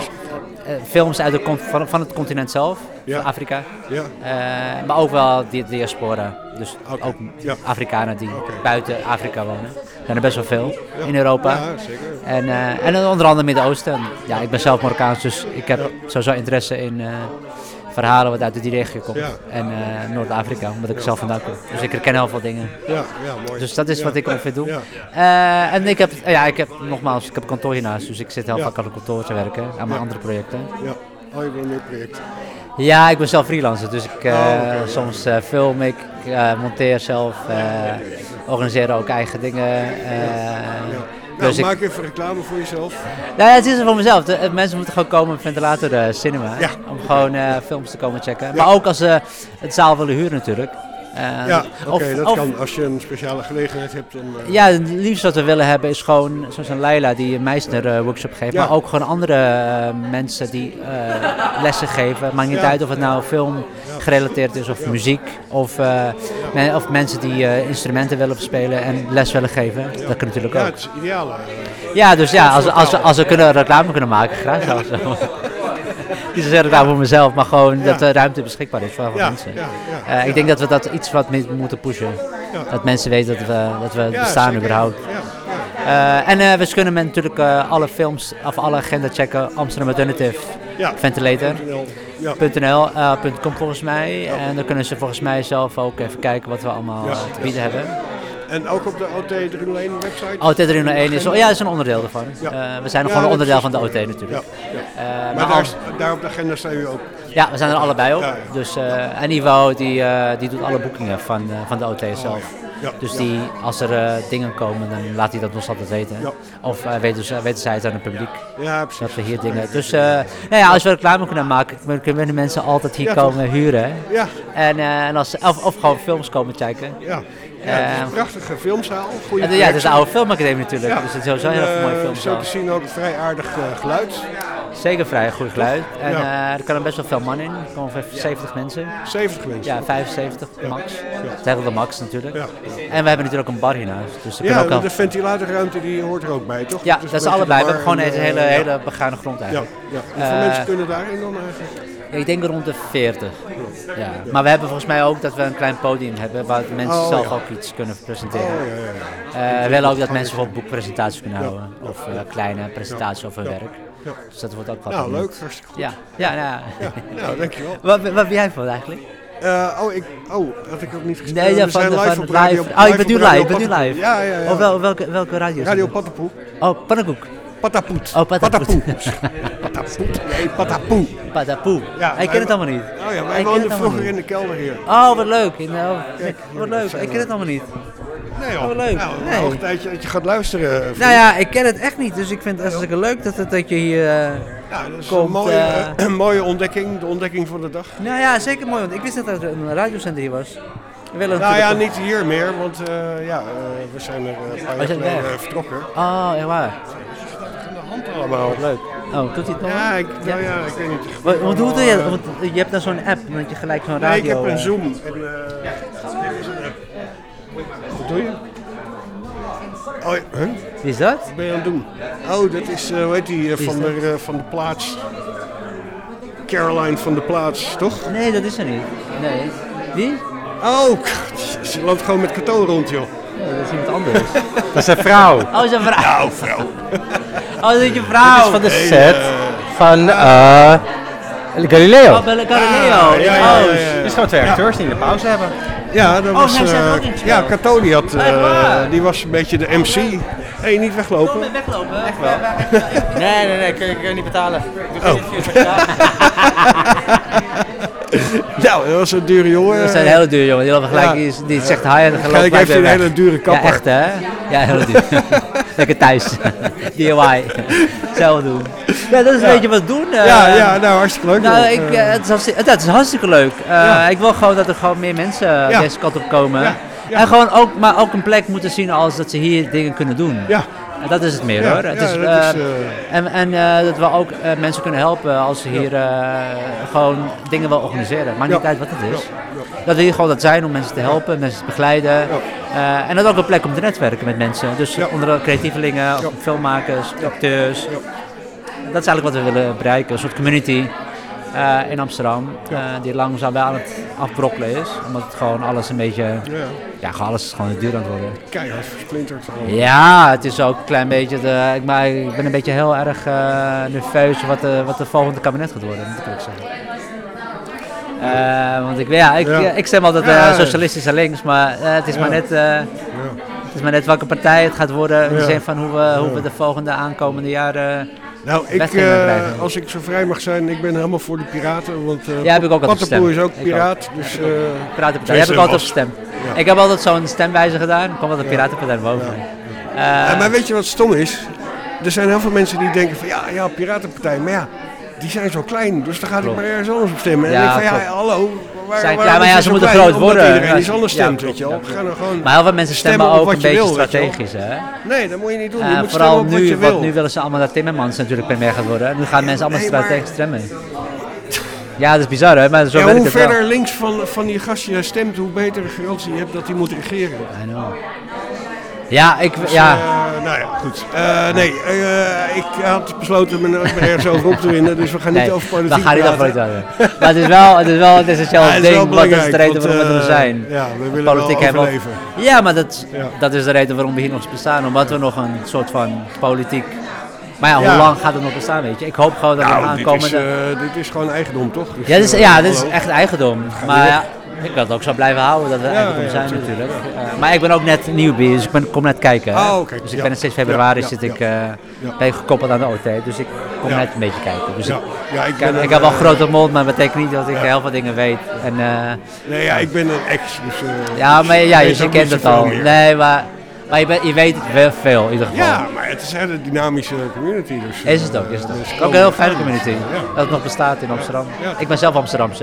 uh, films uit de, van, van het continent zelf, ja. van Afrika. Ja. Uh, maar ook wel die diaspora. Dus okay. ook ja. Afrikanen die okay. buiten Afrika wonen. Er zijn er best wel veel ja. in Europa. Ja, zeker. En, uh, en onder andere Midden-Oosten. Ja, ik ben zelf Marokkaans, dus ik heb ja. sowieso interesse in uh, verhalen wat uit die regio komt. Ja. En uh, Noord-Afrika, omdat ik ja. zelf vandaan kom. Dus ik herken heel veel dingen. Ja, ja, mooi. Dus dat is ja. wat ik ongeveer doe. Ja. Uh, en ik heb, ja, ik heb nogmaals, ik heb een kantoor hiernaast, dus ik zit heel ja. vaak aan het kantoor te werken, aan mijn ja. andere projecten. Ja, oh, je bent een project. Ja, ik ben zelf freelancer, dus ik uh, oh, okay. soms uh, film ik, uh, monteer zelf, uh, organiseer ook eigen dingen. Uh, ja. Dus nou, ik, maak even reclame voor jezelf. Nou, het is er voor mezelf. De, de, mensen moeten gewoon komen op Ventilator uh, Cinema. Ja. Om gewoon uh, films te komen checken. Ja. Maar ook als ze uh, het zaal willen huren natuurlijk. Uh, ja, oké, okay, dat of, kan. Als je een speciale gelegenheid hebt, dan... Uh... Ja, het liefst wat we willen hebben is gewoon, zoals een Leila die een Meisner-workshop geeft, ja. maar ook gewoon andere uh, mensen die uh, lessen geven. Maakt niet ja. uit of het nou film gerelateerd is of ja. muziek, of, uh, men, of mensen die uh, instrumenten willen spelen en les willen geven. Ja. Dat kan natuurlijk ook. Ja, het is ideaal. Uh, ja, dus ja, als, als, als we kunnen reclame kunnen maken, graag ja. zelfs. Niet zozeer reclame voor mezelf, maar gewoon ja. dat de ruimte beschikbaar is voor heel veel ja, mensen. Ja, ja, uh, ik ja. denk dat we dat iets wat moeten pushen. Ja. Dat mensen weten dat we, dat we ja, bestaan zeker. überhaupt. Ja, ja. Uh, en uh, we kunnen met natuurlijk uh, alle films of alle agenda checken. Amsterdam Alternative ja. Ventilator. Ja. .nl, uh, .com volgens mij. Ja. En dan kunnen ze volgens mij zelf ook even kijken wat we allemaal ja. te bieden ja. hebben. En ook op de O T driehonderdéén website? O T driehonderdéén is, ja, is een onderdeel ervan. Ja. Uh, we zijn nog ja, gewoon een onderdeel van de O T natuurlijk. Ja. Ja. Uh, maar maar daar, al... daar op de agenda staan jullie ook? Ja, we zijn er allebei op. Ja, ja. Dus, uh, en Ivo die, uh, die doet alle boekingen van, uh, van de O T oh, zelf. Ja. Ja. Dus die, als er uh, dingen komen, dan laat hij dat ons altijd weten. Ja. Of uh, weten, ze, weten zij het aan het publiek. Ja, precies. Dat we hier dingen... Dus uh, nou ja, als we reclame kunnen maken, kunnen de mensen altijd hier ja, komen toch? huren. Ja. En, uh, en als, of, of gewoon films komen kijken. Ja. Ja, het is een prachtige filmzaal. En, ja, het is een oude filmacademie natuurlijk. Ja. Dus het is sowieso een heel uh, mooie filmzaal. Zo te zien ook een vrij aardig uh, geluid. Zeker vrij goed geluid. En ja. uh, er kan er best wel veel man in. Er komen ongeveer zeventig mensen. zeventig mensen? Ja, vijfenzeventig ja. max. Ja. Dat is eigenlijk de max natuurlijk. Ja. En we hebben natuurlijk ook een bar hiernaast. Dus ja, ook al... de ventilatorruimte die hoort er ook bij, toch? Ja, dat, dat is allebei. We hebben gewoon een hele, uh, hele begane grond eigenlijk. Ja. Ja. Hoeveel uh, mensen kunnen daarin dan eigenlijk? Ja, ik denk rond de veertig. Ja. Maar we hebben volgens mij ook dat we een klein podium hebben waar mensen oh, zelf ja. ook iets kunnen presenteren. Oh, ja, ja, ja. Uh, we willen ook dat mensen bijvoorbeeld boekpresentaties kunnen houden. Ja. Of uh, kleine presentaties ja. over hun ja. werk. Ja. Dus dat wordt ook wat. Nou, leuk, hartstikke goed. Ja, ja, nou, ja. Nou, dankjewel. wat, wat ben jij voor eigenlijk? Uh, oh, ik, oh, had ik ook niet gezien. Nee, ja, we van, zijn de, live van op radio. Live. Oh, je bent nu live, ik ben nu live. Ja, ja, ja. Oh, wel, welke, welke radio? Radio Patapoe. Oh, Pannenkoek. Patapoet. Oh, Patapoet. Patapoet. Nee, Patapoe. Patapoe. Ja, ik ken het allemaal niet. Oh ja, wij woonden vroeger in de kelder hier. Oh, wat leuk. In, oh, Kijk, wat leuk. Ik ken het allemaal niet. Nee joh. Oh, wat leuk. Nou, een nee. hoog tijdje dat je gaat luisteren. Vriend. Nou ja, ik ken het echt niet. Dus ik vind het hartstikke leuk dat, het, dat je hier uh, ja, dat is komt. Een mooie, uh, een mooie ontdekking. De ontdekking van de dag. Nou ja, zeker mooi. Want ik wist net dat er een radiozender hier was. Nou ja, ook... niet hier meer. Want uh, ja, uh, we zijn er uh, een paar jaar geleden uh, vertrokken. Oh, echt waar. Allemaal. Wat leuk. Oh, doet hij het nog? Ja, ik, nou ja, ik weet niet. Wat, wat doe je? Want je hebt dan zo'n app, dat je gelijk zo'n radio... Nee, ik heb een Zoom. En, uh, ja. Wat doe je? Oh, huh? Wie is dat? Wat ben je aan het doen? Oh, dat is, uh, hoe heet die, uh, van, de, uh, van de plaats. Caroline van de plaats, toch? Nee, dat is er niet. Nee. Wie? Oh, ze loopt gewoon met Cato rond, joh. Ja, dat is iemand anders. Dat is een vrouw. Oh, dat is een vrouw. Nou, vrouw. Oh, dat is je vrouw. Dit is van de set uh, van uh, Galileo. Oh, Galileo. Ah, ja, ja, ja, ja, ja. Het is gewoon twee acteurs die een pauze hebben. Ja, dat was, oh, uh, ja, Cato die had, uh, die was een beetje de M C. Hé, hey, niet weglopen. Oh, weglopen? Echt wel. Nee, nee, nee, ik kan, ik kan niet betalen. Ik oh. Nou, dat was een dure jongen. Dat is een hele dure jongen. Die, gelijk, ja. is, die zegt hi en dan gelijk heeft hij een hele dure kapper. Ja, echt hè? Ja, heel duur. Lekker thuis. D I Y. Zelf doen. Ja, dat is een ja. beetje wat doen. Uh, ja, ja, nou hartstikke leuk. Nou, ik, uh, het, is hartstikke, het is hartstikke leuk. Uh, ja. Ik wil gewoon dat er gewoon meer mensen ja. deze kant op komen. Ja. Ja. En gewoon ook, maar ook een plek moeten zien als dat ze hier dingen kunnen doen. Ja. En dat is het meer ja, hoor. Het ja, is, uh, is, uh... En, en uh, dat we ook uh, mensen kunnen helpen als ze hier uh, gewoon dingen willen organiseren. Maakt niet ja. uit wat het is. Ja. Ja. Dat we hier gewoon dat zijn om mensen te helpen, mensen te begeleiden. Ja. Uh, en dat ook een plek om te netwerken met mensen. Dus ja. onder de creatievelingen, ja. filmmakers, ja. acteurs. Ja. Dat is eigenlijk wat we willen bereiken. Een soort community uh, in Amsterdam. Ja. Uh, die langzaam wel aan het afbrokkelen is. Omdat het gewoon alles een beetje... Ja. Ja, gewoon alles is gewoon duur aan het worden. Keihard versplinterd. Ja, het is ook een klein beetje... De, ik, maar ik ben een beetje heel erg uh, nerveus wat de, wat de volgende kabinet gaat worden, moet ik ook zeggen. Uh, want ik, ja, ik, ja. ik stem altijd uh, ja, socialistisch en links, maar uh, het is ja. maar net... Uh, ja. Het is maar net welke partij het gaat worden. In de ja. zin van hoe we, hoe we de volgende aankomende jaren... Nou, ik, uh, als ik zo vrij mag zijn, ik ben helemaal voor de piraten. Want uh, ja, heb ik ook altijd Patapoe is ook piraat. Ik dus, uh, Piratenpartij, heb ik altijd op stem. Ja. Ik heb altijd zo'n stemwijzer gedaan, dan kwam altijd de Piratenpartij boven. Ja. Ja. Uh, maar weet je wat stom is? Er zijn heel veel mensen die denken van ja, ja, Piratenpartij, maar ja, die zijn zo klein, dus dan ga ik maar ergens anders op stemmen. En ja, ik denk van ja, hallo, waar, zijn waar klein, maar ja, ze moeten groot worden. Iedereen Ja, iets anders stemt, ja, weet je wel. ja, Ga nou gewoon maar heel veel mensen stemmen ook een beetje wil, strategisch, hè? Nee, dat moet je niet doen. Je Uh, moet vooral stemmen op wat nu, je want wil. nu willen ze allemaal dat Timmermans natuurlijk premier gaat worden. Nu gaan mensen allemaal nee, maar- strategisch stemmen. Ja, dat is bizar, hè? Maar zo Ja, werkt hoe het wel. verder links van, van die gast je stemt, hoe beter de garantie je hebt dat hij moet regeren. I know. Ja, ik... Dus, ja. Uh, nou ja, goed. Uh, nee, uh, ik had besloten me nooit meer ergens over op te winnen, dus we gaan niet Nee, over politiek we gaan niet over praten. politiek praten. Maar het is wel, het is wel het essentieel Ja, het is wel ding, wat is de reden belangrijk, waarom we want, er uh, zijn. ja, we willen wel hebben we- overleven. Ja, maar dat, Ja. dat is de reden waarom we hier nog bestaan, omdat we nog een soort van politiek... Maar ja, hoe Ja. lang gaat het nog bestaan, weet je? Ik hoop gewoon dat Nou, we dit aankomen... is, uh, dit is gewoon eigendom, toch? Dus, ja, dit is, uh, ja, dit is hallo. echt eigendom. Ga Maar weer ja, ik wil het ook zo blijven houden dat we Ja, eigendom ja, zijn natuurlijk. natuurlijk. Uh, maar ik ben ook net newbie, dus ik ben, kom net kijken. hè. Oh, oké. Dus ik Ja. ben er sinds februari Ja, zit ja, ik, ja. uh, Ja. ben ik gekoppeld aan de O T, dus ik kom Ja. net een beetje kijken. Dus Ja. ik, Ja, ik ik, ben ik een, heb wel een uh, grote mond, maar dat betekent niet dat ik heel veel dingen weet. En, uh, Nee, ja, ik ben een ex, dus... uh, ja, dus maar ik ja, weet je ook kent niet het zoveel al. meer. Nee, maar, maar je, bent- je weet wel veel in ieder geval. Ja, maar het is een hele dynamische community. Dus, uh, Is het ook, is het ook. dus Ook een komen heel we fijne gaan. community. Ja. Dat het nog bestaat in Amsterdam. Ja. Ik ben zelf Amsterdamse.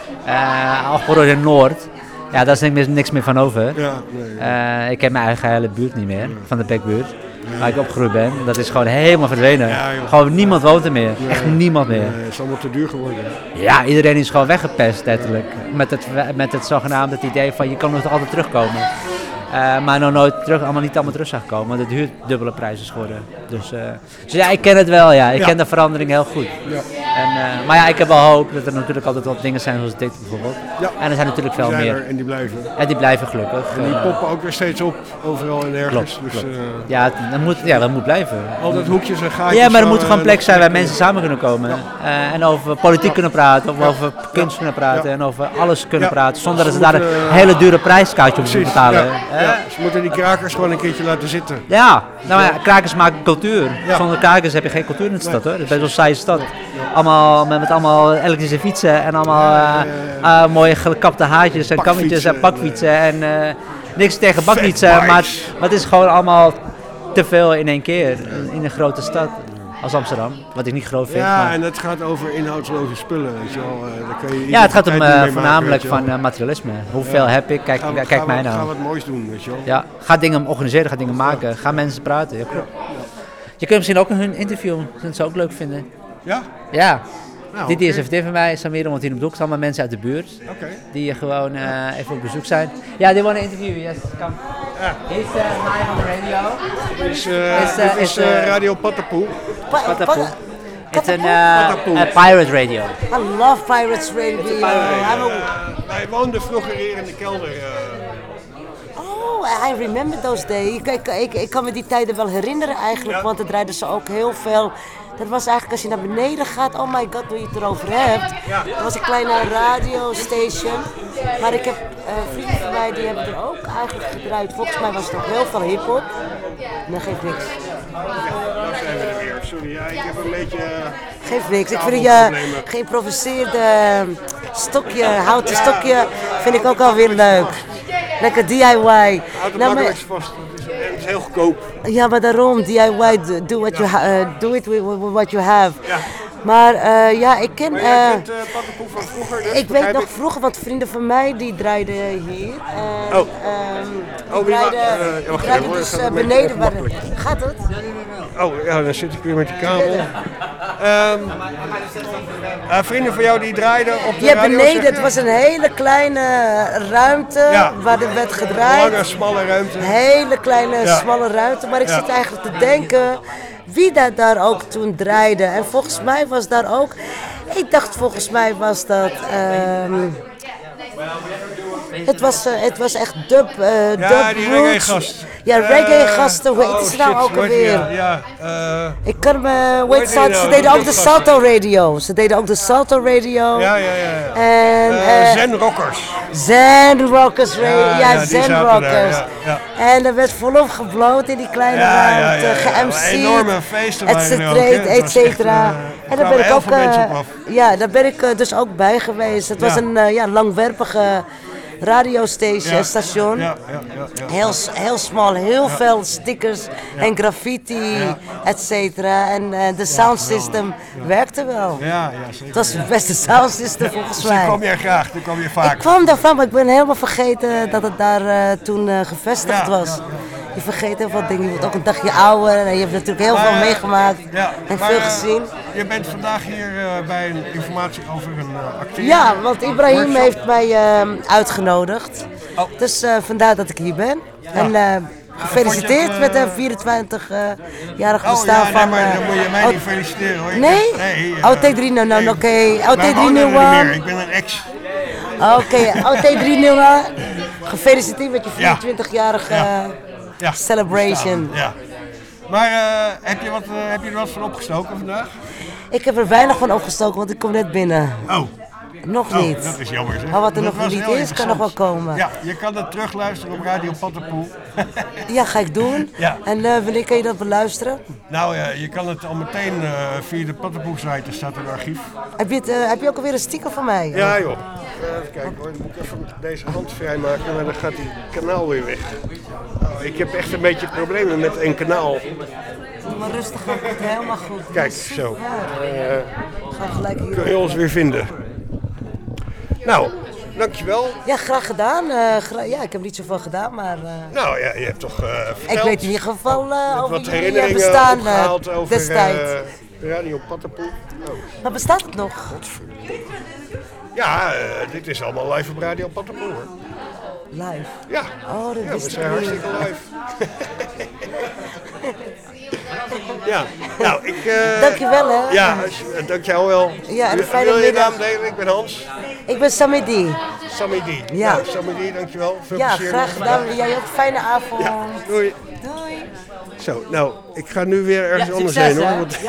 Uh, al geboren in Noord. Ja, daar is niks meer, niks meer van over. Ja, nee, Uh, ik ken mijn eigen hele buurt niet meer, van de Bekbuurt. Waar ik opgegroeid ben. Dat is gewoon helemaal verdwenen. Ja, joh. Gewoon niemand woont er meer. Nee. Echt niemand meer. Nee, het is allemaal te duur geworden. Ja, iedereen is gewoon weggepest letterlijk. Met het, met het zogenaamde het idee van je kan nog altijd terugkomen. Uh, maar nog nooit terug, allemaal niet allemaal terug zag komen. Want het huur dubbele prijs is geworden. Dus, uh, dus ja, ik ken het wel. Ja. Ik Ja. ken de verandering heel goed. Ja. En, uh, maar ja, ik heb wel hoop dat er natuurlijk altijd wat dingen zijn zoals dit bijvoorbeeld. Ja. En er zijn natuurlijk Die veel zijn meer. er en die blijven. En die blijven gelukkig. En die Uh, poppen ook weer steeds op, overal en ergens. Klopt, dus, klopt. uh, Ja, het, dat moet, ja, dat moet blijven. Altijd hoekjes en gaatjes. Ja, maar er waar moet we gewoon een plek nog zijn waar kunnen- mensen samen kunnen komen. Uh, en over politiek kunnen praten, of over kunst kunnen praten, en over alles kunnen Ja. praten. Zonder dat Ze ze daar een moeten, uh, hele dure prijskaartje op moeten Precies, betalen. ja, hè? ja. Ze moeten die krakers gewoon een keertje laten zitten. Ja, nou ja, krakers maken cultuur. Ja. Zonder krakers heb je geen cultuur in de stad Nee. hoor. Het is best wel een saaie stad. Allemaal met, met allemaal elektrische fietsen en allemaal uh, uh, mooie gekapte haartjes en kammetjes en Bakfietsen, pakfietsen. En uh, niks tegen bakfietsen, Fatbikes. maar, maar het is gewoon allemaal te veel in één keer in, in een grote stad als Amsterdam. Wat ik niet groot vind. Ja, maar... en het gaat over inhoudsloze spullen, weet je wel. Uh, daar kan je Ja, het gaat om identiteit niet uh, mee voornamelijk maken, weet je van uh, materialisme. Hoeveel Ja. heb ik? Kijk, Gaan we- kijk gaan mij we- nou. Gaan we wat moois doen, weet je wel. Ja, ga dingen organiseren, ga dingen maken, ga mensen praten. Ja, klopt. Je kunt misschien ook hun interview, dat ze ook leuk vinden. Ja? Ja. Nou, Dit is oké. een vriendin van mij, Samira, want hier op bezoek zijn allemaal mensen uit de buurt. Oké. Die gewoon uh, even op bezoek zijn. Ja, they want to interview, yes, come. Ja. He's uh, live on the radio. Dit is, uh, Is, uh, dit is is, uh, uh, Radio Patapoe. Patapoe. It's an Patapoe. uh, a pirate radio. I love Pirates Radio. Uh, I'm a, wij woonden vroeger hier in de kelder. uh, oh, I remember those days. Ik, ik, ik, ik kan me die tijden wel herinneren eigenlijk, want er draaiden ze ook heel veel. Dat was eigenlijk als je naar beneden gaat, oh my god, hoe je het erover hebt. Dat was een kleine radiostation. Maar ik heb uh, vrienden van mij die hebben er ook eigenlijk gedraaid. Volgens mij was het ook heel veel hiphop. Dat geeft niks. Daar zijn we er weer. Sorry, ja, ik heb een beetje... Geeft niks. Ik vind je tafelproblemen. geïmproviseerde stokje, houten stokje, vind ik ook alweer leuk. Lekker D I Y. Houd het Nou, maar- makkelijkst vast. Het is, het is heel goedkoop. Ja, maar daarom, D I Y, do- do, what you ha- uh, do it with, with what you have. Maar uh, ja, ik ken... Maar jij uh, kent uh, Patapoe van vroeger, dus, ik weet begrijp nog ik? vroeger, want vrienden van mij die draaiden hier. En, Oh. ehm, die Oh, wie wa- draaiden, eh, die wacht even, draaiden hoor, dus gaat uh, het een beetje beneden. Waar, ongemakkelijk. gaat het? Oh, ja, dan zit ik weer met die kabel. Ehm uh, vrienden van jou die draaiden op de Ja, radio, beneden. zeg Het je? was een hele kleine ruimte Ja. waar er werd gedraaid. Lange, smalle ruimte. Hele kleine, Ja. smalle ruimte. Maar ik Ja. zit eigenlijk te denken wie dat daar ook toen draaide. En volgens mij was daar ook... Ik dacht volgens mij was dat... ehm, het, was, uh, het was echt dub, uh, Ja, dub die roots. reggae-gast. Ja, Eh, reggae-gasten. Hoe heet oh, ze nou shit, ook hoe heet die alweer? nou? Ja, eh, Ik kan me... Hoe Weet heet ze, die nou? ze deden ook de Dubgasten. Salto Radio. Ze deden ook de Salto Radio. Ja, ja, ja. ja. En, Eh, eh, Zen Rockers. Zen Rockers Radio. Ja, Ja, ja, die Zen zaten daar, Rockers. ja, En er werd volop gebloot in die kleine Ja, ja, ruimte, ja, ja. ge-M C'd, Enorme feesten et waren er ook, cetera, hè. Het et was echt, cetera. eh, En daar kwamen ben ik heel ook, veel mensen eh, op af. ja, daar ben ik eh, dus ook bij geweest. Het was Ja. een eh, ja, langwerpige radiostation, station. Ja, ja, ja, ja. Heel, heel smal, heel Ja. veel stickers Ja. en graffiti, Ja. et cetera. En uh, de soundsystem Ja. werkte wel. Ja, ja, zeker. Het was het beste soundsystem volgens Dus daar mij. kwam jij graag, daar kwam je vaak. Ik kwam daarvan, maar ik ben helemaal vergeten dat het daar uh, toen uh, gevestigd Ja, was. ja, ja. Je vergeet heel veel dingen, je wordt ook een dagje ouder en je hebt natuurlijk heel Maar, veel uh, meegemaakt Ja, en maar, veel uh, gezien. Je bent vandaag hier uh, bij een informatie over een uh, acteur. Ja, want Ibrahim workshop. heeft mij uh, uitgenodigd. Dus uh, vandaar dat ik hier ben. En uh, gefeliciteerd Vond je het, met uh, de vierentwintig-jarig Oh, bestaan ja, nee, van... maar uh, dan moet je mij O- niet feliciteren hoor. Ik Nee? heb- nee O T drie nul nul, oké. O T Wij drie wonen nul er niet meer. een. Ik ben een ex. Oké, O T drie nul een. Gefeliciteerd met je vierentwintig-jarige Ja. Ja. celebration. Ja. Maar uh, heb, je wat, uh, heb je er wat van opgestoken vandaag? Ik heb er weinig van opgestoken, want ik kom net binnen. Oh. Nog Oh, niet. dat is jammer zeg. Maar wat er Dat nog was niet heel is, kan nog wel interessant. komen. Ja, je kan het terugluisteren op Radio Pattenpoel. Ja, ga ik doen. Ja. En uh, wanneer kan je dat beluisteren? Nou ja, je kan het al meteen uh, via de Pattenpoel-site, er staat een archief. Heb je, het, uh, heb je ook alweer een sticker van mij? Ja joh. Even kijken hoor, dan moet ik even deze hand vrijmaken, maar dan gaat die kanaal weer weg. Oh, ik heb echt een beetje problemen met één kanaal. Maar rustig, gaat het helemaal goed. Kijk, zo. Ja. Uh, Ga gelijk hier. kun je ons weer vinden. Nou, dankjewel. Ja, graag gedaan. Uh, gra ja, ik heb niet zoveel gedaan, maar... Uh, nou ja, je hebt toch uh, verteld. Ik weet in ieder geval uh, over wat jullie herinneringen bestaan opgehaald uh, over destijds. uh, Radio Pattenpoel. Oh. Maar bestaat het nog? Godverdomme. Ja, uh, dit is allemaal live op Radio Pattenpoel hoor. Live? Ja, oh, dat ja wist we ik zijn niet. hartstikke live. Ja, nou ik... Uh, Dankjewel hè. Ja, als je- dank jou wel. Ja, en een Wil- fijne wil je middag. naam delen? Ik ben Hans. Ik ben Samedi. Samedi. Ja. Nou, Samedi, dankjewel. Veel Ja, plezier. graag nog. gedaan. Jij ook fijne avond. Ja, doei. Doei. Zo, nou, ik ga nu weer ergens Ja, anders succes, heen hoor. hè? Want, Ja,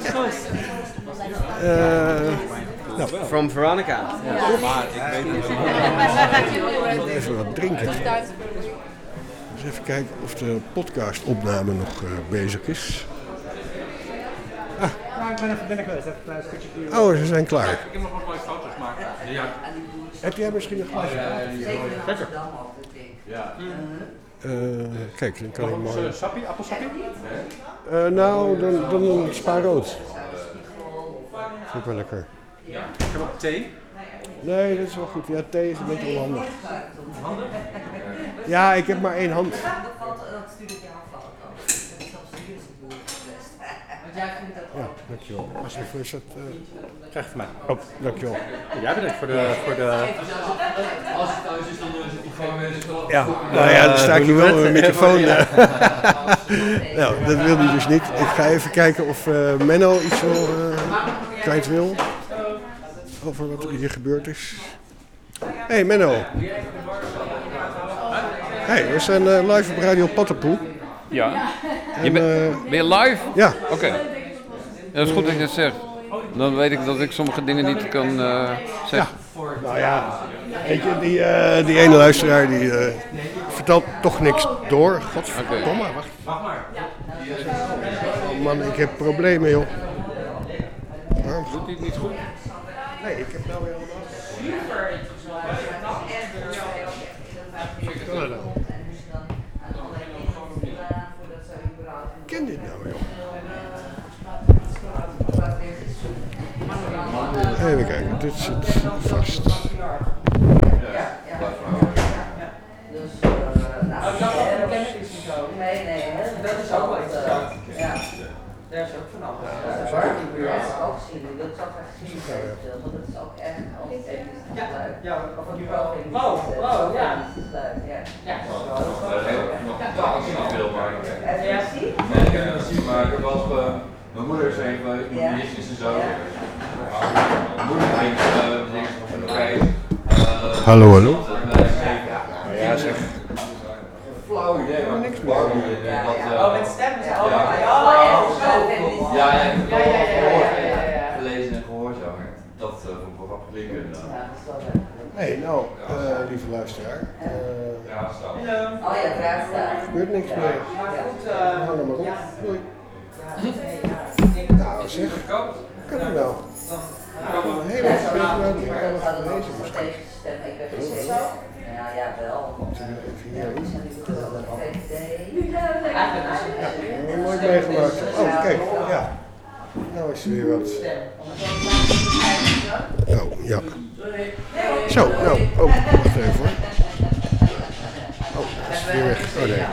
Eh, nou, From Veronica. Ja. Maar ik weet het niet. even wat drinken. Dus even kijken of de podcastopname nog uh, bezig is. Ah. Nou, ik ben even binnen geweest. Even een klein stukje. Oh, ze zijn klaar. Ik heb nog wat mooie foto's maken. Ja. Heb jij misschien een glasje? Lekker. Ja. Uh, kijk, dan kan ik maar... Sappie, appelsappie? Uh, nou, dan, dan een spa rood. Vind ik wel lekker. Ja. Ik heb ook thee. Nee, dat is wel goed. Ja, thee is een beetje onhandig. Ja, ik heb maar één hand. Ja, dankjewel. Alsjeblieft, is dat... Uh... Krijg je van mij. Oh, dankjewel. Jij bedankt voor de... Voor de... Als het thuis is, dan zit hij gewoon weer. Ja, nou ja, dan sta ik hier wel met een microfoon. Ja. Nou, dat wil hij dus niet. Ik ga even kijken of uh, Menno iets wil, uh, kwijt wil. Over wat er hier gebeurd is. Hé hey, Menno. Hey, we zijn uh, live op Radio Pattenpoel. Ja. En, Je ben, uh, ben je live? Ja. Oké. Okay. Ja, dat is goed dat je dat zegt. Dan weet ik dat ik sommige dingen niet kan uh, zeggen. Ja. Nou ja, weet je, die, uh, die ene luisteraar die uh, vertelt toch niks door. Godverdomme, okay. Wacht. Wacht maar. Oh man, ik heb problemen joh. Waarom doet hij het niet goed? Nee, ik heb nou weer allemaal... Wat kan er nou? Ik ken dit nou joh. Even kijken, dit zit vast. Nee, nee, dat is ook wat. Ja, daar is ook van alles. Dat is ook zien, dat is ook echt zien, want dat is ook echt altijd even leuk. Ja, of het wel vind ik wow, wow, ja. Leuk, ja. Ja, Heb je dat gezien? Nee, ik heb het gezien, maar ik heb wel eens, uh, mijn moeder is heen geweest, mijn nichtjes en zo. Mijn moeder ging dingen van de prijs. Hallo, hallo. Ja, zeg. Flauw idee, maar niks meer. Oh, met stemmen zijn ook. Ja, ja, ik heb het al gehoord, gelezen en gehoord zo. Dat vond ik wel grappig klinken inderdaad. Hey, nou, uh, lieve luisteraar. Uh, ja, staan. Oh ja, graag staan. Er gebeurt niks meer. Maar goed, uh, hang er maar op. Doei. Nou zeg, kan het nou? Ik kan een hele vervelende uit die ik al gelezen misschien. Ik ben gezet. Ja, meegemaakt. Oh, kijk, ja. Nou is er weer wat. Oh, ja. Zo, nou, oh, wacht even hoor. Oh, dat is weer weg. Oh nee.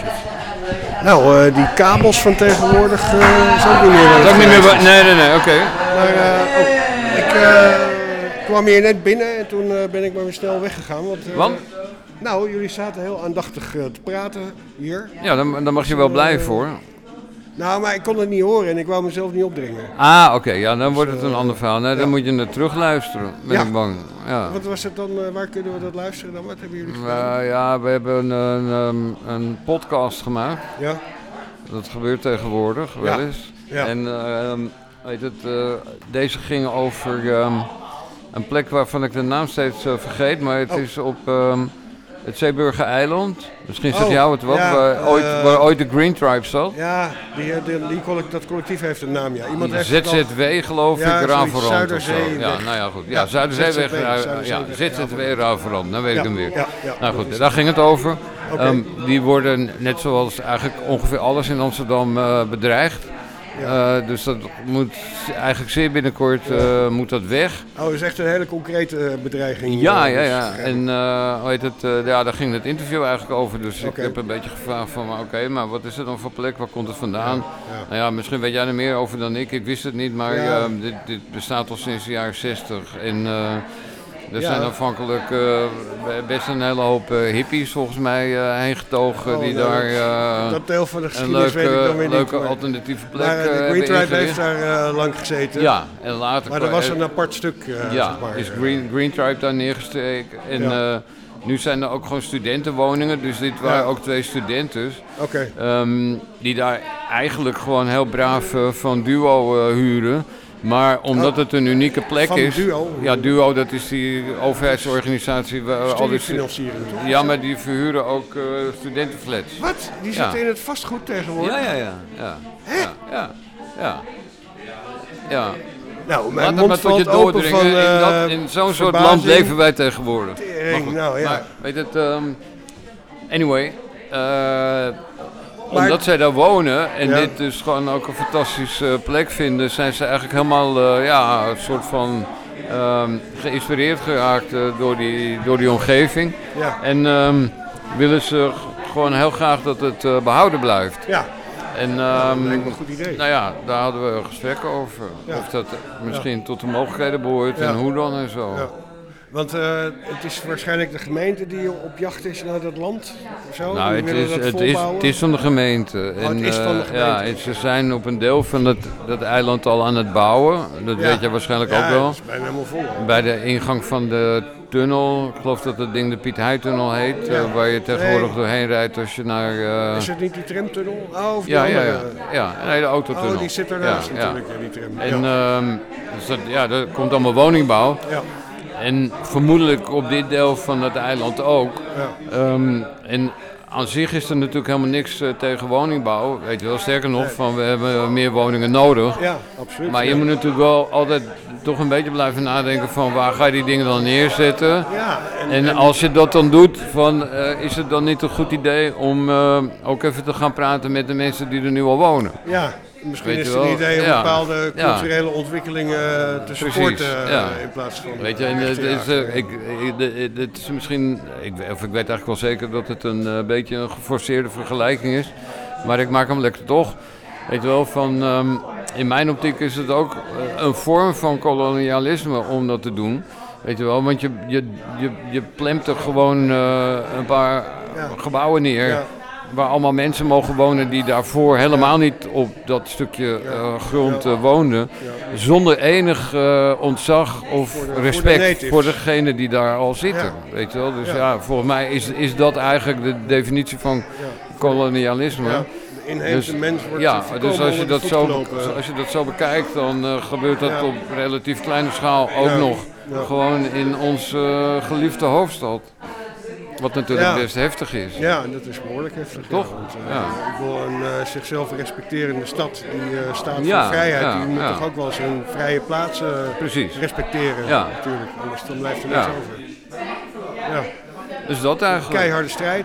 Nou, uh, die kabels van tegenwoordig uh, is ook niet meer. Dat is ook niet meer. Bij... Nee, nee, nee, oké. Okay. Maar uh, oh, ik uh, kwam hier net binnen en toen uh, ben ik maar weer snel weggegaan. Want, uh, Want? Nou, jullie zaten heel aandachtig uh, te praten hier. Ja, dan, dan mag je wel blijven hoor. Nou, maar ik kon het niet horen en ik wou mezelf niet opdringen. Ah, oké. Ja, dan wordt het een ander verhaal. Nee, dan ja. moet je het terugluisteren, ben ja. ik bang. Ja. Wat was het dan? Uh, waar kunnen we dat luisteren dan? Wat hebben jullie gedaan? Uh, ja, we hebben een, een, een podcast gemaakt. Ja. Dat gebeurt tegenwoordig wel ja. eens. Ja. En uh, weet het, uh, deze ging over um, een plek waarvan ik de naam steeds uh, vergeet, maar het oh. is op... Um, Het Zeeburger Eiland. Misschien zegt oh, jou het wel, ja, waar, uh, ooit, waar ooit de Green Tribe zat. Ja, die, die, die collect, dat collectief heeft een naam, ja. Iemand Z Z W geloof ja, ik, Raverand Zuiderzee. Ja, nou ja, goed. Ja, ja Zuiderzeeweg, ja, Z Z W Raverand, dan weet ja, ik hem weer. Ja, ja, nou goed, daar ging het over. Okay. Um, die worden net zoals eigenlijk ongeveer alles in Amsterdam uh, bedreigd. Ja. Uh, dus dat moet eigenlijk zeer binnenkort uh, moet dat weg. Oh, dat is echt een hele concrete bedreiging. Ja, ja, ja. En uh, hoe heet het, uh, ja, daar ging het interview eigenlijk over. Dus okay. ik heb een beetje gevraagd van, oké, okay, maar wat is het dan voor plek? Waar komt het vandaan? Ja, ja. Nou ja, misschien weet jij er meer over dan ik. Ik wist het niet, maar ja. uh, dit, dit bestaat al sinds de jaren zestig. En uh, er ja. zijn aanvankelijk uh, best een hele hoop uh, hippies volgens mij uh, heen getogen oh, die nou, daar uh, dat deel van de geschiedenis een leuke, weet ik dan weer leuke niet, maar, alternatieve plek maar, uh, de Green Tribe heeft daar uh, lang gezeten. Ja, en later... Maar er was een apart stuk, uh, ja, zeg maar. is Green, Green Tribe daar neergestreken. En ja. uh, nu zijn er ook gewoon studentenwoningen, dus dit waren ja. ook twee studenten. Okay. Um, die daar eigenlijk gewoon heel braaf uh, van Duo uh, huren. Maar omdat oh, het een unieke plek van is... Duo? Ja, Duo, dat is die overheidsorganisatie... Studiefinanciering. Ja, maar die verhuren ook uh, studentenflats. Wat? Die zitten ja. in het vastgoed tegenwoordig? Ja, ja, ja. ja. Hè? Ja, ja, ja. ja. Nou, mijn Laat mond valt open van uh, In, dat, in zo'n soort land leven wij tegenwoordig. Tering, nou ja. Maar, weet het... Um, anyway... Uh, Maar, omdat zij daar wonen en ja. dit dus gewoon ook een fantastische uh, plek vinden, zijn ze eigenlijk helemaal uh, ja, een soort van um, geïnspireerd geraakt uh, door, die, door die omgeving. Ja. En um, willen ze gewoon heel graag dat het uh, behouden blijft. Ja. En, um, ja, dat lijkt me een goed idee. Nou ja, daar hadden we gesprekken over. Ja. Of dat misschien ja. tot de mogelijkheden behoort ja. en hoe dan en zo. Ja. Want uh, het is waarschijnlijk de gemeente die op jacht is naar dat land? Zo? Nou, het is, het, is, het is van de gemeente. Oh, en, het is van de gemeente. Uh, ja, ze zijn op een deel van het, dat eiland al aan het bouwen. Dat ja. weet je waarschijnlijk ja, ook wel. Dat is bijna helemaal vol. Hoor. Bij de ingang van de tunnel, ik geloof dat het ding de Piet Hein-tunnel heet. Ja. Uh, waar je tegenwoordig nee. doorheen rijdt als je naar... Uh... Is het niet die tramtunnel? Oh, of ja, ja, ja, ja. Nee, de autotunnel. Oh, die zit ernaast ja, natuurlijk, ja. die tram. En ja. Um, dus dat, ja, er komt allemaal woningbouw. Ja. En vermoedelijk op dit deel van het eiland ook. Ja. Um, en aan zich is er natuurlijk helemaal niks uh, tegen woningbouw. Weet je wel, sterker nog, nee. van we hebben meer woningen nodig. Ja, absoluut. Maar je ja. moet natuurlijk wel altijd toch een beetje blijven nadenken van waar ga je die dingen dan neerzetten. Ja, en, en, en als je dat dan doet, van, uh, is het dan niet een goed idee om uh, ook even te gaan praten met de mensen die er nu al wonen? Ja. Misschien Weet is het een idee om ja. bepaalde culturele ja. ontwikkelingen te supporten ja. in plaats van... Weet je, en het is, uh, ik, ik, het is misschien... Ik, of ik weet eigenlijk wel zeker dat het een uh, beetje een geforceerde vergelijking is. Maar ik maak hem lekker toch. Weet je wel, van... Um, in mijn optiek is het ook uh, een vorm van kolonialisme om dat te doen. Weet je wel, want je, je, je, je plemt er gewoon uh, een paar ja. gebouwen neer... Ja. Waar allemaal mensen mogen wonen die daarvoor helemaal niet op dat stukje uh, grond uh, woonden. Zonder enig uh, ontzag of voor de, respect voor, voor degene die daar al zitten. Ja. Weet je wel? Dus ja. ja, volgens mij is, is dat eigenlijk de definitie van kolonialisme. Ja. De inheemse dus, mens wordt ja, dus als je, dat zo, als je dat zo bekijkt, dan uh, gebeurt dat ja. op relatief kleine schaal ook ja. nog. Ja. Gewoon in onze uh, geliefde hoofdstad. Wat natuurlijk ja. best heftig is. Ja, dat is behoorlijk heftig. Toch? Ja, want, uh, ja. Ik wil een uh, zichzelf respecterende stad die uh, staat ja, voor vrijheid. Ja, die moet ja. toch ook wel zijn vrije plaats uh, Precies. respecteren. Ja. Natuurlijk, anders dan blijft er niks ja. over. Ja. Dus dat eigenlijk. Keiharde strijd.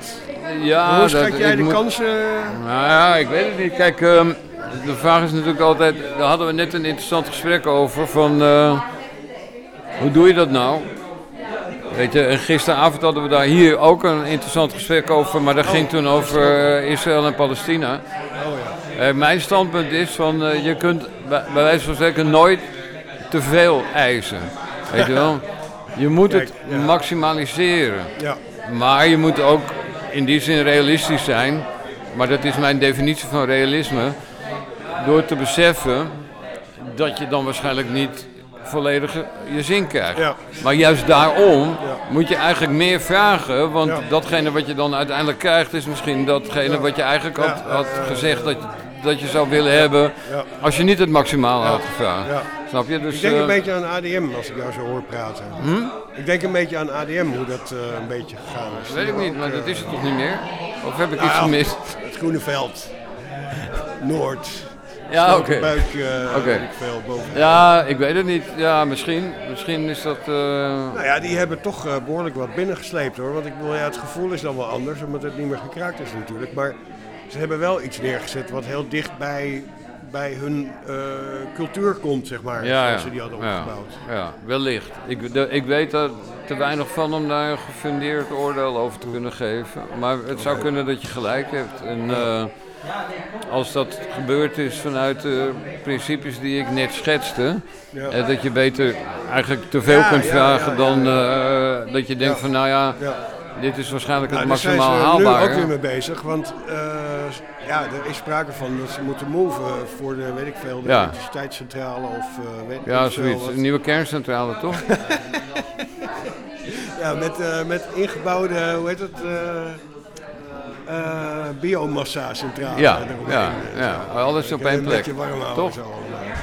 Ja, Hoe schat dat- jij ik de moet- kansen? Nou ja, ik weet het niet. Kijk, um, de vraag is natuurlijk altijd... Daar hadden we net een interessant gesprek over van... Uh, hoe doe je dat nou? Weet je, en gisteravond hadden we daar hier ook een interessant gesprek over... maar dat ging toen over uh, Israël en Palestina. Oh ja. Uh, mijn standpunt is van... Uh, je kunt bij, bij wijze van spreken nooit te veel eisen. Weet je wel? Je moet het Kijk, ja. maximaliseren. Ja. Maar je moet ook in die zin realistisch zijn. Maar dat is mijn definitie van realisme. Door te beseffen dat je dan waarschijnlijk niet volledig je zin krijgt. Ja. Maar juist daarom Ja. moet je eigenlijk meer vragen. Want Ja. datgene wat je dan uiteindelijk krijgt is misschien datgene wat je eigenlijk had, Ja, had ja, ja. gezegd dat je, dat je zou willen hebben. Ja. Als je niet het maximale had gevraagd. Ja. Snap je? Dus, ik denk uh, een beetje aan A D M als ik jou zo hoor praten. Hm? Ik denk een beetje aan A D M, hoe dat uh, een beetje gegaan is. Dat weet ik niet, maar dat is het toch niet meer? Of heb ik Nou iets ja, gemist? Het Groene Veld. Noord. Ja, oké. Buik, uh, Oké. weet ik veel, boven. Ja, ik weet het niet. Ja, misschien. Misschien is dat... Uh... Nou ja, die hebben toch uh, behoorlijk wat binnengesleept hoor. Want ik bedoel, ja, het gevoel is dan wel anders, omdat het niet meer gekraakt is natuurlijk. Maar ze hebben wel iets neergezet wat heel dicht bij, bij hun uh, cultuur komt, zeg maar. Ja, zoals ja. ze die hadden ja, opgebouwd. ja, wellicht. Ik, de, ik weet er te weinig van om daar een gefundeerd oordeel over te kunnen geven. Maar het zou kunnen dat je gelijk hebt. En uh, als dat gebeurd is vanuit de principes die ik net schetste, Ja. eh, dat je beter eigenlijk te veel Ja, kunt ja, vragen ja, dan ja. uh, dat je denkt Ja. van nou ja, Ja. dit is waarschijnlijk Nou, het daar zijn maximaal ze haalbare. nu ook weer mee bezig, want uh, ja, er is sprake van dat ze moeten moven voor de, weet ik veel, de Ja. elektriciteitscentrale of uh, weet ik Ja, veel zoiets. wat. Een nieuwe kerncentrale, toch? Ja, met, uh, met ingebouwde, hoe heet het, uh, uh, biomassa-centrale. Ja, eromheen. ja, ja. Alles op En één een plek. beetje warm houden Toch? zo.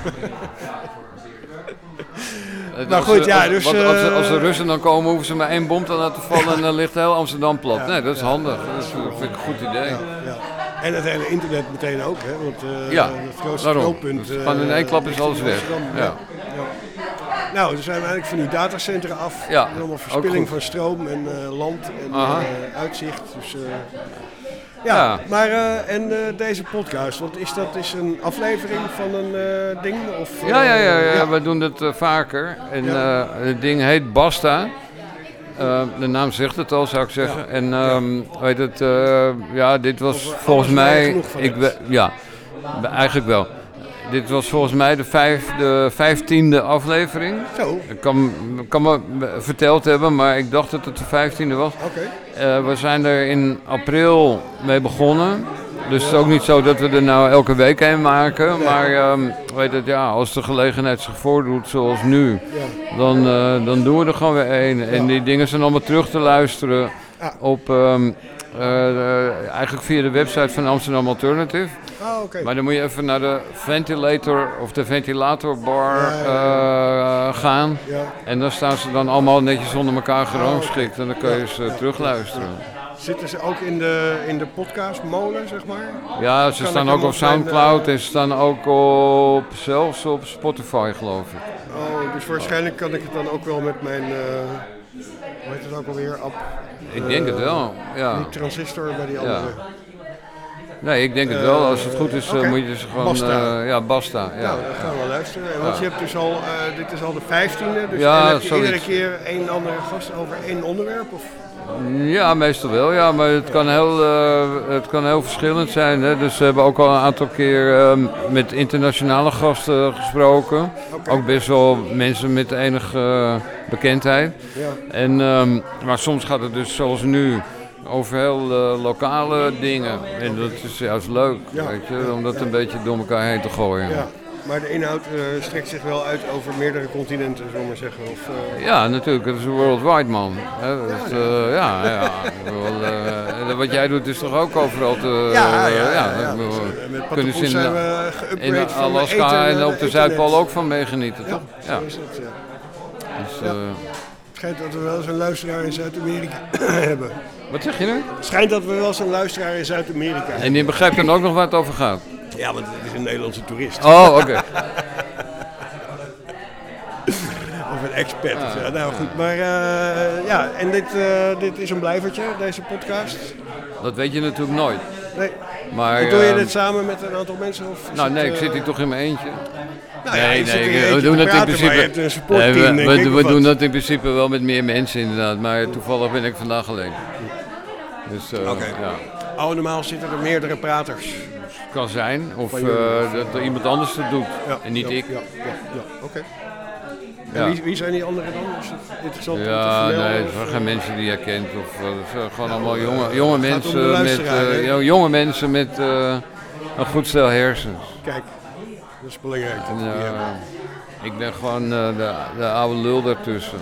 Het- Nou als goed, ze- ja, als, dus, wat- als, de- als de uh, Russen dan komen, hoeven ze maar één bom te laten vallen en dan ligt heel Amsterdam plat. Ja, Nee, dat is ja, handig. ja, Dat is, ja. vind ik een goed idee. Ja, ja. En het hele internet meteen ook, hè? Want uh, Ja, het grootste daarom. knooppunt. Dus gewoon in één klap is ligt alles in weg. Amsterdam. Ja. Ja. Ja. Nou, dan zijn we eigenlijk van die datacentra af. Ja, En allemaal ook verspilling goed. van stroom en uh, land en Aha. uh, uitzicht. Dus, uh, ja, Ja. maar uh, en uh, deze podcast, want is dat is een aflevering van een uh, ding? Of, uh, Ja, ja, ja, ja, we doen het uh, vaker. En Ja. uh, het ding heet Basta. Uh, de naam zegt het al, zou ik zeggen. Ja. En um, weet het, uh, ja, dit was Of, uh, volgens alles waar je mij, genoeg van ik hebt. we- ja, eigenlijk wel. Dit was volgens mij de, vijf, de vijftiende aflevering. Zo. Ik kan, kan me verteld hebben, maar ik dacht dat het de vijftiende was. Oké. Uh, we zijn er in april mee begonnen. Dus het is ook niet zo dat we er nou elke week een maken. Maar um, weet het, ja, als de gelegenheid zich voordoet zoals nu, Ja. dan, uh, dan doen we er gewoon weer een. En die dingen zijn allemaal terug te luisteren Ja. op, um, uh, uh, eigenlijk via de website van Amsterdam Alternative. Ah, oké. Maar dan moet je even naar de ventilator of de ventilatorbar Ja, ja, uh, gaan. Ja. En dan staan ze dan allemaal netjes onder elkaar Ah, gerangschikt. En dan kun je ze Ja. terugluisteren. Zitten ze ook in de, in de podcastmolen, zeg maar? Ja, ze Kan staan ik ook hem op mijn, Soundcloud uh, en ze staan ook op, zelfs op Spotify, geloof ik. Oh, dus waarschijnlijk kan ik het dan ook wel met mijn, uh, hoe heet het ook alweer, app? Ik denk het wel, ja. Die transistor bij die Ja. andere. Nee, ik denk het wel. Als het goed is, uh, Oké. moet je dus gewoon... Basta. Uh, ja, basta. Ja. Nou, dan gaan we wel luisteren. En Want Ja. je hebt dus al, uh, dit is al de vijftiende, dus Ja, en heb je zoiets. iedere keer één andere gast over één onderwerp? Of? Ja, meestal wel. Ja, maar het kan heel, uh, het kan heel verschillend zijn. Hè. Dus we hebben ook al een aantal keer um, met internationale gasten gesproken. Okay. Ook best wel mensen met enige uh, bekendheid. Ja. En, um, maar soms gaat het dus zoals nu over heel uh, lokale dingen. En dat is juist leuk, Ja. weet je, om dat een beetje door elkaar heen te gooien. Ja, maar de inhoud uh, strekt zich wel uit over meerdere continenten, zullen we maar zeggen. Of, uh... Ja, natuurlijk. Het is een worldwide man. Hè. Dus, uh, ja, ja. Ik bedoel, uh, wat jij doet is toch ook overal te... Ja, ja, uh, ja, ja. ik bedoel, Met Patapon kunnen ze in, zijn we geüpgrade in van de Alaska eten en naar op de de Zuidpool internet. ook van meegenieten, Ja, toch? zo is het, ja. Dus, Ja. uh, Het schijnt dat we wel eens een luisteraar in Zuid-Amerika hebben. Wat zeg je nu? Het schijnt dat we wel eens een luisteraar in Zuid-Amerika hebben. En die begrijpt dan ook nog waar het over gaat? Ja, want het is een Nederlandse toerist. Oh, oké. Okay. Of een expert. Of zo. Nou goed, maar uh, ja, en dit, uh, dit is een blijvertje, deze podcast. Dat weet je natuurlijk nooit. Nee. Maar, doe je uh, dit samen met een aantal mensen? Of nou nee, het, ik zit hier toch in mijn eentje. Nou ja, nee, je zit nee, in je we doen dat in principe. Je hebt een supportteam, nee, we, denk we, ik, we of doen wat? dat in principe wel met meer mensen inderdaad, maar toevallig ben ik vandaag alleen. Dus, uh, Oké. ja. Oh, normaal zitten er meerdere praters. Kan zijn, of Van uh, jullie. dat er iemand anders het doet Ja, en niet ja, ik. Ja, ja, ja. oké. Okay. Ja. En wie, wie zijn die anderen dan? Is het interessant om te Ja, vermelden? nee, het of, zijn uh, geen mensen die je kent. Of, uh, het zijn gewoon Ja, allemaal jonge, het jonge gaat om de mensen met, luisteraar, uh, hè? ja, jonge mensen met uh, een goed stel hersens. Kijk, dat is belangrijk. En, uh, ik ben gewoon uh, de, de oude lul daartussen.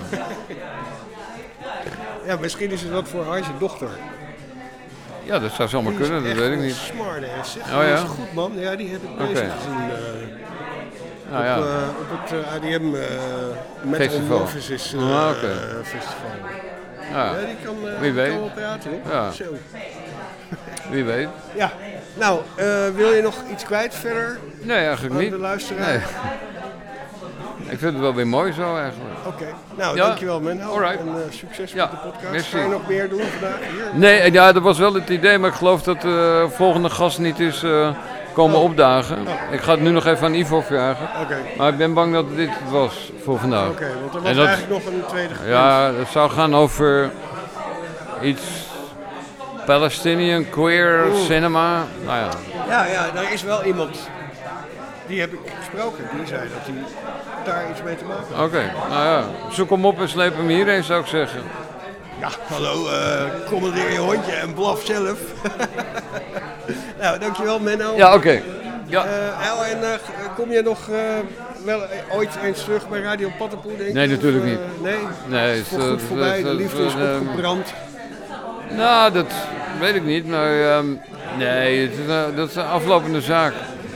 Ja, misschien is het wat voor haar zijn dochter. Ja, dat zou zomaar Die is kunnen, dat echt weet ik een niet. smart ass, zeg. Oh Die ja? is goed, man. Ja, die heb ik bezig Oké. gezien. Uh, Nou op, ja. uh, op het uh, A D M uh, Metal Festival. Morphosis uh, Ah, oké. uh, festival. Ja. Ja, die kan, uh, Wie weet. kan wel praten, hoor. Ja. Zo. Wie weet. Ja, nou, uh, wil je nog iets kwijt verder? Nee, eigenlijk aan niet. de luisteraar? Nee. Ik vind het wel weer mooi zo eigenlijk. Oké, okay. nou Ja. dankjewel Menno. Alright. En uh, succes Ja, met de podcast. merci. Ga je nog meer doen vandaag hier? Nee, ja, dat was wel het idee, maar ik geloof dat de volgende gast niet is uh, komen Oh. opdagen. Oh. Ik ga het nu nog even aan Ivo vragen. Oké. Maar ik ben bang dat dit het was voor vandaag. Oké, want er was En dat- eigenlijk nog een tweede gepunt. Ja, het zou gaan over iets Palestinian queer Oeh. cinema. Nou ja. Ja, ja, er is wel iemand, die heb ik gesproken, die zei dat hij daar iets mee te maken had. Oké, nou ja, zoek hem op en sleep hem hierheen, zou ik zeggen. Ja, hallo, uh, commandeer je hondje en blaf zelf. Nou, dankjewel Menno. Ja, oké. Ja. Uh, El, en uh, kom je nog uh, wel ooit eens terug bij Radio Paddenpoel, denk je? Nee, natuurlijk Of, uh, niet. Nee? Nee, is het, voor goed uh, voorbij, de het, liefde is uh, opgebrand. Nou, dat weet ik niet, maar um, nee, het is, uh, dat is een aflopende zaak.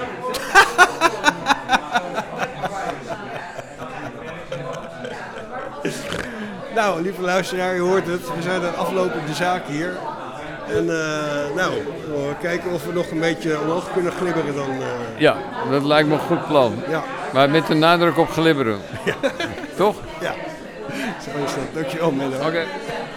Nou, lieve luisteraar, je hoort het. We zijn een aflopende zaak hier. En uh, nou, we kijken of we nog een beetje omhoog kunnen glibberen dan. Uh... Ja, dat lijkt me een goed plan. Ja. Maar met de nadruk op glibberen. Ja. Toch? Ja. Zo is dat. Dankjewel, Menno. Oké. Okay.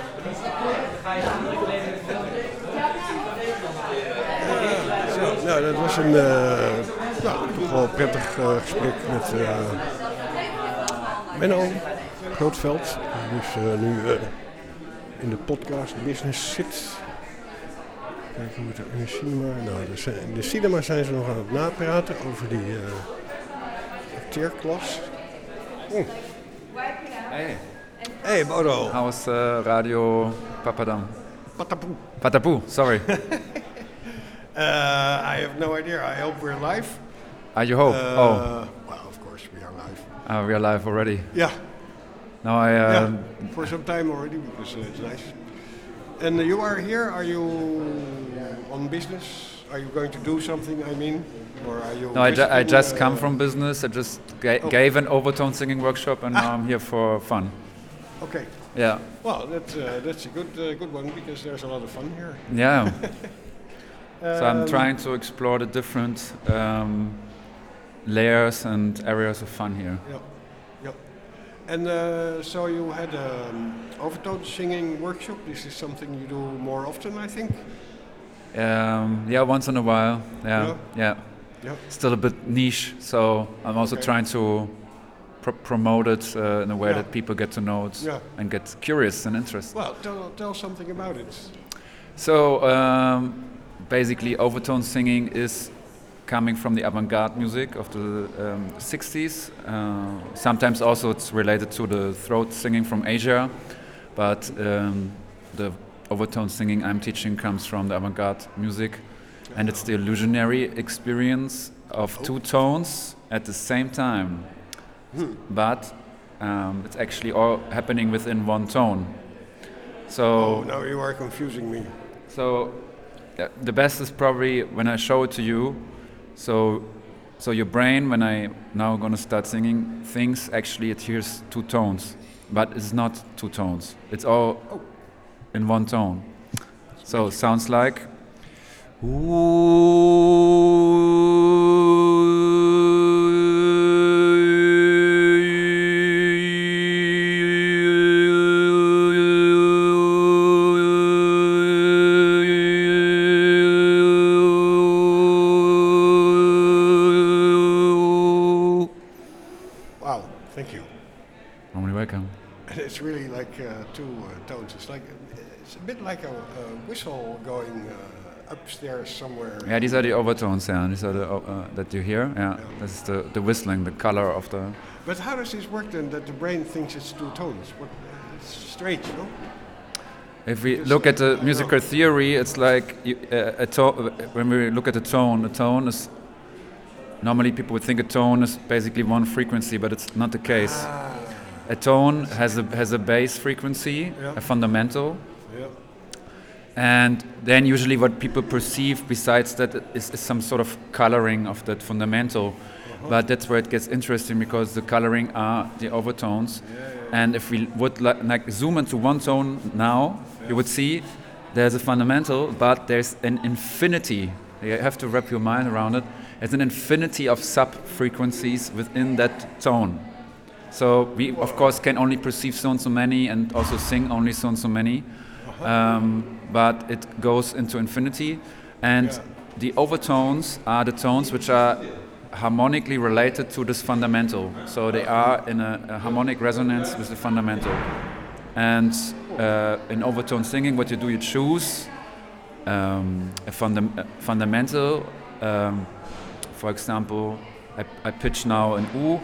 Zo, nou, dat was een uh, nou, toch wel prettig uh, gesprek met uh, Menno Grootveld. Dus uh, nu uh, in de podcast business zit. Kijken hoe het er in de cinema... Nou, de, in de cinema zijn ze nog aan het napraten over die uh, acteerklas. Oh. Hey. Hey, Bodo. How was uh, Radio Papadam? Patapoe. Patapoe, sorry. uh, I have no idea. I hope we're live. Ah, you hope? Uh, oh. Well, of course we are live. Uh, we are live already. Yeah. Now I... Uh, yeah, for some time already, because uh, it's nice. And uh, you are here, are you on business? Are you going to do something, I mean? Or are you no, I, ju I just uh, come from business. I just ga oh. gave an overtone singing workshop and ah. now I'm here for fun. Okay. Yeah. Well, that, uh, that's a good, uh, good one, because there's a lot of fun here. Yeah. um, so I'm trying to explore the different um, layers and areas of fun here. Yeah. Yeah. And uh, so you had an overtone singing workshop. This is something you do more often, I think. Um, yeah, once in a while. Yeah, Yeah. yeah. Yeah. Still a bit niche, so I'm also Okay. trying to pr promote it uh, in a way Yeah. that people get to know it Yeah. and get curious and interested. Well, tell, tell something about it. So um, basically, overtone singing is coming from the avant-garde music of the um, sixties. Uh, sometimes also it's related to the throat singing from Asia, but um, the overtone singing I'm teaching comes from the avant-garde music, and it's the illusionary experience of two tones at the same time, Hmm. but um, it's actually all happening within one tone. So Oh, now you are confusing me. so uh, the best is probably when I show it to you. So, so your brain, when I now gonna start singing things, actually it hears two tones, but it's not two tones. It's all in one tone. So it sounds like. Thank you. Normally welcome. And it's really like uh, two uh, tones. It's like it's a bit like a, a whistle going uh, upstairs somewhere. Yeah, these are the overtones. Yeah, these are the uh, that you hear. Yeah, yeah. This is the the whistling, the color of the. But how does this work then? That the brain thinks it's two tones. What? It's strange, no? If we because look at the uh, musical theory, it's like you, uh, a tone. When we look at the tone, a tone is. Normally, people would think a tone is basically one frequency, but it's not the case. Ah. A tone has a has a base frequency, yeah. a fundamental, yeah. and then usually what people perceive besides that is, is some sort of coloring of that fundamental. Uh-huh. But that's where it gets interesting because the coloring are the overtones. Yeah, yeah, yeah. And if we would li- like zoom into one tone now, yeah. you would see there's a fundamental, but there's an infinity. You have to wrap your mind around it. There's an infinity of sub-frequencies within that tone. So we, of course, can only perceive so and so many and also sing only so and so many. Um, but it goes into infinity. And yeah. the overtones are the tones which are harmonically related to this fundamental. So they are in a, a harmonic resonance with the fundamental. And uh, in overtone singing, what you do, you choose um, a, funda- a fundamental. Um, for example, I, I pitch now an ooh.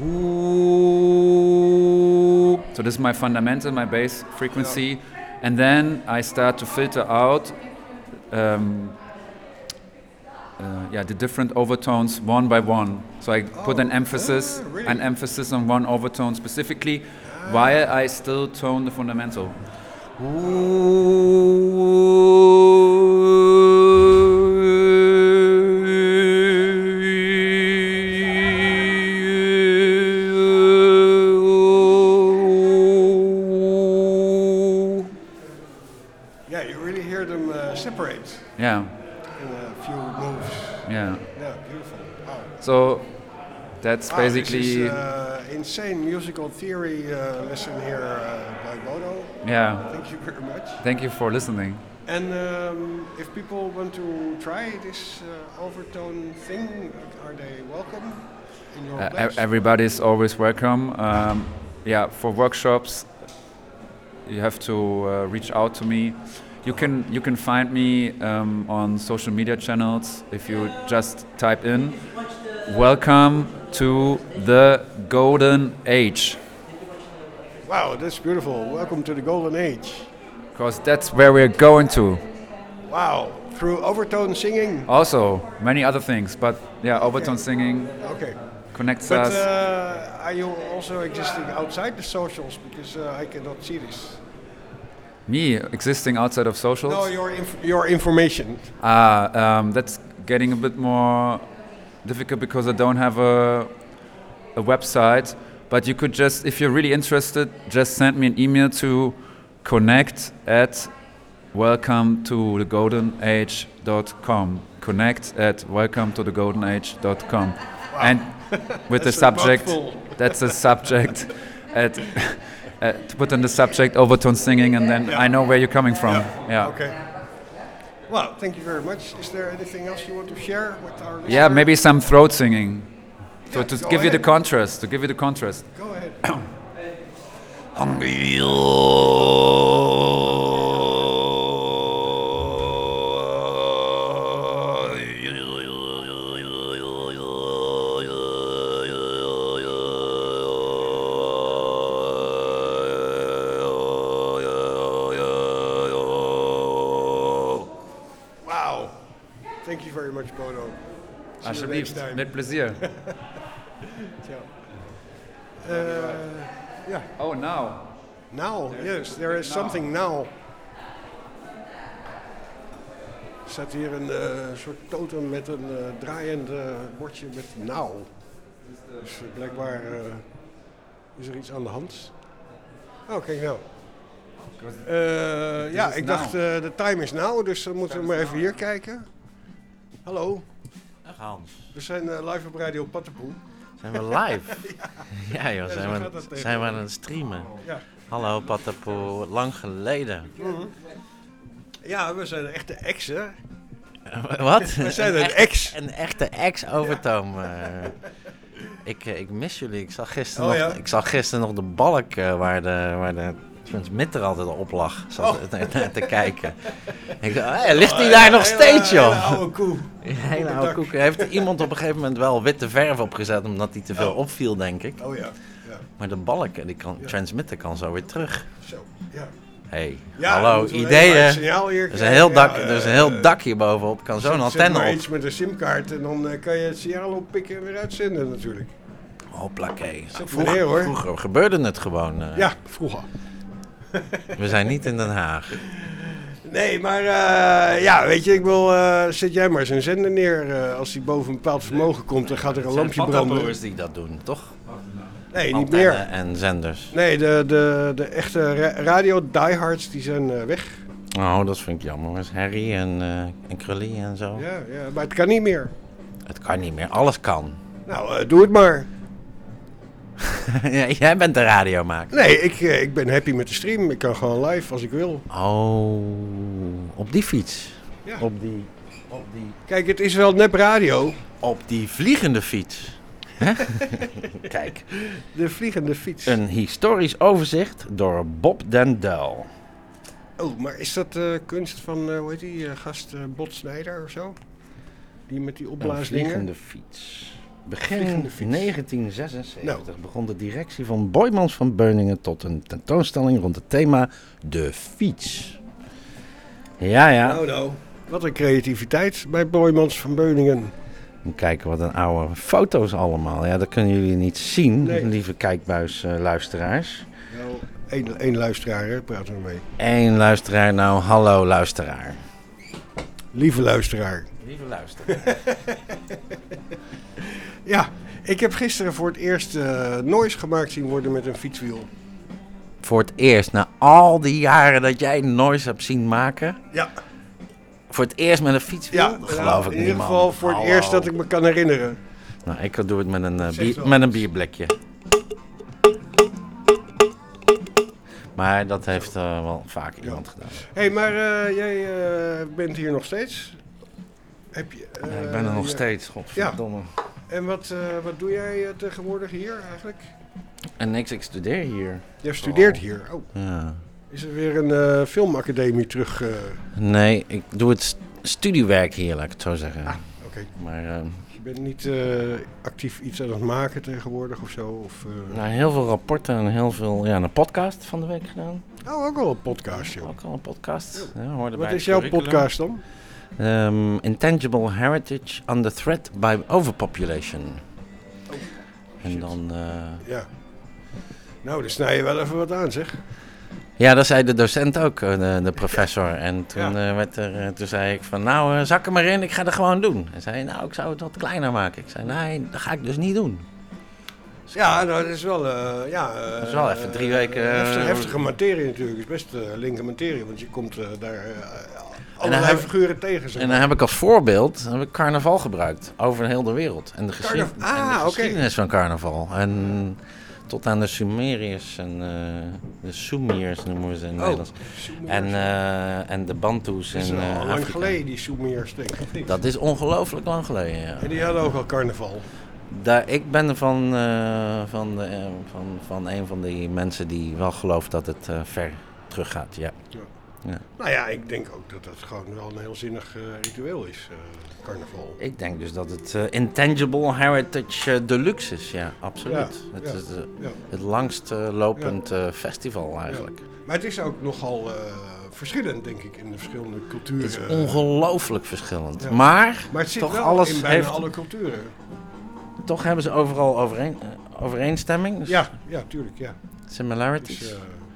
Ooh. So this is my fundamental, my bass frequency, yeah. and then I start to filter out, um, uh, yeah, the different overtones one by one. So I oh, put an emphasis, uh, really? an emphasis on one overtone specifically, ah. while I still tone the fundamental. Ooh. Yeah. In a few moves. Yeah. Yeah, beautiful. Wow. So that's wow, basically. This is uh, insane musical theory uh, lesson here uh, by Bodo. Yeah. Thank you very much. Thank you for listening. And um, if people want to try this uh, overtone thing, are they welcome in your uh, place? Everybody's always welcome. Um, yeah, for workshops, you have to uh, reach out to me. You can you can find me um, on social media channels if you just type in "Welcome to the Golden Age." Wow, that's beautiful. Welcome to the Golden Age. Because that's where we're going to. Wow, through overtone singing. Also, many other things, but yeah, overtone okay. singing. Okay. Connects but, us. Uh, are you also existing outside the socials? Because uh, I cannot see this. Me existing outside of socials? No, your inf- your information. Ah, um, that's getting a bit more difficult because I don't have a a website. But you could just, if you're really interested, just send me an email to connect at welcome to the golden age dot com. Connect at welcome to the golden age dot com. Wow. And with the subject, that's a subject at. Uh, to put in the subject overtone singing, and then yeah. I know where you're coming from. Yeah. yeah. Okay. Well, thank you very much. Is there anything else you want to share with our listeners? Yeah, maybe some throat singing. So yeah, to give ahead. you the contrast, to give you the contrast. Go ahead. Thank you very much, Bodo. Alsjeblieft, met plezier. Ciao. Uh, yeah. Oh, now. Now, yes, there is something now. Er staat hier een uh, soort totem met een uh, draaiend uh, bordje met now. Dus uh, blijkbaar uh, is er iets aan de hand. Oh, kijk nou. Uh, ja, ik dacht de uh, time is now, dus dan moeten we maar even hier kijken. Hallo. Dag Hans. We zijn uh, live op Radio Pattenpoel. Zijn we live? ja. ja joh, ja, zijn, we, zijn we aan het streamen. Ja. Hallo Pattenpoel, lang geleden. Mm-hmm. Ja, we zijn een echte ex, hè? Wat? We zijn een, een ex. Een echte ex-overtoom. Ja. Uh. Ik, ik mis jullie. Ik zag gisteren, Oh, nog, ja? ik zag gisteren nog de balk uh, waar de, waar de transmitter altijd op lag. Zat Oh. te, te, te kijken. Ik dacht, hey, ligt hij daar oh, nog hele, steeds, joh? Een hele oude koe. Een hele oude koe. Heeft er iemand op een gegeven moment wel witte verf opgezet, omdat hij te veel oh. opviel, denk ik. Oh ja. ja. Maar de balk, die kan, ja. transmitter kan zo weer terug. Zo, ja. Hey, ja, hallo, ideeën. Er is een heel dak, er is een heel dak hier bovenop. Kan zo'n antenne op. Zet maar iets met een simkaart en dan uh, kan je het signaal oppikken en weer uitzenden natuurlijk. Hoppakee. Nou, vroeger, hoor. Vroeger gebeurde het gewoon. Uh, ja, vroeger. We zijn niet in Den Haag. Nee, maar uh, ja, weet je, ik wil, uh, zet jij maar eens een zender neer. Uh, als die boven een bepaald vermogen komt, dan gaat er een lampje branden. Het zijn die dat doen, toch? Nee, niet meer. En zenders. Nee, de, de, de echte ra- radio diehards die zijn uh, weg. Oh, dat vind ik jammer. Dat is Harry en, uh, en Krully en zo. Ja, ja, maar het kan niet meer. Het kan niet meer. Alles kan. Nou, uh, doe het maar. Ja, jij bent de radiomaker. Nee, ik, uh, ik ben happy met de stream. Ik kan gewoon live als ik wil. Oh, op die fiets. Ja. Op die, op die... Kijk, het is wel nep radio. Op die vliegende fiets. Kijk. De vliegende fiets. Een historisch overzicht door Bob den Duyl. Oh, maar is dat uh, kunst van, uh, hoe heet die, uh, gast uh, Bot Snijder of zo? Die met die opblaasdingen? Een vliegende fiets. Begin negentien zesenzeventig nou. begon de directie van Boijmans van Beuningen tot een tentoonstelling rond het thema de fiets. Ja, ja. Nou, nou. Wat een creativiteit bij Boijmans van Beuningen. Kijken wat een oude foto's allemaal. Ja, dat kunnen jullie niet zien, nee. lieve kijkbuis uh, luisteraars. Nou, één, één luisteraar, hè, praten we mee. Eén luisteraar, nou hallo luisteraar. Lieve luisteraar. Lieve luisteraar. Ja, ik heb gisteren voor het eerst uh, noise gemaakt zien worden met een fietswiel. Voor het eerst, na al die jaren dat jij noise hebt zien maken? Ja. Voor het eerst met een fietswiel? Ja, dat geloof ik in niet, ieder geval man. voor het Hallo. eerst dat ik me kan herinneren. Nou, ik doe het met een, uh, bier, met een bierblikje. Maar dat heeft uh, wel vaak iemand ja. gedaan. Hé, hey, maar uh, jij uh, bent hier nog steeds? Heb je, uh, ja, ik ben er nog je... steeds, godverdomme. Ja. En wat, uh, wat doe jij uh, tegenwoordig hier eigenlijk? En niks, ik studeer hier. Jij studeert oh. hier? Oh. Ja. Is er weer een uh, filmacademie terug? Uh... Nee, ik doe het st- studiewerk hier, laat ik het zo zeggen. Ah, oké. Okay. Maar... Uh, je bent niet uh, actief iets aan het maken tegenwoordig of zo? Of, uh... nou, heel veel rapporten en heel veel... Ja, een podcast van de week gedaan. Oh, ook al een podcast, joh. Ook al een podcast. Ja, hoorde wat bij is jouw curriculum. podcast dan? Um, Intangible Heritage Under Threat by Overpopulation. Oh, en dan... Uh... Ja. Nou, dan snij je wel even wat aan, zeg. Ja, dat zei de docent ook, de, de professor. En toen, ja. uh, werd er, toen zei ik van, nou, uh, zak er maar in, ik ga het gewoon doen. En zei, nou, ik zou het wat kleiner maken. Ik zei, nee, dat ga ik dus niet doen. Dus ja, nou, dat is wel, uh, ja... Uh, dat is wel even drie weken... Uh, heftige, heftige materie natuurlijk, het is best uh, linker materie, want je komt uh, daar uh, allerlei figuren tegen. Zeg maar. En dan heb ik als voorbeeld heb ik carnaval gebruikt, over heel de wereld. En de, geschied- Carnav- ah, en de okay. geschiedenis van carnaval. En... tot aan de Sumeriërs en uh, de Sumiërs noemen we ze in het oh, Nederlands. En, uh, en de Bantus in Afrika. Dat is al uh, lang Afrika. geleden, die Sumiërs, denk ik. Dat is ongelooflijk lang geleden, ja. En die hadden ook al carnaval. Daar, ik ben van, uh, van, de, uh, van, van een van die mensen die wel gelooft dat het uh, ver terug gaat, ja. ja. ja. Nou ja, ik denk ook dat dat gewoon wel een heel zinnig uh, ritueel is, uh, carnaval. Ik denk dus dat het uh, Intangible Heritage uh, Deluxe is, ja, absoluut. Ja, het ja, is uh, ja. het langst uh, lopend ja. uh, festival eigenlijk. Ja. Maar het is ook nogal uh, verschillend, denk ik, in de verschillende culturen. Het is ongelooflijk verschillend. Ja. Maar, maar het zit toch wel alles in bijna heeft, alle culturen. Toch hebben ze overal overeen, uh, overeenstemming. Dus ja, ja, tuurlijk, ja. Similarities. Dus, uh,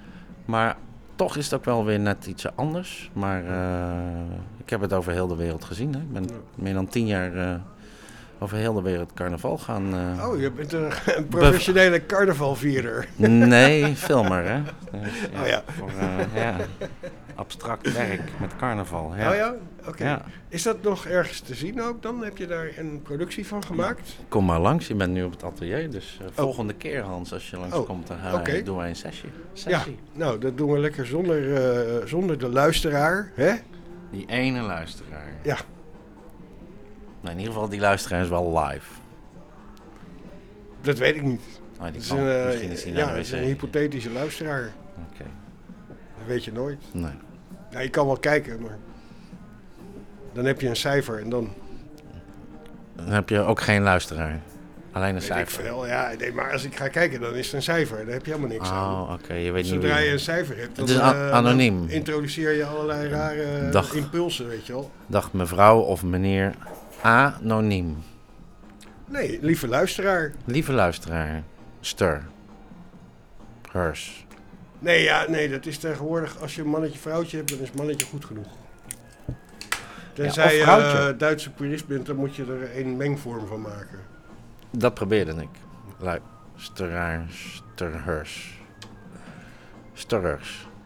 maar toch is het ook wel weer net iets anders. Maar uh, ik heb het over heel de wereld gezien. Hè. Ik ben ja. meer dan tien jaar uh, over heel de wereld carnaval gaan... Uh, oh, je bent een, een professionele bev- carnavalvierder. Nee, filmer, hè. Dus, ja, oh ja. Voor, uh, ja. Abstract werk met carnaval. Ja. Oh ja? Oké. Okay. Ja. Is dat nog ergens te zien ook dan? Heb je daar een productie van gemaakt? Kom maar langs, je bent nu op het atelier. Dus uh, oh. volgende keer, Hans, als je langskomt, dan oh. okay. doen wij een sessie. sessie. Ja, nou, dat doen we lekker zonder, uh, zonder de luisteraar, hè? Die ene luisteraar. Ja. Nou, in ieder geval, die luisteraar is wel live. Dat weet ik niet. Oh, die Het is kan. een, uh, Misschien is hij ja, naar de het is wc. een hypothetische luisteraar. Oké. Okay. Dat weet je nooit. Nee. Ja, je kan wel kijken, maar dan heb je een cijfer en dan... Dan heb je ook geen luisteraar. Alleen een weet cijfer. Ik veel. Ja, nee, maar als ik ga kijken, dan is het een cijfer. Daar heb je helemaal niks aan. Oh, oké. Okay. Je weet Zodra niet je een cijfer hebt, dan, het is an- uh, anoniem. Dan introduceer je allerlei rare Dag. impulsen, weet je wel. Dag mevrouw of meneer anoniem. Nee, lieve luisteraar. Lieve luisteraar. Stir. Hers. Nee, ja, nee, dat is tegenwoordig, als je een mannetje vrouwtje hebt, dan is mannetje goed genoeg. Tenzij ja, je uh, Duitse purist bent, dan moet je er een mengvorm van maken. Dat probeerde ik. Luisteraar, stirhers. Stirrers.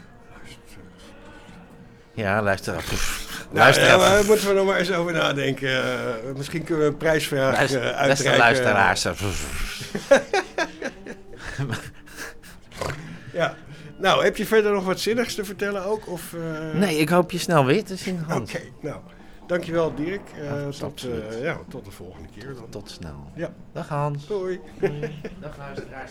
Ja, luisteraar. Nou, ja, daar moeten we nog maar eens over nadenken. Uh, misschien kunnen we een prijsvraag uh, Luister, uitreiken. Luisteraars. Ja. Nou, heb je verder nog wat zinnigs te vertellen ook? Of, uh... Nee, ik hoop je snel weer te zien, Hans. Oké, okay, nou. Dankjewel, Dirk. Uh, ja, tot, uh, ja, tot de volgende keer dan. Tot snel. Ja. Dag Hans. Doei. Dag luisteraars.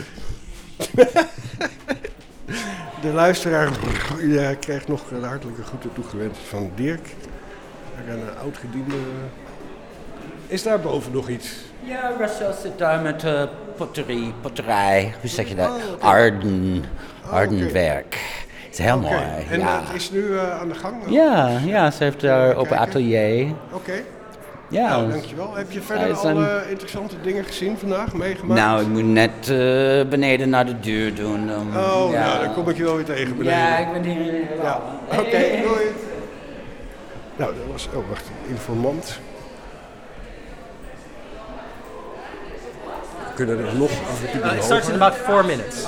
De luisteraar ja, krijgt nog de hartelijke groeten toegewenst van Dirk. Een oud-gediende. Is daar boven nog iets? Ja, Rachel zit daar met uh, potterie, potterij. Hoe zeg je dat? Oh, okay. Arden. Ardenwerk. Okay. Het is heel okay. mooi. En ja. het is nu uh, aan de gang? Ja, ja, ze heeft daar uh, op een atelier. Oké. Okay. Ja. Nou, dankjewel. Heb je verder ja, al uh, interessante dingen gezien vandaag, meegemaakt? Nou, ik moet net uh, beneden naar de deur doen. Um, oh, ja. nou, dan kom ik je wel weer tegen beneden. Ja, ik ben hier. Ja. Oké, okay, doei. Nou, dat was, oh wacht, informant. We kunnen er nog af en toe uh, It starts in about four minutes.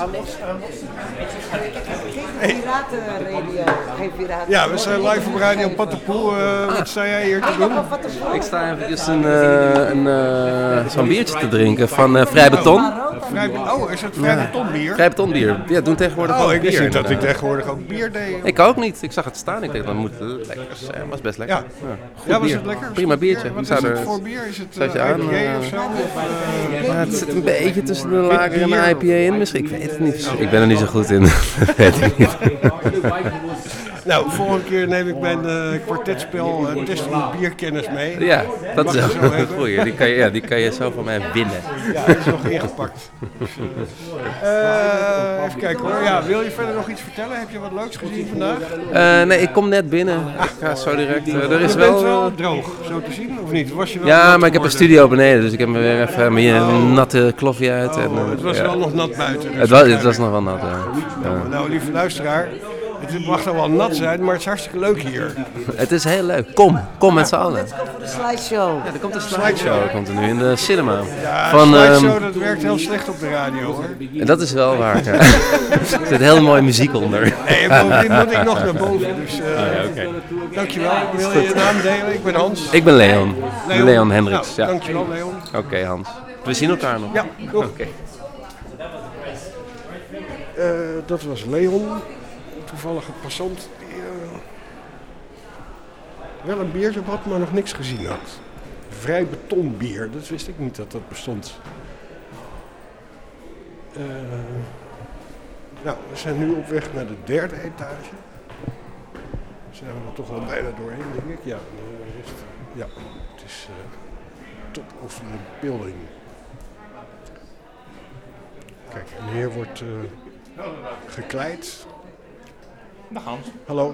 Geen piratenradio. Geen piraten. Ja, we zijn live op Radio Pattenpoel. Uh, wat sta jij hier te doen? Ik sta even een, uh, een, uh, zo'n biertje te drinken van uh, Vrij Beton. Vrij, oh, is het Vrij Beton bier? Vrij Beton bier. Ja, doen tegenwoordig oh, ook ik bier. wist niet dat ik tegenwoordig ook bier deed. Ik ook niet. Ik zag het staan. Ik dacht, dat moet lekker zijn. Het was best lekker. Ja, ja, ja was bier. het lekker? Prima biertje. Wat is het er... voor bier? Is het uh, I P A of zo? Of, uh... ja, het zit een beetje tussen de lager en de I P A in misschien. Ik weet het niet. Ik ben er niet zo goed in. weet ik niet. Nou, volgende keer neem ik mijn uh, kwartetspel uh, testen met bierkennis mee. Ja, dat is ook een goeie. Die kan, je, ja, die kan je zo van mij winnen. Ja, dat is nog ingepakt. Dus, uh, uh, even kijken hoor. Ja, wil je verder nog iets vertellen? Heb je wat leuks gezien vandaag? Uh, nee, ik kom net binnen. Ik ga zo direct. Uh, er is je wel, bent wel droog, zo te zien, of niet? Was je wel ja, maar ik heb een studio beneden, dus ik heb me weer even mijn oh. natte kloffie uit. Oh, en, uh, het was ja. wel nog nat buiten. Dus het, was, het was nog wel nat, ja. Nou, nou, lieve luisteraar. Het mag dan wel nat zijn, maar het is hartstikke leuk hier. Het is heel leuk. Kom, kom met z'n allen. Let's go voor de slideshow. Ja, er komt een slideshow. Dat komt er nu in de cinema. Ja, Van, de slideshow um, dat werkt heel slecht op de radio hoor. En dat is wel waar. Ja. Er zit heel mooie muziek onder. Nee, bovendien moet ik nog naar boven. Dus, uh, oh, ja, okay. Dankjewel. Wil je je naam delen? Ik ben Hans. Ik ben Leon. Leon, Leon Hendricks. Nou, ja. Dankjewel Leon. Oké okay, Hans. We zien elkaar nog. Ja, goed. Okay. Uh, dat was Leon. Toevallige passant die uh, wel een biertje had, maar nog niks gezien had. Vrij Beton bier, dat wist ik niet dat dat bestond. Uh, nou, we zijn nu op weg naar de derde etage. Zijn we er toch wel bijna doorheen, denk ik. Ja, uh, is het, ja het is uh, top of the building. Kijk, en hier wordt uh, gekleid. Dag Hans. Hallo.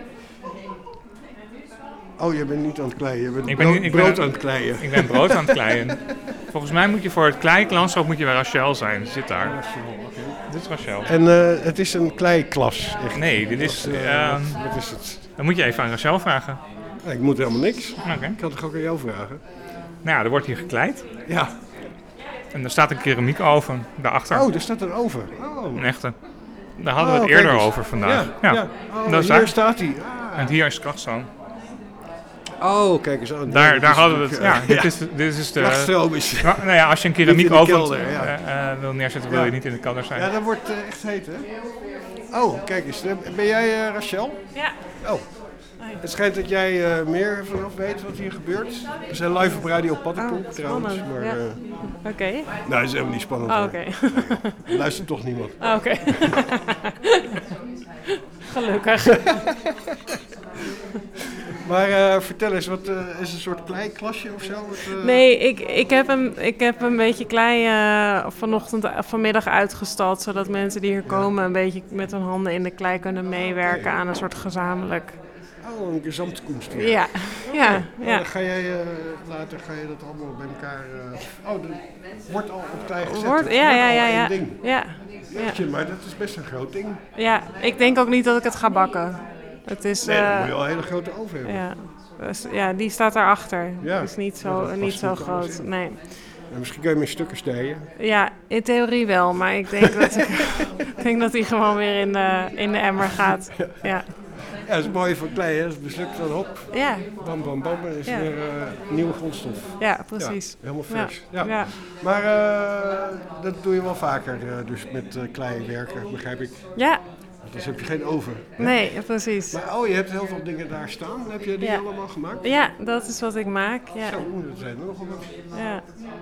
Oh, je bent niet aan het kleien. Je bent ik ben, brood, ik brood ben, aan het kleien. Ik ben brood aan het kleien. Volgens mij moet je voor het kleilandschap moet je bij Rachel zijn. Die zit daar. Rachel, okay. Dit is Rachel. En uh, het is een kleiklas. Echt. Nee, dit is... Uh, uh, wat is het? Dan moet je even aan Rachel vragen. Ja, ik moet helemaal niks. Okay. Ik kan toch ook aan jou vragen? Nou ja, er wordt hier gekleid. Ja. En er staat een keramiekoven daarachter. Oh, er staat een oven. Oh. Een echte. Daar hadden we het oh, eerder over vandaag. Ja, ja. ja. Oh, dat hier staat hij. Ah. En hier is de krachtstroom. Oh, kijk eens aan. Daar, daar hadden we het. Ja, dit is, dit is de. Krachtstroom is. Nou ja, als je een keramiekoven ja. uh, wil neerzetten, wil je niet in de kelder zijn. Ja, dat wordt uh, echt heet, hè? Oh, kijk eens. Ben jij uh, Rachel? Ja. Oh. Oh Het schijnt dat jij uh, meer vanaf weet wat hier gebeurt. We zijn live op Radio Paddenpoel oh, trouwens. Maar, ja. uh, Oké. Okay. Nou, dat is helemaal niet spannend. Oh, oké. Okay. Nee, luistert toch niemand. Oh, oké. Okay. Gelukkig. Maar uh, vertel eens, wat uh, is een soort kleiklasje of zo? Wat, uh... Nee, ik, ik, heb een, ik heb een beetje klei uh, vanochtend, vanmiddag uitgestald, zodat mensen die hier komen een beetje met hun handen in de klei kunnen meewerken okay. aan een soort gezamenlijk... Oh, een gezamtkunst. Ja, ja, ja. ja. Dan ga jij uh, later ga je dat allemaal bij elkaar... Uh... Oh, er wordt al op klei gezet. Wordt, ja, ja, ja, ja. Ding. Ja. Jeetje, maar dat is best een groot ding. Ja, ik denk ook niet dat ik het ga bakken. Het is, nee, dan uh, moet je wel een hele grote oven hebben. Ja, dus, ja die staat daarachter. Ja. Het is niet zo, ja, niet zo groot. Nee. En misschien kun je hem in stukken snijden. Ja, in theorie wel, maar ik denk dat ik, ik denk dat hij gewoon weer in de, in de emmer gaat. Ja. Ja, dat is mooi voor klei, hè? Dat is mislukt dan op. Ja. Bam, bam, bam. Dan is ja. weer uh, nieuwe grondstof. Ja, precies. Ja, helemaal vers. Ja. Ja. Ja. Maar uh, dat doe je wel vaker, uh, dus met uh, klei werken, begrijp ik. Ja. Dus heb je geen oven. Hè? Nee, precies. Maar oh, je hebt heel veel dingen daar staan. Heb je die ja. allemaal gemaakt? Ja, dat is wat ik maak. Ja. Zo, dat zijn er nogal wat. Ja.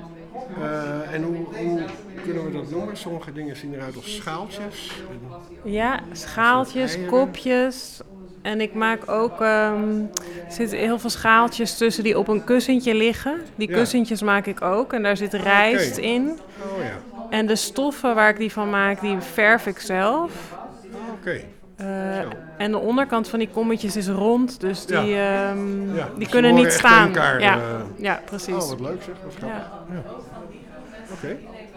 Uh, en hoe, hoe kunnen we dat noemen? Sommige dingen zien eruit als schaaltjes. En ja, schaaltjes, kopjes. En ik maak ook, um, er zitten heel veel schaaltjes tussen die op een kussentje liggen. Die ja. kussentjes maak ik ook en daar zit rijst okay. in. Oh, ja. En de stoffen waar ik die van maak, die verf ik zelf. Oké. Okay. Uh, en de onderkant van die kommetjes is rond, dus die, ja. um, ja, die dus kunnen niet staan. Elkaar, ja. Uh... ja, precies. Oh, wat leuk zeg. Wat grappig. Ja. Ja. Oké. Okay.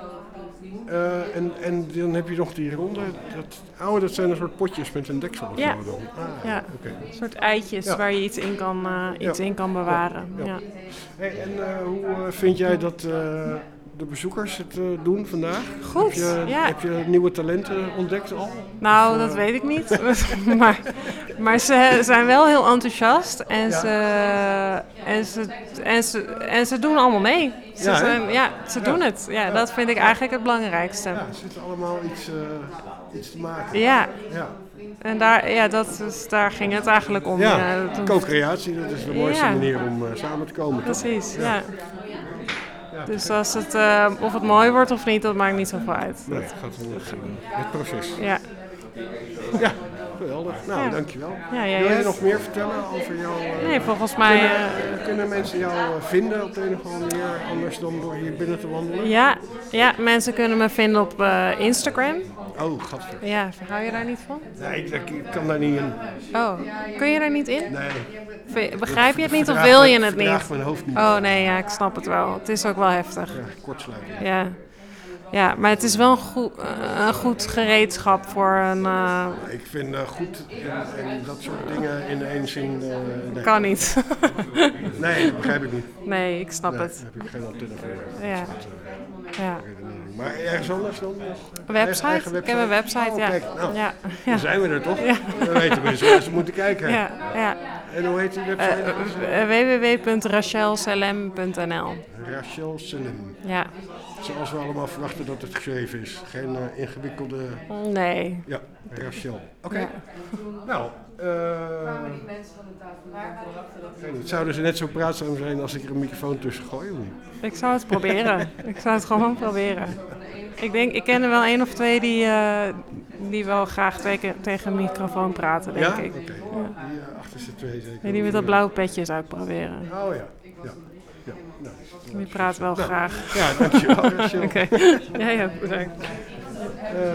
Uh, en, en dan heb je nog die ronde. Dat, oh, dat zijn een soort potjes met een deksel of ja. zo dan. Ah, ja, okay. Een soort eitjes ja. waar je iets in kan, uh, iets ja. in kan bewaren. Ja. Ja. Ja. Hey, en uh, hoe uh, vind jij dat uh, de bezoekers het uh, doen vandaag? Goed, heb je, ja. Heb je nieuwe talenten ontdekt al? Nou, of, dat uh... weet ik niet. maar maar ze zijn wel heel enthousiast en, ja. ze, en, ze, en, ze, en ze doen allemaal mee. Ze, ja, zijn, ja, ze ja. doen het. Ja, ja. Dat vind ik eigenlijk het belangrijkste. Ja, ze zitten allemaal iets, uh, iets te maken. Ja. ja. En daar, ja, dat is, daar ging het eigenlijk om. Ja, ja, dat co-creatie, dat is de mooiste ja. manier om uh, samen te komen. Precies, toch? ja. ja. Ja, dus als het, uh, of het mooi wordt of niet, dat maakt niet zoveel uit. Nee, het gaat om het, uh, het proces. Ja. Ja, geweldig. Nou, ja. dankjewel. Ja, jij Wil je ook. nog meer vertellen over jou? Uh, nee, volgens mij... Kunnen, uh, kunnen mensen jou vinden op de een of andere manier, anders dan door hier binnen te wandelen? Ja, ja mensen kunnen me vinden op uh, Instagram. Oh, gadver. Ja, hou je daar niet van? Nee, ik, ik kan daar niet in. Oh, kun je daar niet in? Nee. Begrijp je het niet of wil je het niet? Ik verdraag mijn hoofd niet. Oh nee, ja, ik snap het wel. Het is ook wel heftig. Ja, kortsluiting. Ja. Ja, maar het is wel een goed, een goed gereedschap voor een... Uh... Ik vind uh, goed en, en dat soort dingen in één zin... Uh, nee. Kan niet. Nee, dat begrijp ik niet. Nee, ik snap nee, het. Daar heb ik geen antenne voor. Ja. Ja. Maar ergens anders dan? Website? website? Ik heb een website, oh, ja. Kijk, nou, ja. Dan zijn we er toch? Ja. Dan weten mensen waar ze moeten kijken. Ja, ja. En hoe heet die website? Uh, w w w punt rachel selem punt n l Rachel Selem. Ja. Zoals we allemaal verwachten dat het geschreven is. Geen uh, ingewikkelde... Nee. Ja, Rachel. Oké. Okay. Ja. Nou, uh, het zouden ze net zo praatzaam zijn als ik er een microfoon tussen gooi, of niet? Ik zou het proberen. Ik zou het gewoon proberen. Ik denk, ik ken er wel één of twee die, uh, die wel graag tegen, tegen een microfoon praten, denk ja? ik. Oké. Okay. Ja. Die uh, achterste twee zeker. Nee, die met dat blauwe petje zou ik proberen. Oh ja. Ja. Ja. Nou, die praat wel nou, graag. Ja, dankjewel. Oké. Okay. Ja, ja, bedankt. Uh,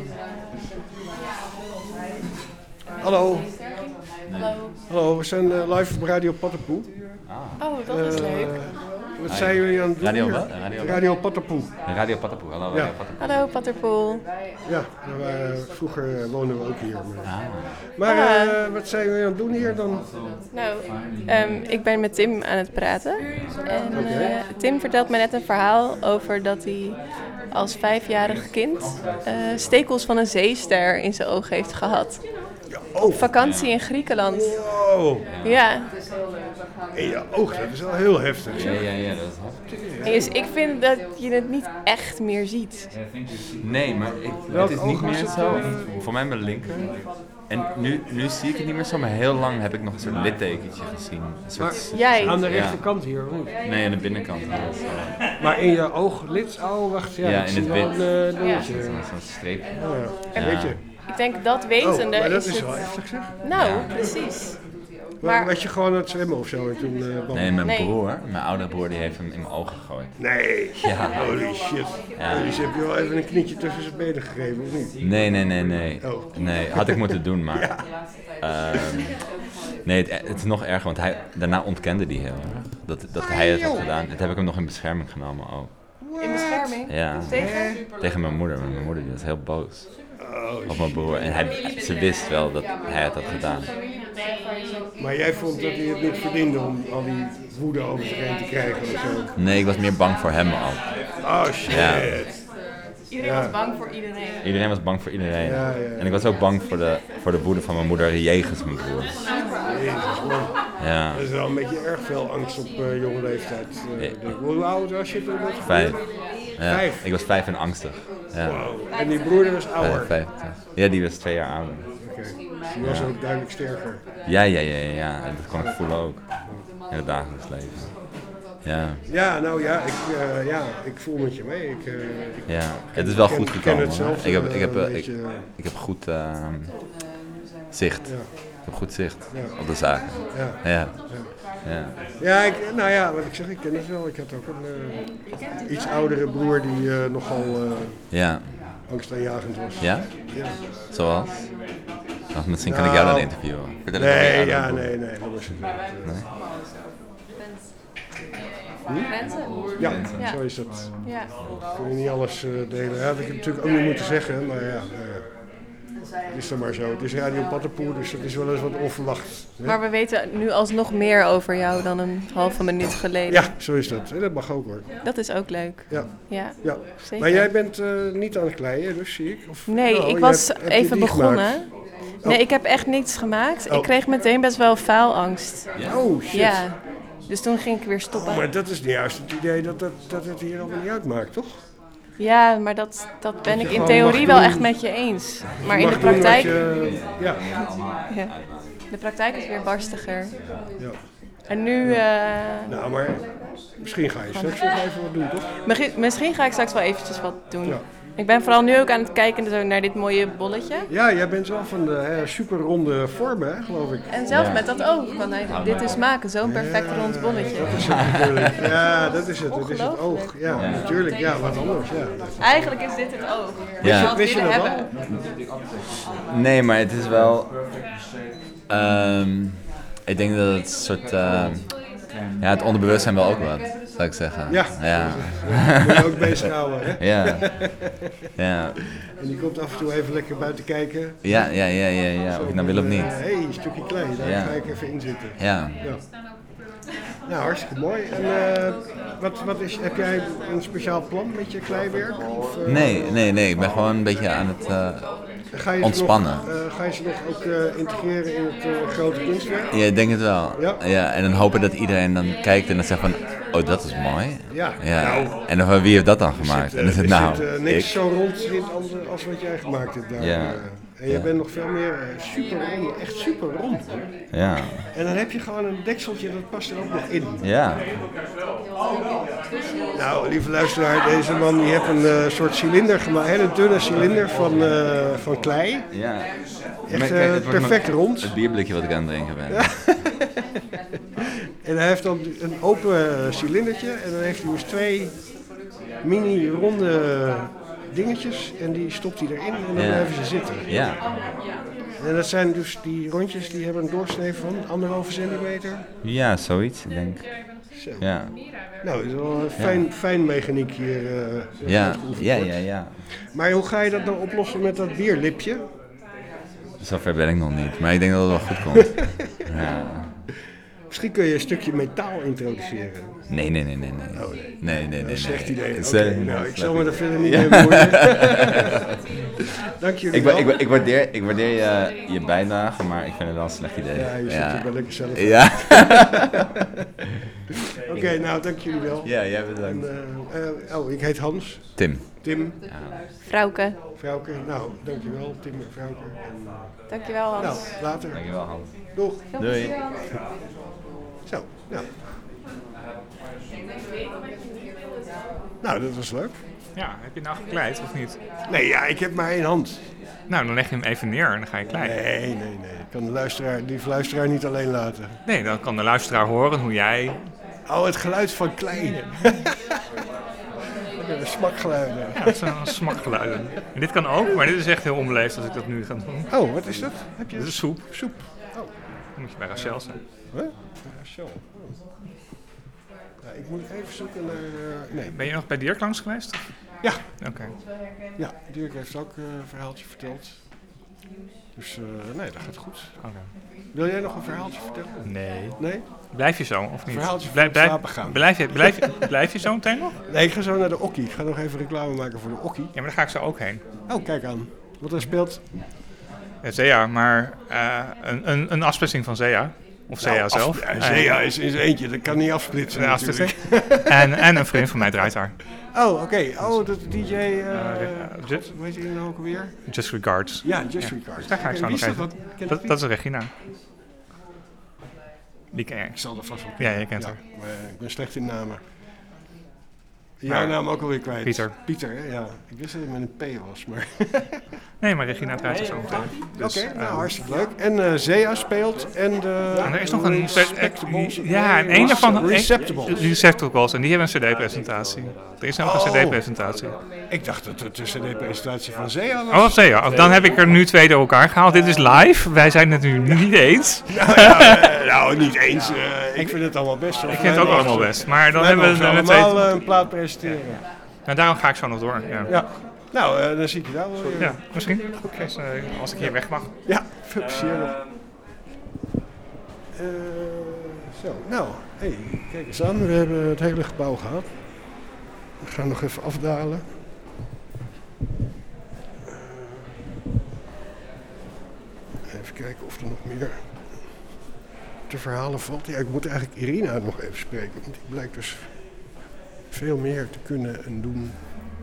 hallo. Hallo. Hallo, we zijn uh, live op Radio Paddenpoel. Ah. Oh, dat is uh, leuk. Wat zijn jullie aan het doen? Radio hier? wat? Radio, Radio Paddenpoel. Radio Paddenpoel, hallo. Ja. Hallo Paddenpoel. Ja, nou, uh, vroeger woonden we ook hier. Maar, ah. maar uh, wat zijn jullie aan het doen hier dan? Nou, um, ik ben met Tim aan het praten. En okay. uh, Tim vertelt me net een verhaal over dat hij als vijfjarig kind uh, stekels van een zeester in zijn ogen heeft gehad. Oh. Op vakantie in Griekenland. Wow. Ja. En je oog, dat is wel heel heftig. Ja, ja, ja, dat is heftig. Dus ik vind dat je het niet echt meer ziet. Nee, maar ik, Welk het is niet oog was meer het, zo. eh? Voor mij mijn linker. En nu, nu zie ik het niet meer zo, maar heel lang heb ik nog een soort littekentje gezien. Een soort, Maar jij? aan de ja. rechterkant hier, of niet? Nee, aan de binnenkant. Ja, zo. Maar in je ooglid? Oh, wacht. Ja, Ja, ik in zie het wel wit. een uh, dingetje. Zo'n zo'n streep. Oh, ja. Ja. Weet je. Ik denk dat wetende Oh, maar dat is is het... wel heftig, zeg. Nou, Ja. precies. Maar Maar- was je gewoon aan het zwemmen of zo en toen uh, bam. Nee, mijn Nee. broer, mijn oudere broer, die heeft hem in mijn ogen gegooid. Nee. Ja. Holy shit. Ja. Dus heb je wel even een knietje tussen zijn benen gegeven, of niet? Nee, nee, nee, nee. Oh. Nee, had ik moeten doen, maar... Ja. Ehm, nee, het, het is nog erger, want hij, daarna ontkende hij heel erg dat, dat hij het had gedaan. Dat heb ik hem nog in bescherming genomen ook. In bescherming? Ja. Tegen? Tegen mijn moeder. Mijn moeder die was heel boos. Oh, op mijn broer. En hij, ze wist wel dat hij het had gedaan. Maar jij vond dat hij het niet verdiende om al die woede over zich heen te krijgen of zo? Nee, ik was meer bang voor hem ook. Oh shit. Ja. Iedereen Ja. was bang voor iedereen. Iedereen was bang voor iedereen. Ja, ja. En ik was ook bang voor de, voor de woede van mijn moeder jegens mijn broer. Jezus man. Ja. Dat is wel een beetje erg veel angst op uh, jonge leeftijd. Uh, Ja. denk, hoe oud was je toen dat gebeurde? Vijf. Ja, Vijf? ik was vijf en angstig. Ja. Wow. En die broer was ouder? Vijf, vijf. Ja, die was twee jaar ouder. Oké. Die was ook duidelijk sterker. Ja, ja, ja, ja, ja. En dat kon ik voelen ook. In het dagelijks leven. Ja. Ja, nou ja, ik, uh, ja, ik voel met je mee. Ik, uh, ik Ja, het is wel ken- goed ken gekomen. het zelf, ik, heb, uh, ik, heb, een uh, ik, beetje, uh, ik heb goed uh, zicht. Ja. Ik heb goed zicht Ja. op de zaken. Ja. Ja. Ja. Ja, ik, nou ja, wat ik zeg, ik ken het wel. Ik had ook een uh, iets oudere broer die uh, nogal uh, Ja. angstaanjagend was. Ja? Ja. Zoals? Of misschien kan ik jou dan Nou, interviewen. Vertel eens over Nee, je ja, oudere nee, broer. nee, dat was het niet. Nee? Mensen? Ja, Ja. zo is dat. Ja. Kun je niet alles uh, delen. Ja, dat had ik natuurlijk ook niet moeten zeggen, maar ja, uh, het is dan maar zo. Het is Radio Pattenpoer, dus dat is wel eens wat onverwacht. Hè? Maar we weten nu alsnog meer over jou dan een halve minuut geleden. Ja, zo is dat. En dat mag ook hoor. Dat is ook leuk. Ja. Ja, ja. zeker. Maar jij bent uh, niet aan het kleien, dus zie ik? Of, Nee, nou, ik je was hebt- heb je even die begonnen. gemaakt? Nee, Oh. ik heb echt niets gemaakt. Oh. Ik kreeg meteen best wel faalangst. Oh shit. Ja. Dus toen ging ik weer stoppen. Oh, maar dat is niet juist het idee dat, dat, dat het hier allemaal niet uitmaakt, toch? Ja, maar dat, dat ben je ik in gewoon theorie mag wel doen. echt met je eens. Maar Je in de mag doen wat praktijk... je- ja. Ja. De praktijk is weer barstiger. Ja. En nu... eh, Nou, maar misschien ga je straks nog even wat doen, toch? Misschien- Misschien ga ik straks wel eventjes wat doen. Ja. Ik ben vooral nu ook aan het kijken zo naar dit mooie bolletje. Ja, jij bent wel van de hè, super ronde vormen, hè, geloof ik. En zelfs Ja. met dat oog kan hij dit is maken, zo'n perfect rond bolletje. Dat is het natuurlijk. Ja, dat is het. Het is het oog. Ja, Ja. natuurlijk. Ja, wat anders. Ja. Eigenlijk is dit het oog. Ja. Als we Wist je het dat willen al? hebben. Nee, maar het is wel... ehm, ik denk dat het een soort... ehm, ja, het onderbewustzijn wel ook wat, zou ik zeggen. Ja. Ja. Moet je ook bezighouden, hè? Ja. Ja. En die komt af en toe even lekker buiten kijken. Ja, ja, ja, ja, ja. Of je nou wil of niet. Hé, hey, een stukje klei, daar Ja. ga ik even in zitten. Ja. Nou, hartstikke mooi. En uh, wat, wat is, heb jij een speciaal plan met je kleiwerk? Of, uh, Nee, nee, nee. Ik ben gewoon een beetje aan het uh, ga je ze ontspannen. Nog, uh, ga je ze nog ook uh, integreren in het uh, grote kunstwerk? Ja, ik denk het wel. Ja. Ja, en dan hopen dat iedereen dan kijkt en dan zegt van, oh, dat is mooi. Ja. Ja. Nou, en dan van wie heeft dat dan Er gemaakt? zit, en dan is het er nou, zit, uh, niks ik. zo rond in het andere als wat jij gemaakt hebt daar. Ja. Uh, en je Ja. bent nog veel meer uh, super rond, echt super rond. Hoor. Ja. En dan heb je gewoon een dekseltje, dat past er ook nog in. Ja. Nou, lieve luisteraar, deze man die heeft een uh, soort cilinder gemaakt, een hele dunne cilinder van, uh, van klei. Ja. Echt Maar uh, kijk, het wordt perfect mijn- rond. Het bierblikje wat ik aan het drinken ben. Ja. En hij heeft dan een open cilindertje en dan heeft hij dus twee mini ronde dingetjes en die stopt hij erin en dan Ja. blijven ze zitten. Ja. En dat zijn dus die rondjes die hebben een doorsnee van anderhalve centimeter. Ja, zoiets, ik denk. Zo. Ja. Nou, het is wel een fijn, Ja. fijn mechaniek hier. Uh, Ja, ja, ja, ja. Maar hoe ga je dat nou oplossen met dat bierlipje? Zover ben ik nog niet, maar ik denk dat het wel goed komt. Ja. Misschien kun je een stukje metaal introduceren. Nee, nee, nee, nee. nee. Oh, nee. Nee, nee, nee. Een nee. slecht idee. Oké, Okay, nou, nee, ik zal me er verder niet Ja. mee bemoeien. Dank jullie ik, wel. ik, ik, waardeer, ik waardeer je, je bijdrage, maar ik vind het wel een slecht idee. Ja, je zit er wel lekker zelf. Ja. Oké, okay, nou, dank jullie wel. Ja, jij bedankt. En, uh, uh, oh, ik heet Hans. Tim. Tim. Ja. Vrouwke. Vrouwke, nou, dankjewel Tim en Vrouwke. En, uh, dankjewel Hans. Nou, later. Dankjewel Hans. Doeg. Doei. Zo, nou. Nou, dat was leuk. Ja, heb je nou gekleid of niet? Nee, ja, ik heb maar één hand. Nou, dan leg je hem even neer en dan ga je kleiden. Nee, nee, nee. Ik kan de luisteraar, die luisteraar niet alleen laten. Nee, dan kan de luisteraar horen hoe jij... Oh, het geluid van klei. Smakgeluiden. Ja, dat zijn smakgeluiden. En dit kan ook, maar dit is echt heel onbeleefd als ik dat nu ga doen. Oh, wat is dat? Heb je dit is soep. Soep. Oh. Dan moet je bij Rachel zijn. Huh? Rachel. Oh. Ja, ik moet even zoeken naar... Uh, nee. Ben je nog bij Dirk langs geweest? Ja. Oké. Okay. Ja, Dirk heeft ook uh, een verhaaltje verteld. Dus uh, nee, dat gaat goed. Okay. Wil jij nog een verhaaltje vertellen? Nee. Nee? Blijf je zo, of niet? Verhaaltje blijf, blijf, slapen gaan. Blijf je, blijf, je, blijf je zo meteen nog? Nee, ik ga zo naar de Okkie. Ik ga nog even reclame maken voor de Okkie. Ja, maar daar ga ik zo ook heen. Oh, kijk aan. Wat er speelt? Ja, Zea, maar uh, een, een, een afsplitsing van Zea. Of Zea nou, zelf. Af, Zea is in zijn eentje, dat kan niet afsplitsen. afsplitsing. en, en een vriend van mij draait daar. Oh, oké. Okay. Oh, dat D J... Uh, uh, just, hoe heet hij nou ook alweer? Just Regards. Ja, Just ja. Regards. Daar ga ik zo nog even. Dat, dat, dat is Regina. Die ken jij. Ik zal er vast wel kennen. Ja, je kent ja, haar. Maar ik ben slecht in namen. Jouw naam ook alweer kwijt. Pieter. Pieter, hè? Ja. Ik wist dat het met een P was, maar... nee, maar Regina draait er zo meteen. Dus, Oké, okay, nou, uh, hartstikke leuk. En uh, Zea speelt en de... En er is nog een... Receptables. Ja, en een daarvan... Receptables. Receptables. En die hebben een cd-presentatie. Er is ook een oh. cd-presentatie. Ik dacht dat het een cd-presentatie van Zea was. Oh, Zea. Dan heb ik er nu twee door elkaar gehaald. Dit is live. Wij zijn het nu niet eens. nou, ja, uh, nou, niet eens. Uh, ik vind het allemaal best. Ik vind het ook allemaal best. Maar dan hebben we allemaal twee... een plaat presenteren. En daarom ga ik zo nog door. Ja. ja. Nou, uh, dan zie ik je daar wel weer. Ja, misschien. Okay. Dus, uh, als ik hier weg mag. Ja, veel plezier nog. Uh, zo, nou, hey, kijk eens aan. We hebben het hele gebouw gehad. We gaan nog even afdalen. Uh, even kijken of er nog meer te verhalen valt. Ja, ik moet eigenlijk Irina nog even spreken. Want die blijkt dus veel meer te kunnen en doen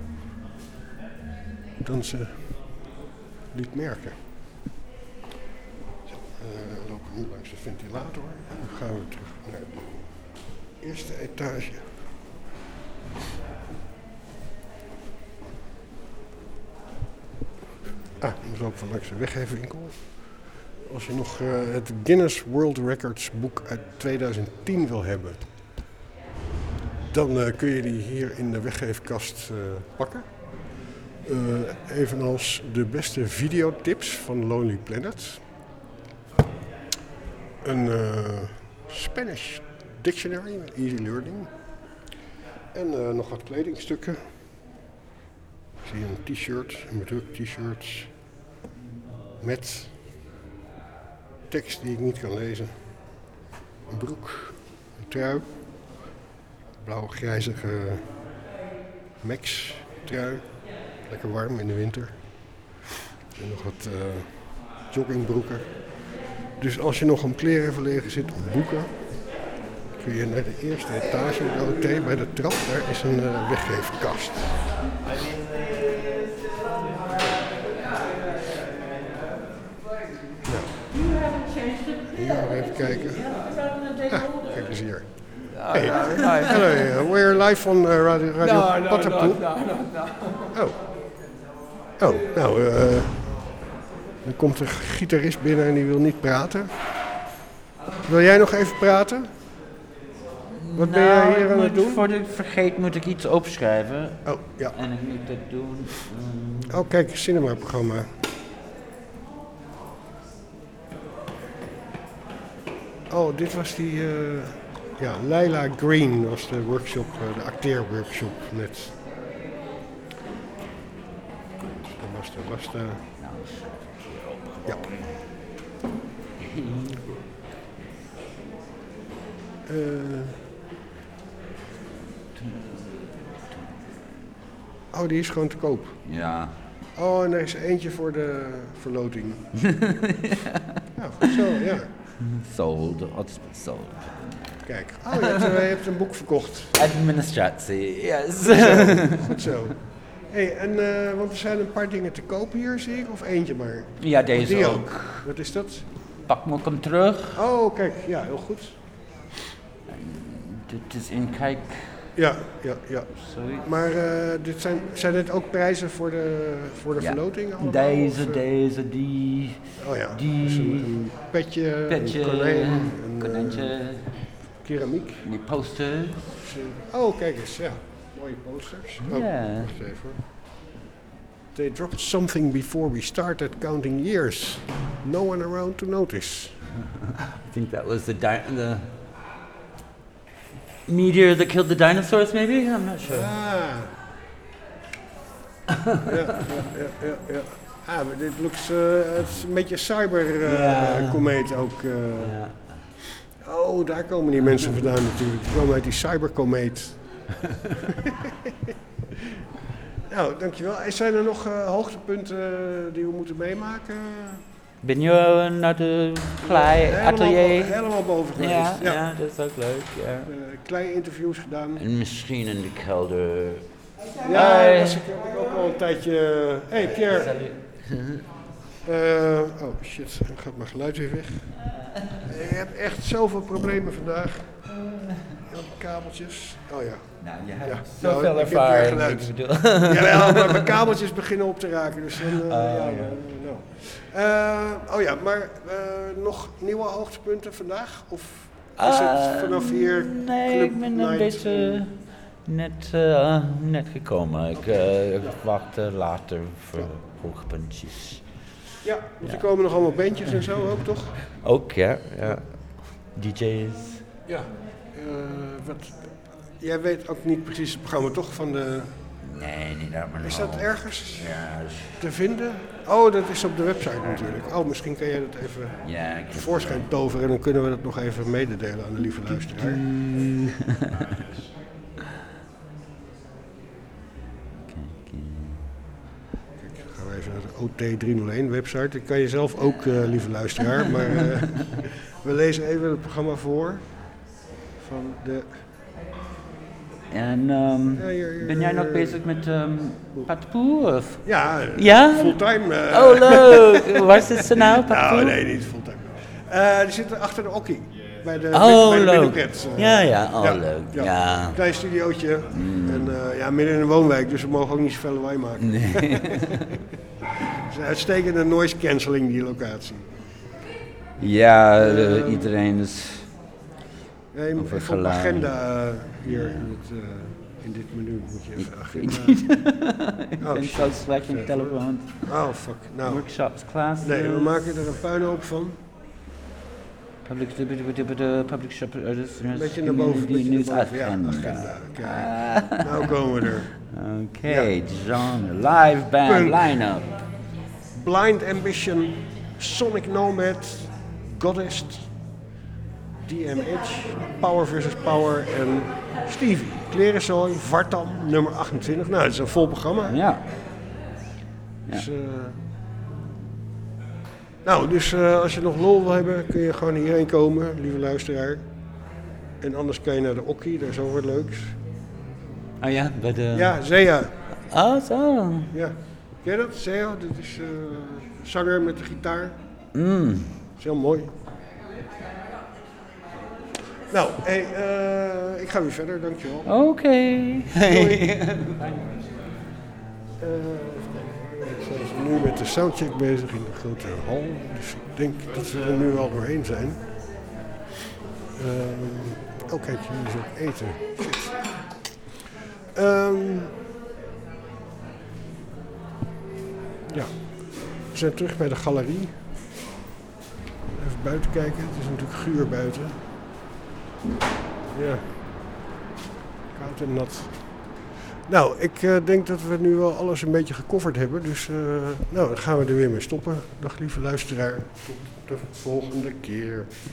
dan ze liet merken. Zo, uh, we lopen nu langs de ventilator en dan gaan we terug naar de eerste etage. Ah, we lopen van langs de weggeefwinkel. Als je nog uh, het Guinness World Records boek uit tweeduizend tien wil hebben, dan uh, kun je die hier in de weggeefkast uh, pakken. Uh, evenals de beste videotips van Lonely Planet. Een uh, Spanish dictionary met easy learning. En uh, nog wat kledingstukken. Ik zie een t-shirt, een bedrukt t-shirt. Met tekst die ik niet kan lezen. Een broek, een trui. Blauw-grijzige Max trui. Lekker warm in de winter. En nog wat uh, joggingbroeken. Dus als je nog om kleren verlegen zit of boeken, kun je naar de eerste etage bij bij de trap. Daar is een uh, weggeefkast. Ja, even kijken. Ah, kijk eens hier. Hey, hello, we're live on uh, Radio, radio no, no, Patapoo. No, no, no, no. Oh. Oh, nou, uh, er komt een gitarist binnen en die wil niet praten. Wil jij nog even praten? Wat ben nou, jij hier aan het doen? Voor de vergeet moet ik iets opschrijven. Oh, ja. En ik moet dat doen. Um... Oh, kijk, cinema-programma. Oh, dit was die... Uh, ja, Leila Green was de workshop, uh, de acteerworkshop net. Dat was de... Was de ja. Uh, oh, die is gewoon te koop. Ja. Oh, en er is eentje voor de verloting. Nou, goed zo, ja. Sold, sold. Kijk, oh, je hebt, je hebt een boek verkocht. Administratie, yes. Goed zo. Goed zo. Hey, en, uh, want er zijn een paar dingen te koop hier, zie ik, of eentje maar? Ja, deze die ook. ook. Wat is dat? Pak me ook hem terug. Oh, kijk, ja, heel goed. Dit is in kijk. Ja, ja, ja. Sorry. Maar uh, dit zijn, zijn dit ook prijzen voor de, voor de ja. verloting? Allemaal, deze, of, uh... deze, die. Oh ja, die. Dus een, een petje, petje, een konijn, een konijntje, uh, keramiek. Die poster. Oh, kijk eens, ja. Mooie posters. Oh, ja. Wacht even. They dropped something before we started counting years. No one around to notice. I think that was the di- the meteor that killed the dinosaurs, maybe? I'm not sure. Ah. ja, ja, ja, ja. Ah, maar dit looks, uh, het is een beetje cyber-komeet uh, ja. ook. Uh. Ja. Oh, daar komen die mensen vandaan natuurlijk. Die komen uit die cyberkomeet. Nou, dankjewel. Zijn er nog uh, hoogtepunten die we moeten meemaken? Ben je naar de klei atelier? Helemaal, helemaal boven geweest. Ja, ja. ja, dat is ook leuk. Ja. Uh, klei interviews gedaan. En misschien in de kelder. Ja, daar was ik, heb ik ook al een tijdje. Hé, hey, Pierre. Uh, oh shit, dan gaat mijn geluid weer weg. Je hebt echt zoveel problemen vandaag. Al die kabeltjes. Oh ja. Nou, je hebt ja. zoveel nou, ervaring. Ja, maar mijn kabeltjes beginnen op te raken. Dus dan, uh, uh, ja, ja. Nou. Uh, oh ja, maar uh, nog nieuwe hoogtepunten vandaag? Of is uh, het vanaf hier? Nee, Club ik ben Night? Een beetje net, uh, net gekomen. Ik, uh, ik wacht later voor ja. hoogpuntjes. Ja, want er komen nog allemaal bandjes en zo ook, toch? Ook, ja. ja. D J's. Ja. Uh, wat, jij weet ook niet precies het programma, toch? Van de... Nee, niet uit mijn Is hoofd. dat ergens ja, dus... te vinden? Oh, dat is op de website natuurlijk. Oh, misschien kan jij dat even ja, tevoorschijn toveren en dan kunnen we dat nog even mededelen aan de lieve luisteraar. Even naar de O T driehonderdéén website. Dat kan je zelf ook, uh, lieve luisteraar. Maar uh, we lezen even het programma voor. Van de... En um, ja, hier, hier, ben jij nog bezig met um, Patpoe? Of? Ja, ja? fulltime. Uh... Oh, leuk. Waar zit ze nou, Patpoe? Nou, nee, niet fulltime. Uh, die zitten achter de okkie. Bij de, oh, bij de leuk. Binnenpret. Uh, ja, ja, oh, ja, leuk. Ja. Ja. Klein studiootje. Mm. En uh, ja, midden in een woonwijk, dus we mogen ook niet zoveel lawaai maken. Nee. Het is een uitstekende noise cancelling, die locatie. Ja, uh, iedereen is... Ja, je moet even op de agenda uh, hier in, het, uh, in dit menu moet je even agenda. Ik ben oh, zo slecht met telefoon. Oh fuck. Nou. Workshops, classes. Nee, we maken er een puinhoop van. Public, public shop, uh, een beetje naar boven, beetje naar boven. Ja, agenda. Kijk. Nou komen we er. Oké, okay, ja. John, live band Punk. Line-up. Blind Ambition, Sonic Nomad, Goddess, D M H, Power versus. Power en Stevie. Klerenzooi, Vartam, nummer achtentwintig. Nou, het is een vol programma. Ja. Dus, ja. Uh, nou, dus uh, als je nog lol wil hebben, kun je gewoon hierheen komen, lieve luisteraar. En anders kan je naar de Okkie, daar is ook wat leuks. Oh ja, bij de... Ja, Zea. Oh, zo. Ja. Ken je dat? Zea, dat is uh, zanger met de gitaar. Mm. Dat is heel mooi. Nou, hey, uh, ik ga weer verder, dankjewel. Oké. Okay. Hey. uh, We zijn nu met de soundcheck bezig in de grote hal, dus ik denk dat we er nu al doorheen zijn. Uh, oh kijk, hier is ook eten. Shit. Um, ja, we zijn terug bij de galerie. Even buiten kijken, het is natuurlijk guur buiten. Ja, koud en nat. Nou, ik uh, denk dat we nu wel alles een beetje gecoverd hebben, dus uh, nou, dan gaan we er weer mee stoppen. Dag lieve luisteraar, tot de volgende keer.